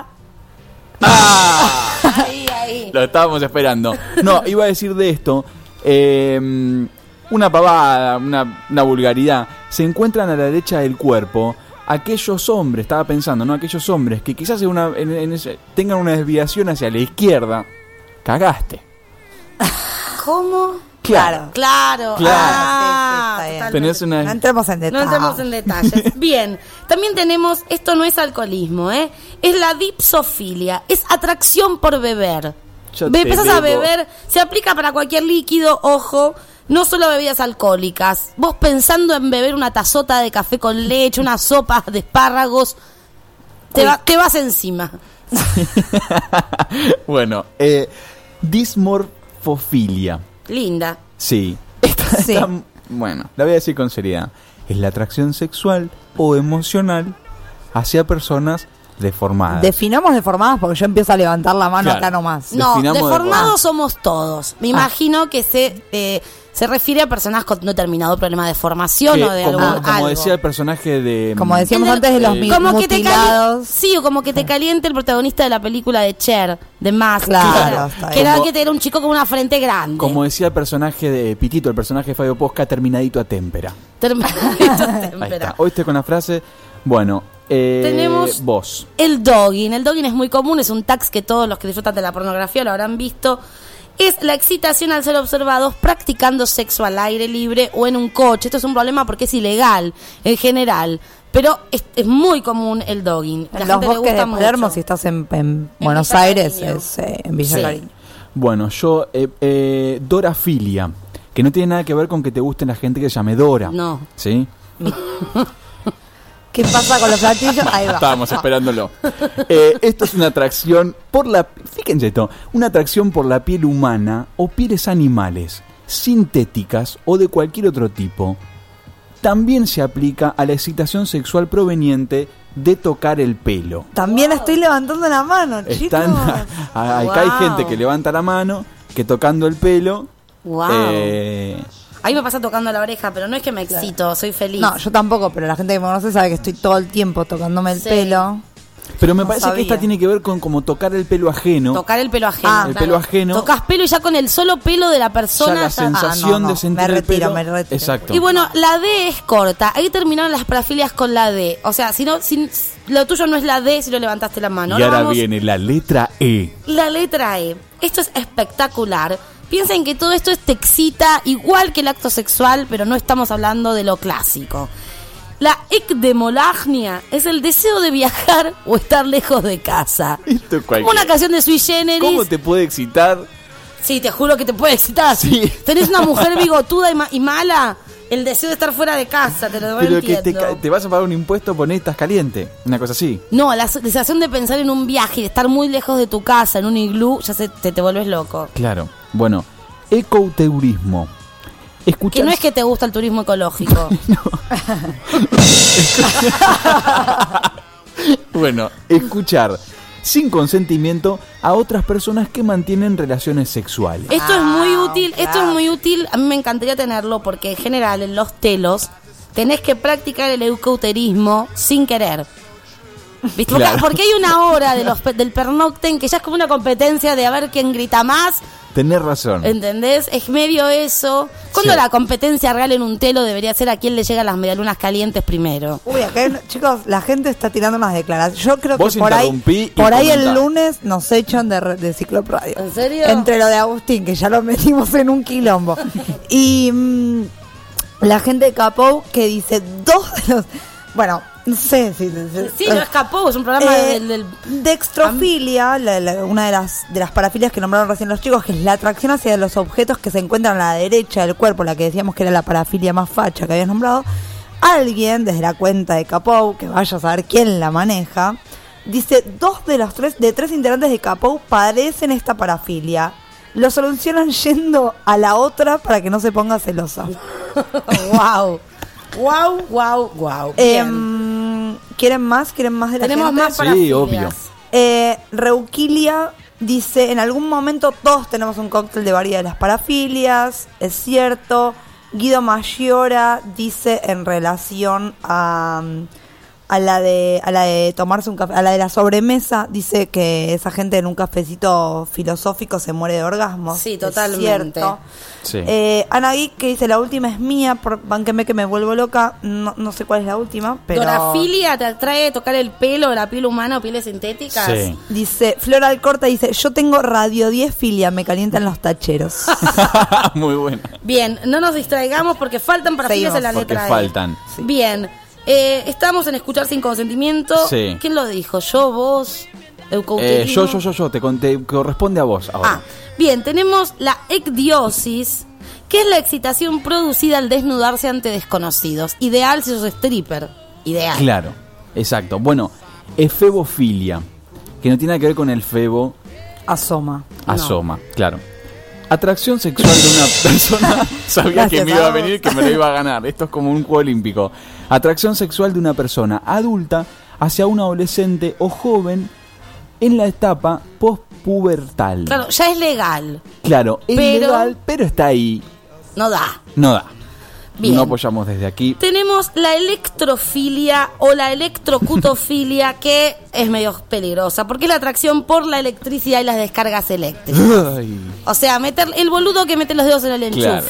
¡ah! Ahí, ahí. Lo estábamos esperando. No, iba a decir de esto. eh, una pavada, una, una vulgaridad. Se encuentran a la derecha del cuerpo aquellos hombres, estaba pensando, ¿no? Aquellos hombres que quizás en una, en- en ese- tengan una desviación hacia la izquierda. Cagaste. ¿Cómo? Claro. Claro. Claro. Ah, Sí, sí, está bien. totalmente. Tenés una... No entremos en No detalle. entremos en detalles. Bien, también tenemos, esto no es alcoholismo, ¿eh? Es la dipsofilia, es atracción por beber. Yo Ve, te empezás a bebo. beber, se aplica para cualquier líquido, ojo, no solo bebidas alcohólicas. Vos pensando en beber una tazota de café con leche, una sopa de espárragos, te, va- te vas encima. Bueno, eh, dismorfofilia. Linda. Sí. Esta- Sí. esta- bueno, la voy a decir con seriedad. Es la atracción sexual o emocional hacia personas deformadas. Definamos deformadas porque yo empiezo a levantar la mano Claro. acá nomás. No, Definamos deformados de- somos todos. Me Ah. imagino que se eh, se refiere a personas con no determinado problema de formación Que, o de como, algún como algo. decía el personaje de... Como decíamos En el- antes de los eh, mi- como que te cali- mutilados. sí, o como que te caliente el protagonista de la película de Cher, de Mask, Claro, que era- está que era bien. que era un chico con una frente grande. Como decía el personaje de Pitito, el personaje de Fabio Posca, terminadito a témpera. Ahí está. Hoy estoy con la frase, bueno, eh, Tenemos- vos. El dogging, el dogging es muy común, es un tax que todos los que disfrutan de la pornografía lo habrán visto. es la excitación al ser observados practicando sexo al aire libre o en un coche. Esto es un problema porque es ilegal en general, pero es, es muy común el dogging. La En los gente le bosques gusta de Palermo, mucho. si estás en, en Buenos Villa Aires, Cariño. es eh, en Villa Sí. Cariño. Bueno, yo, eh, eh, Dorafilia, que no tiene nada que ver con que te guste la gente que se llame Dora. No. ¿Sí? ¿Qué pasa con los platillos? Ahí va. Estábamos esperándolo. Eh, esto es una atracción por la... Fíjense esto. Una atracción por la piel humana o pieles animales, sintéticas o de cualquier otro tipo. También se aplica a la excitación sexual proveniente de tocar el pelo. También estoy levantando la mano, chicos. Están, acá hay Wow. gente que levanta la mano, que tocando el pelo... Wow. eh, Ahí me pasa tocando la oreja, pero no es que me excito, soy feliz. No, yo tampoco, pero la gente que me conoce sabe que estoy todo el tiempo tocándome el Sí. pelo. pero me No parece sabía. que esta tiene que ver con como tocar el pelo ajeno. Tocar el pelo ajeno. Ah, el claro. pelo ajeno. Tocas pelo y ya con el solo pelo de la Ya persona. la ya- sensación Ah, no, no, de sentir me el retiro, pelo. me retiro. Exacto. Y bueno, la D es corta. Ahí terminaron las parafilias con la D. O sea, si no, si, lo tuyo no es la D si no levantaste la mano. y ahora vamos- viene la letra E. La letra E. Esto es espectacular. Piensen que todo esto te excita igual que el acto sexual, pero no estamos hablando de lo clásico. La ecdemolagnia es el deseo de viajar o estar lejos de casa. Esto es Como una cualquiera. canción de Sui Generis. ¿Cómo te puede excitar? Sí, te juro que te puede excitar. Sí. Tenés una mujer bigotuda y, ma- y mala, el deseo de estar fuera de casa, te lo Pero que te, entiendo. ca- te vas a pagar un impuesto, ponés, estás caliente. Una cosa así. No, la sensación de pensar en un viaje y de estar muy lejos de tu casa, en un iglú, ya se, te, te vuelves loco. Claro. Bueno, ecoteurismo. Escuchar... Que no es que te gusta el turismo ecológico. Bueno, escuchar sin consentimiento a otras personas que mantienen relaciones sexuales. Esto es muy Ah, útil, esto claro. es muy útil, a mí me encantaría tenerlo porque en general en los telos tenés que practicar el eucauterismo sin querer. ¿Viste? Porque- Claro. Porque hay una hora de los, pe- del pernocten que ya es como una competencia de a ver quién grita más, Tenés razón. ¿entendés? Es medio eso. Cuando Sí. la competencia real en un telo debería ser a quién le llegan las medialunas calientes primero. Uy, acá, hay- chicos, la gente está tirando unas declaraciones. Yo creo Vos que por ahí, interrumpí y por ahí el comentá. lunes nos echan de, re- de Ciclop Radio. ¿En serio? Entre lo de Agustín, que ya lo metimos en un quilombo. Y mm, la gente de Capou que dice dos de los... Bueno, no sé si... Sí, no escapó, es un programa Eh, del... del- Dextrofilia, la- la- una de las, de las parafilias que nombraron recién los chicos, que es la atracción hacia los objetos que se encuentran a la derecha del cuerpo, la que decíamos que era la parafilia más facha que habías nombrado. Alguien, desde la cuenta de Capou, que vaya a saber quién la maneja, dice, dos de los tres, de tres integrantes de Capou padecen esta parafilia. Lo solucionan yendo a la otra para que no se ponga celosa. wow. Wow, wow, wow. Bien. Em, ¿Quieren más? ¿Quieren más de la Tenemos gente? más Sí, parafilias. obvio. Eh, Reuquilia dice, en algún momento todos tenemos un cóctel de varias de las parafilias, es cierto. Guido Maggiora dice en relación a, a la de a la de tomarse un café, a la de la sobremesa, dice que esa gente en un cafecito filosófico se muere de orgasmos. Sí, es totalmente. cierto. Sí. Eh, Ana Geek que dice, la última es mía, por, bánqueme que me vuelvo loca. No, no sé cuál es la última, pero... ¿Dorafilia te atrae tocar el pelo, la piel humana o pieles sintéticas? Sí. Dice, Flora Alcorta dice, yo tengo radio diez filia, me calientan los tacheros. Muy bueno. Bien, no nos distraigamos porque faltan parafilias Seguimos, en la Porque letra E. faltan. Bien, eh, estamos en escuchar sin consentimiento. Sí. ¿Quién lo dijo? ¿Yo, vos? Eh, ¿Eucauterismo? yo, yo, yo, yo, te, con- te corresponde a vos ahora. Ah, bien, tenemos la ecdiosis, que es la excitación producida al desnudarse ante desconocidos. Ideal si sos stripper. Ideal. Claro, exacto. Bueno, efebofilia, que no tiene nada que ver con el febo, Asoma. asoma, claro. Atracción sexual de una persona. Sabía Gracias que me a iba a vos. venir, que me lo iba a ganar. Esto es como un juego olímpico. Atracción sexual de una persona adulta hacia un adolescente o joven en la etapa postpubertal. Claro, ya es legal. Claro, es Pero- legal, pero está ahí. No da. No da. Bien. No apoyamos desde aquí. Tenemos la electrofilia o la electrocutofilia, que es medio peligrosa, porque es la atracción por la electricidad y las descargas eléctricas. Ay. O sea, meter el boludo que mete los dedos en el enchufe. Claro.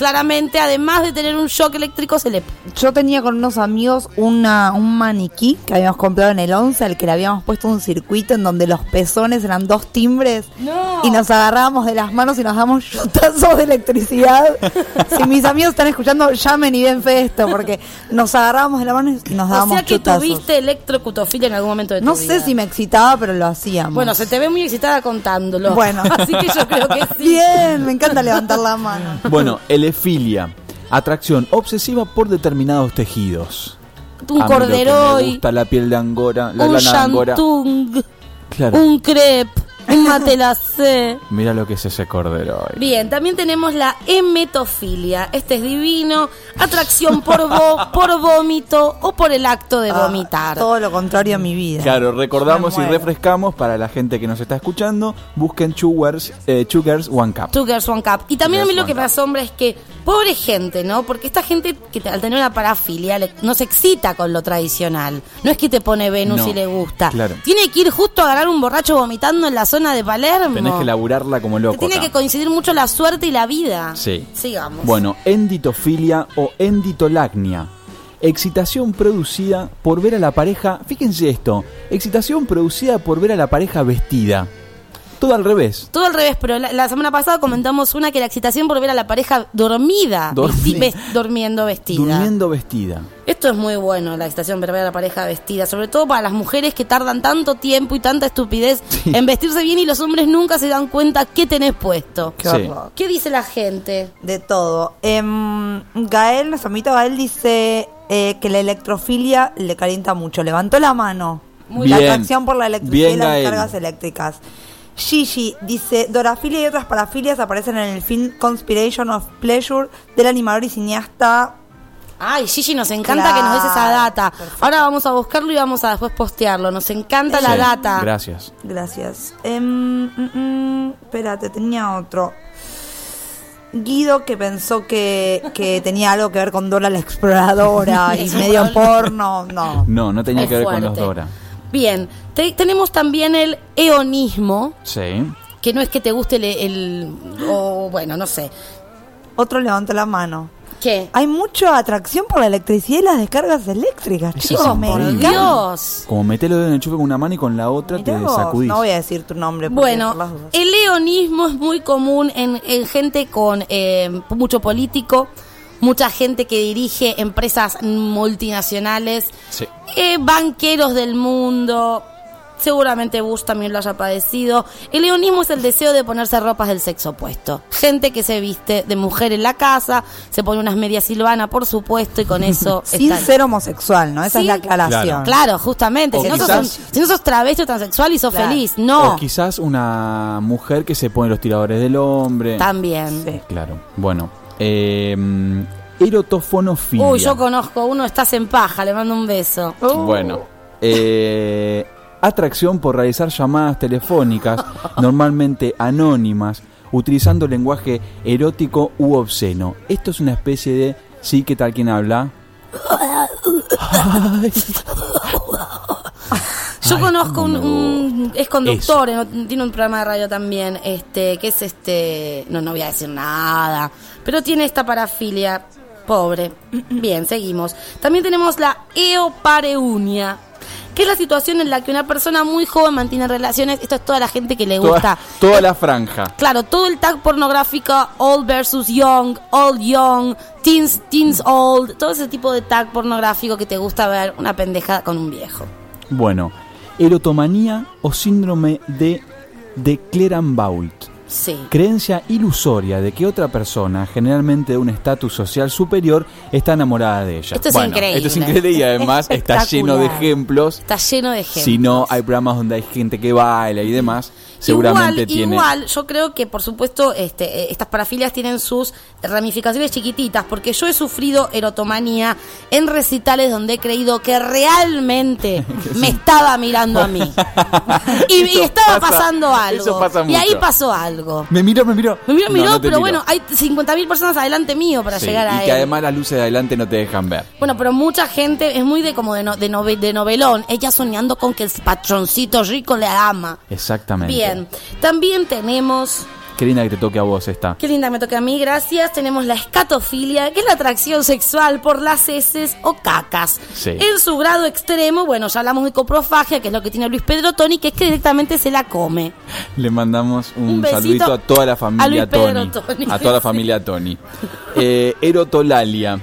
claramente, además de tener un shock eléctrico, se le... Yo tenía con unos amigos una, un maniquí que habíamos comprado en el once, al que le habíamos puesto un circuito en donde los pezones eran dos timbres. No. Y nos agarrábamos de las manos y nos damos chutazos de electricidad. Si mis amigos están escuchando, llamen y ven fe esto, porque nos agarrábamos de las manos y nos O dábamos sea que chutazos. tuviste electrocutofilia en algún momento de tu No vida. sé si me excitaba, pero lo hacíamos. Bueno, se te ve muy excitada contándolo. Bueno. Así que yo creo que sí. Bien, me encanta levantar la mano. Bueno, elefilia. Atracción obsesiva por determinados tejidos. Un A mí lo que corderoy, me gusta la piel de angora, la un lana de angora. shantung, Claro. un crepe, un matelacé. Mira lo que es ese cordero. Bien, también tenemos la emetofilia. Este es divino. Atracción por vo- por vómito o por el acto de Ah, vomitar. todo lo contrario a mi vida. Claro, recordamos Me y muero. refrescamos para la gente que nos está escuchando. Busquen Chugars, eh, Chugars One Cup. Two Girls, One Cup. Y también a Two mí Girls, lo que One me asombra es que, pobre gente, ¿no? Porque esta gente que te- al tener una parafilia le- no se excita con lo tradicional. No es que te pone Venus No, y le gusta. claro. Tiene que ir justo a agarrar un borracho vomitando en la zona de Palermo. Tenés que laburarla como Te loco. tiene acá. que coincidir mucho la suerte y la vida. Sí. Sigamos. Bueno, enditofilia o enditolacnia. Excitación producida por ver a la pareja. Fíjense esto. Excitación producida por ver a la pareja vestida. Todo al revés. Todo al revés, pero la, la semana pasada comentamos una que la excitación por ver a la pareja dormida, Dormida. vesti- ves- durmiendo vestida. Durmiendo vestida. Esto es muy bueno, la excitación por ver a la pareja vestida, sobre todo para las mujeres que tardan tanto tiempo y tanta estupidez Sí. en vestirse bien y los hombres nunca se dan cuenta qué tenés puesto. Qué Sí. horror. ¿Qué dice la gente? De todo. Em, Gael, nuestro amiguito Gael, dice eh, que la electrofilia le calienta mucho. Levantó la mano. Muy la bien. atracción por la electricidad Bien, y las Gael. descargas eléctricas. Gigi dice, dorafilia y otras parafilias aparecen en el film Conspiration of Pleasure del animador y cineasta. Ay, Gigi, nos encanta Claro, que nos des esa data. perfecto. Ahora vamos a buscarlo y vamos a después postearlo. Nos encanta la Sí, data. Gracias. Gracias. Em, mm, mm, espérate, tenía otro. Guido, que pensó que, que tenía algo que ver con Dora la Exploradora y Es un medio problema. porno. No. No, no tenía Es que ver con los fuerte. Dora. Bien, te- tenemos también el eonismo, Sí. que no es que te guste el, el- o bueno, no sé. Otro levantó la mano. ¿Qué? Hay mucha atracción por la electricidad y las descargas eléctricas, Eso chicos. es Me Por increíble. encanta. Dios. Como meterlo en el enchufe con una mano y con la otra Mirá te vos, sacudís. no voy a decir tu nombre. porque Bueno, por las dudas. el leonismo es muy común en, en gente con eh, mucho político, mucha gente que dirige empresas multinacionales, Sí. eh, banqueros del mundo. Seguramente Bush también lo haya padecido. El leonismo es el deseo de ponerse ropas del sexo opuesto. Gente que se viste de mujer en la casa, se pone unas medias silvana, por supuesto, y con eso Sin están. ser homosexual, ¿no? Esa Sí. es la aclaración. Claro, justamente. O Si no, sos, quizás- si no sos travesti o transexual y sos Claro. feliz, no. O quizás una mujer que se pone los tiradores del hombre. También. Sí. Claro. Bueno. Eh, erotofonofilia. Uy, yo conozco uno, estás en paja, le mando un beso. Bueno. Eh, atracción por realizar llamadas telefónicas, normalmente anónimas, utilizando lenguaje erótico u obsceno. Esto es una especie de... Sí, ¿qué tal? ¿Quién habla? Ay. Yo Ay, conozco cómo un, me un- es conductor, en- tiene un programa de radio también, este, que es este, no, no voy a decir nada, pero tiene esta parafilia, pobre. Bien, seguimos. También tenemos la eopareunia, que es la situación en la que una persona muy joven mantiene relaciones. Esto es toda la gente que le gusta. Toda, toda la franja. Claro, todo el tag pornográfico, old versus young, old young, teens, teens old, todo ese tipo de tag pornográfico que te gusta ver una pendeja con un viejo. Bueno, erotomanía o síndrome de de Clerambault. Sí. Creencia ilusoria de que otra persona, generalmente de un estatus social superior, está enamorada de ella. Esto es Bueno, increíble. Esto es increíble y además está lleno de Espectacular. ejemplos. Está lleno de ejemplos. Si no, hay programas donde hay gente que baila y demás, seguramente igual, tiene... Igual, yo creo que, por supuesto, este, eh, estas parafilias tienen sus ramificaciones chiquititas, porque yo he sufrido erotomanía en recitales donde he creído que realmente me estaba mirando a mí. y, y Eso estaba pasa, pasando algo. eso pasa y ahí mucho. pasó algo. Me miró, me miró. Me miró, No, miró, no te pero miró. bueno, hay cincuenta mil personas adelante mío para Sí, llegar a y él. que además las luces de adelante no te dejan ver. Bueno, pero mucha gente es muy de como de, no- de, nove- de novelón. Ella soñando con que el patroncito rico le ama. Exactamente. Bien. También tenemos qué linda que te toque a vos esta. Qué linda me toca a mí, gracias. Tenemos la escatofilia, que es la atracción sexual por las heces o cacas. Sí. En su grado extremo, bueno, ya hablamos de coprofagia, que es lo que tiene Luis Pedro Toni, que es que directamente se la come. Le mandamos un, Un besito saludito a toda la a familia Luis Pedro Toni. Toni. A toda la familia Toni. Eh, erotolalia.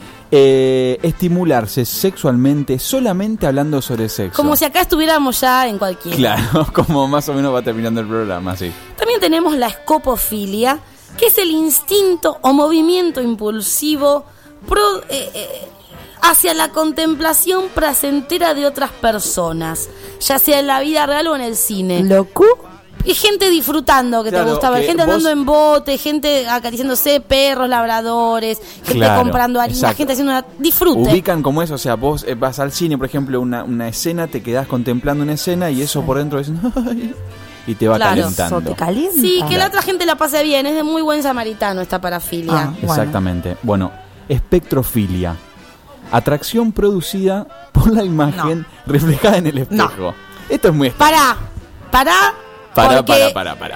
Eh, estimularse sexualmente solamente hablando sobre sexo. Como si acá estuviéramos ya en cualquiera. Claro, como más o menos va terminando el programa, sí. También tenemos la escopofilia, que es el instinto o movimiento impulsivo pro- eh, eh, hacia la contemplación placentera de otras personas, ya sea en la vida real o en el cine. ¿Loco? Y gente disfrutando que Claro, te gustaba, que gente andando vos- en bote, gente acariciándose, perros, labradores, gente Claro, comprando harina, exacto. gente haciendo una... Disfrute. Ubican como eso, o sea, vos eh, vas al cine, por ejemplo, una, una escena, te quedás contemplando una escena y eso por dentro dicen, "Ay", y te va Claro. calentando. ¿Eso te calienta? Sí, que la otra gente la pase bien, es de muy buen samaritano esta parafilia. Ah. Bueno. Exactamente. Bueno, espectrofilia. Atracción producida por la imagen reflejada en el espejo. Esto es muy... Pará, pará. Para, porque para, para, para.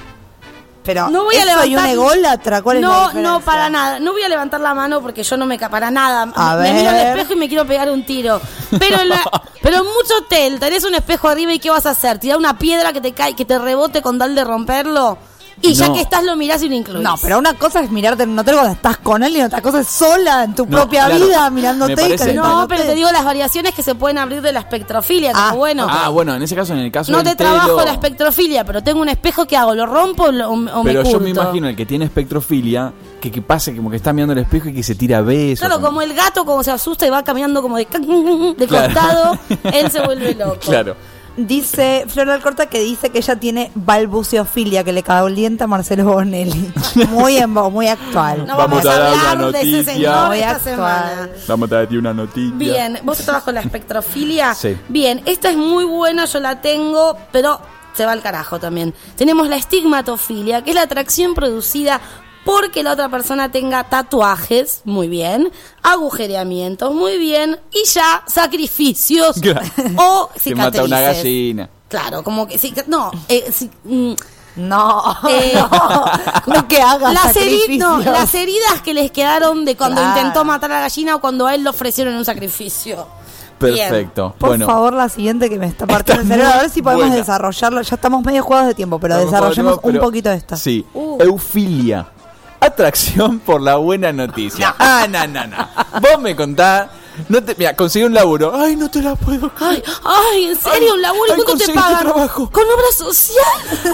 Pero no voy a eso y levantar. una ególatra, ¿cuál es la no, diferencia? no, para nada. No voy a levantar la mano porque yo no me ca- para nada. A me ver. miro al espejo y me quiero pegar un tiro. Pero en, la- pero en mucho hotel tenés un espejo arriba y ¿qué vas a hacer? ¿Tirar una piedra que te cae, que te rebote con tal de romperlo? Y ya No. que estás lo mirás y lo incluís. No, pero una cosa es mirarte en un hotel cuando estás con él y otra cosa es sola en tu No, propia claro. vida Me mirándote y parece- calentándote. No, pero te digo las variaciones que se pueden abrir de la espectrofilia. Como Ah, bueno, Ah, bueno, en ese caso, en el caso no del te trabajo telo- la espectrofilia, pero tengo un espejo que hago, ¿lo rompo o, lo- o me Pero yo curto? me imagino el que tiene espectrofilia, que, que pase como que está mirando el espejo y que se tira besos. Claro, como el gato como se asusta y va caminando como de, de Claro. costado, él se vuelve loco. Claro. Dice Flor Alcorta que dice que ella tiene balbuceofilia, que le calienta a Marcelo Bonelli. Muy en voz, muy actual. No Vamos vamos, a a dar una hablar de ese noticia. señor Muy esta actual. semana. Vamos a darte una noticia. Bien, ¿vos estabas con la espectrofilia? Sí. Bien, esta es muy buena, yo la tengo, pero se va al carajo también. Tenemos la estigmatofilia, que es la atracción producida porque la otra persona tenga tatuajes, muy bien, agujereamientos, muy bien, y ya sacrificios Claro. o Se cicatrices. mata una gallina. Claro, como que sí, no, eh, sí, mm, No, Eh, no, no que haga las, heri- no, sacrificios. las heridas que les quedaron de cuando Claro. intentó matar a la gallina o cuando a él le ofrecieron un sacrificio. Bien. Perfecto. Por bueno, favor, la siguiente que me está partiendo el Está cerebro. A muy ver si podemos buena. desarrollarlo. Ya estamos medio jugados de tiempo, pero estamos desarrollemos jugando, pero- un poquito esta. Sí. Uh. Eufilia. Atracción por la buena noticia. Ah, no, no, no. Vos me contás. No te, mira, conseguí un laburo. Ay, no te la puedo Ay, ay, ¿en serio? ¿Un laburo? ¿Y ay, cuánto te conseguiste pagan? trabajo. ¿Con obra social?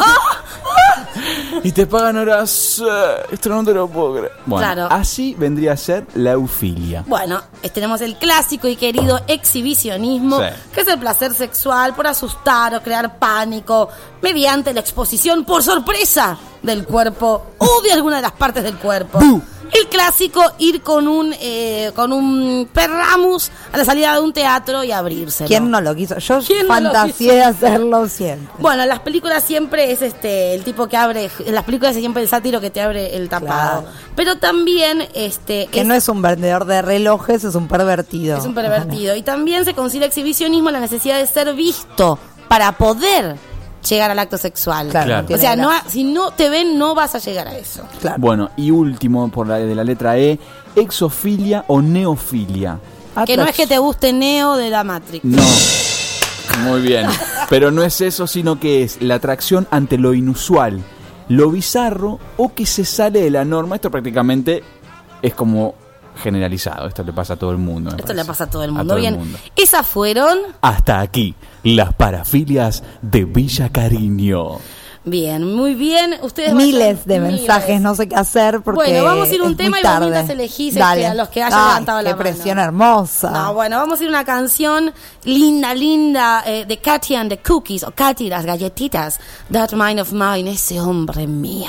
Ah, Y te pagan horas. eh, Esto no te lo puedo creer. Bueno, Claro. así vendría a ser la eufilia. Bueno, es- tenemos el clásico y querido exhibicionismo, Sí. que es el placer sexual por asustar o crear pánico mediante la exposición por sorpresa del cuerpo o de alguna de las partes del cuerpo. ¡Bu! El clásico, ir con un eh, con un perramus a la salida de un teatro y abrírselo. ¿Quién no lo quiso? Yo ¿Quién no lo fantaseé de hacerlo siempre. Bueno, en las películas siempre es este el tipo que abre, en las películas es siempre el sátiro que te abre el tapado. Claro. Pero también este Que no es un vendedor de relojes, es un pervertido. es un pervertido. Y también se considera exhibicionismo la necesidad de ser visto para poder llegar al acto sexual. Claro, Claro. no O tiene sea, no, gracia. si no te ven, no vas a llegar a eso. Claro. Bueno, y último, por la de la letra E, exofilia o neofilia. Que no es Atrac- que te guste Neo de la Matrix. No. Muy bien. Pero no es eso, sino que es la atracción ante lo inusual, lo bizarro o que se sale de la norma. Esto prácticamente es como generalizado. Esto le pasa a todo el mundo. me Esto parece. le pasa a todo el A mundo. todo el Bien, mundo. esas fueron. Hasta aquí, las parafilias de Villa Cariño. Bien, muy bien. Ustedes Miles vayan- de miles. mensajes, no sé qué hacer porque Bueno, vamos a ir un es tema muy y vos tarde. mientras elegís, este, Dale. a los que hayan Ay, levantado la qué mano. presión hermosa. No, bueno, vamos a ir a una canción linda, linda, eh, de Katy and the Cookies, o Katy las galletitas. That Mind of Mine, ese hombre mío.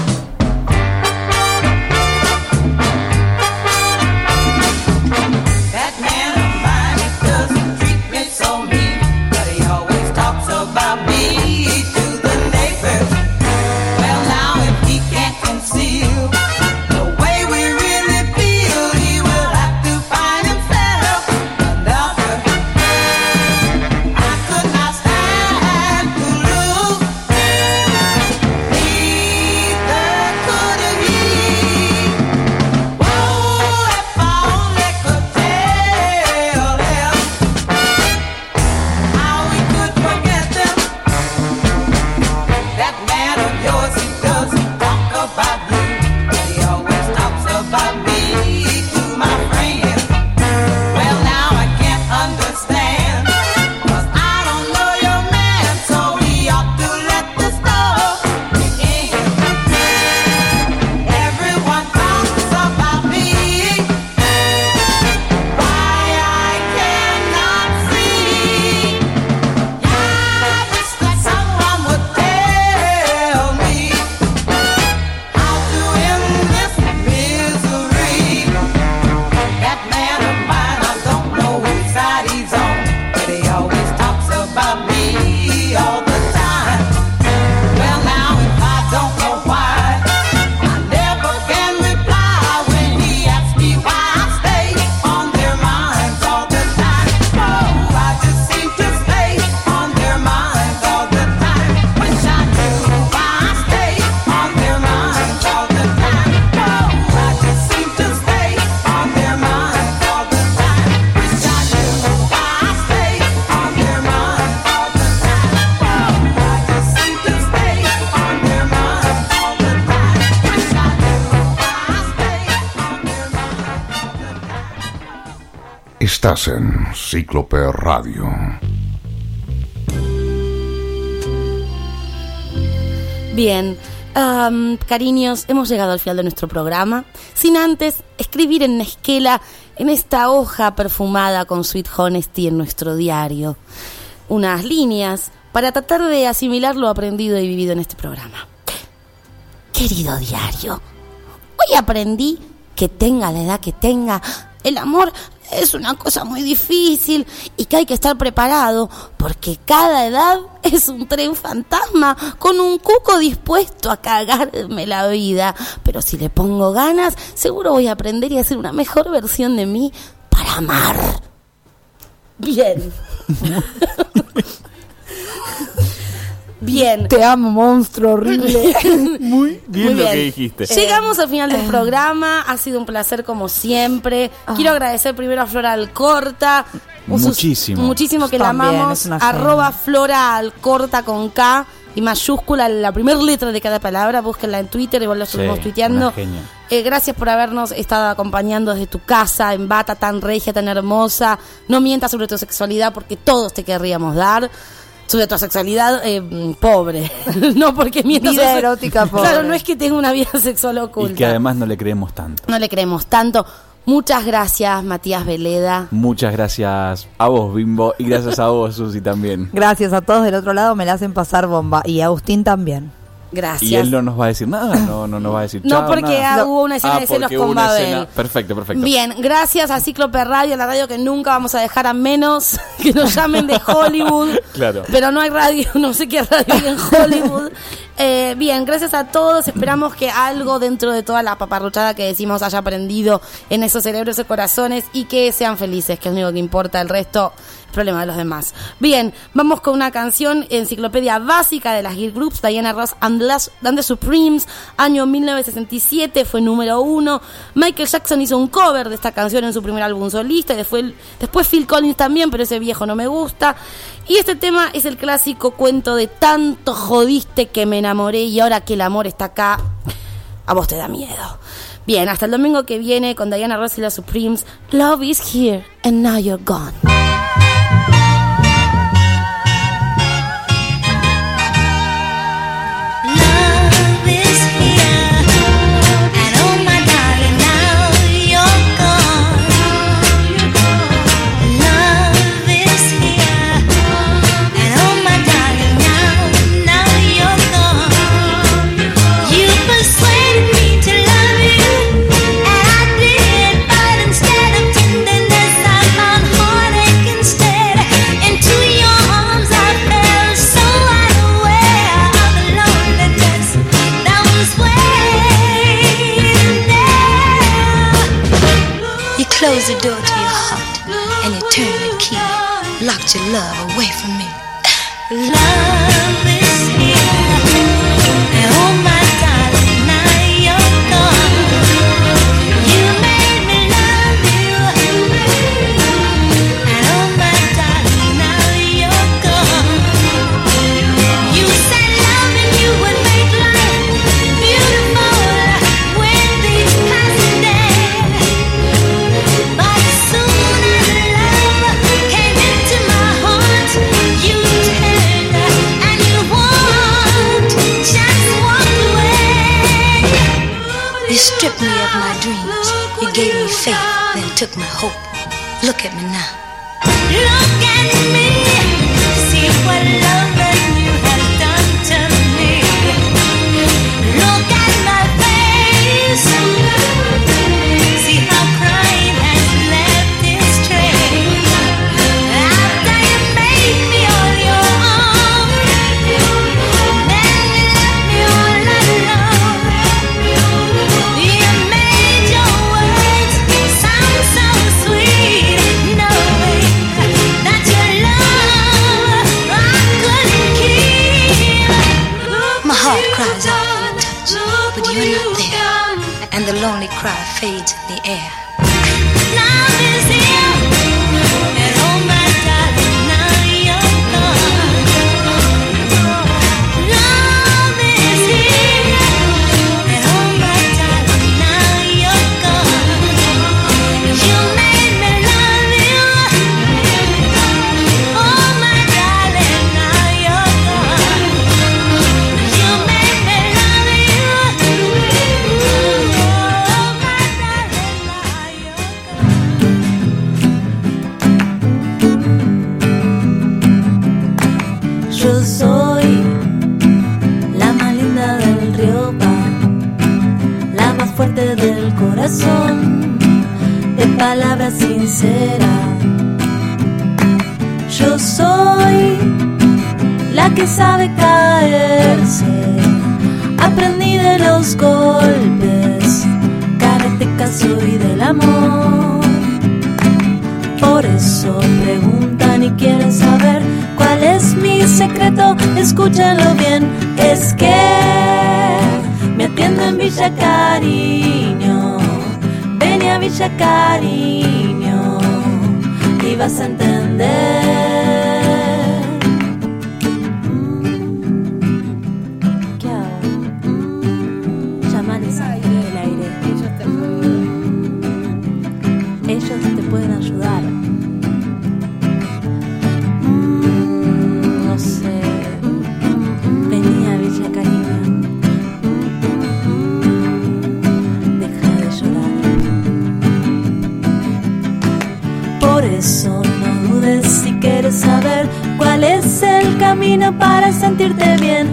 That man of mine, he doesn't treat me so mean, but he always talks about me to the neighbors. Well, now if he can't conceal the way we really feel, he will have to find himself another. I could not stand to lose. He Estás en Cíclope Radio. Bien, um, cariños, hemos llegado al final de nuestro programa. Sin antes escribir en esquela, en esta hoja perfumada con Sweet Honesty en nuestro diario, unas líneas para tratar de asimilar lo aprendido y vivido en este programa. Querido diario, hoy aprendí que tenga la edad que tenga, el amor es una cosa muy difícil y que hay que estar preparado porque cada edad es un tren fantasma con un cuco dispuesto a cagarme la vida. Pero si le pongo ganas, seguro voy a aprender y a ser una mejor versión de mí para amar. Bien. Bien. Te amo, monstruo horrible. Muy bien, Muy lo bien. que dijiste. Llegamos al final del programa. Ha sido un placer como siempre. Quiero agradecer primero a Flora Alcorta. Muchísimo. Muchísimo que la También, amamos. es una Arroba genia. Flora Alcorta con K y mayúscula la primera letra de cada palabra. Búsquenla en Twitter, igual lo estuvimos Sí, tuiteando. una genia. Eh, gracias por habernos estado acompañando desde tu casa, en bata tan regia, tan hermosa. No mientas sobre tu sexualidad porque todos te querríamos dar. Sobre tu sexualidad eh, pobre. No porque mientas Vida sobre- erótica pobre. Claro, no es que tenga una vida sexual oculta. Y que además no le creemos tanto. No le creemos tanto. Muchas gracias, Matías Veleda. Muchas gracias a vos, Bimbo, y gracias a vos, Susi, también. Gracias a todos del otro lado, me la hacen pasar bomba. Y a Agustín también. Gracias. Y él no nos va a decir nada, no, no nos va a decir No, chao, porque nada. ah, hubo una escena Ah, de celos porque con hubo una Babel. escena- Perfecto, perfecto. Bien, gracias a Cíclope Radio, la radio que nunca vamos a dejar a menos que nos llamen de Hollywood. Claro. Pero no hay radio, no sé qué radio hay en Hollywood. Eh, bien, gracias a todos. Esperamos que algo dentro de toda la paparruchada que decimos haya aprendido en esos cerebros y corazones y que sean felices, que es lo único que importa. El resto es problema de los demás. Bien, vamos con una canción, enciclopedia básica de las girl groups, Diana Ross and, las, and the Supremes, año mil novecientos sesenta y siete, fue número uno. Michael Jackson hizo un cover de esta canción en su primer álbum solista, y después, después Phil Collins también, pero ese viejo no me gusta. Y este tema es el clásico cuento de tanto jodiste que me enamoré y ahora que el amor está acá, a vos te da miedo. Bien, hasta el domingo que viene con Diana Ross y las Supremes. Love is here and now you're gone. Love is here, and oh my darling, now you're gone. Love is here, and oh my darling, now, now you're gone. You persuaded me to love you, and I did, but instead of tenderness, I found heartache instead. Into your arms I fell, so unaware of the loneliness that was waiting there. You closed the door to your heart, and you turned the key, locked your love away from me. Love is here, and oh my darling, now you're gone. You made me love you, and oh my darling, now you're gone. You said loving you would make life beautiful with each passing day. But as soon as love came into my heart, you turned and you walked, just walked away. You stripped me of my dreams. You gave me faith, then took my hope. Look at me now. Look at me. See what love and you have done to me. Look at my face. See how crying has left its trace. After you made me all your own, then you left me all alone. You made your words sound so sweet, knowing that your love I couldn't keep. My heart cries out for your touch, but you're not there, and the lonely cry fades in the air. Love is here, and oh my darling, now you're gone. Love is here, and oh my darling, now you're gone. You made me love you, de palabras sinceras. Yo soy la que sabe caerse, aprendí de los golpes, karateca soy del amor. Por eso preguntan y quieren saber cuál es mi secreto, escúchenlo bien, es que me atiendo en Villa Cariño, ven a Villa Cariño y vas a entender. ¿Qué hago? Llamales a el aire. Ellos te pueden ayudar. No sé. Vení a Villa Cariño. Deja de llorar. Por eso no dudes si quieres saber cuál es el camino para sentirte bien.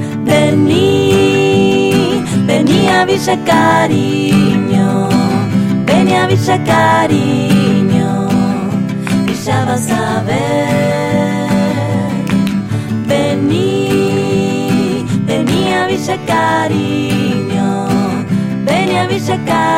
Vení, vení a Villa Cariño. Vení a Villa Cariño y ya vas a ver. Vení, vení a Villa Cariño. Vení a Villa Cariño.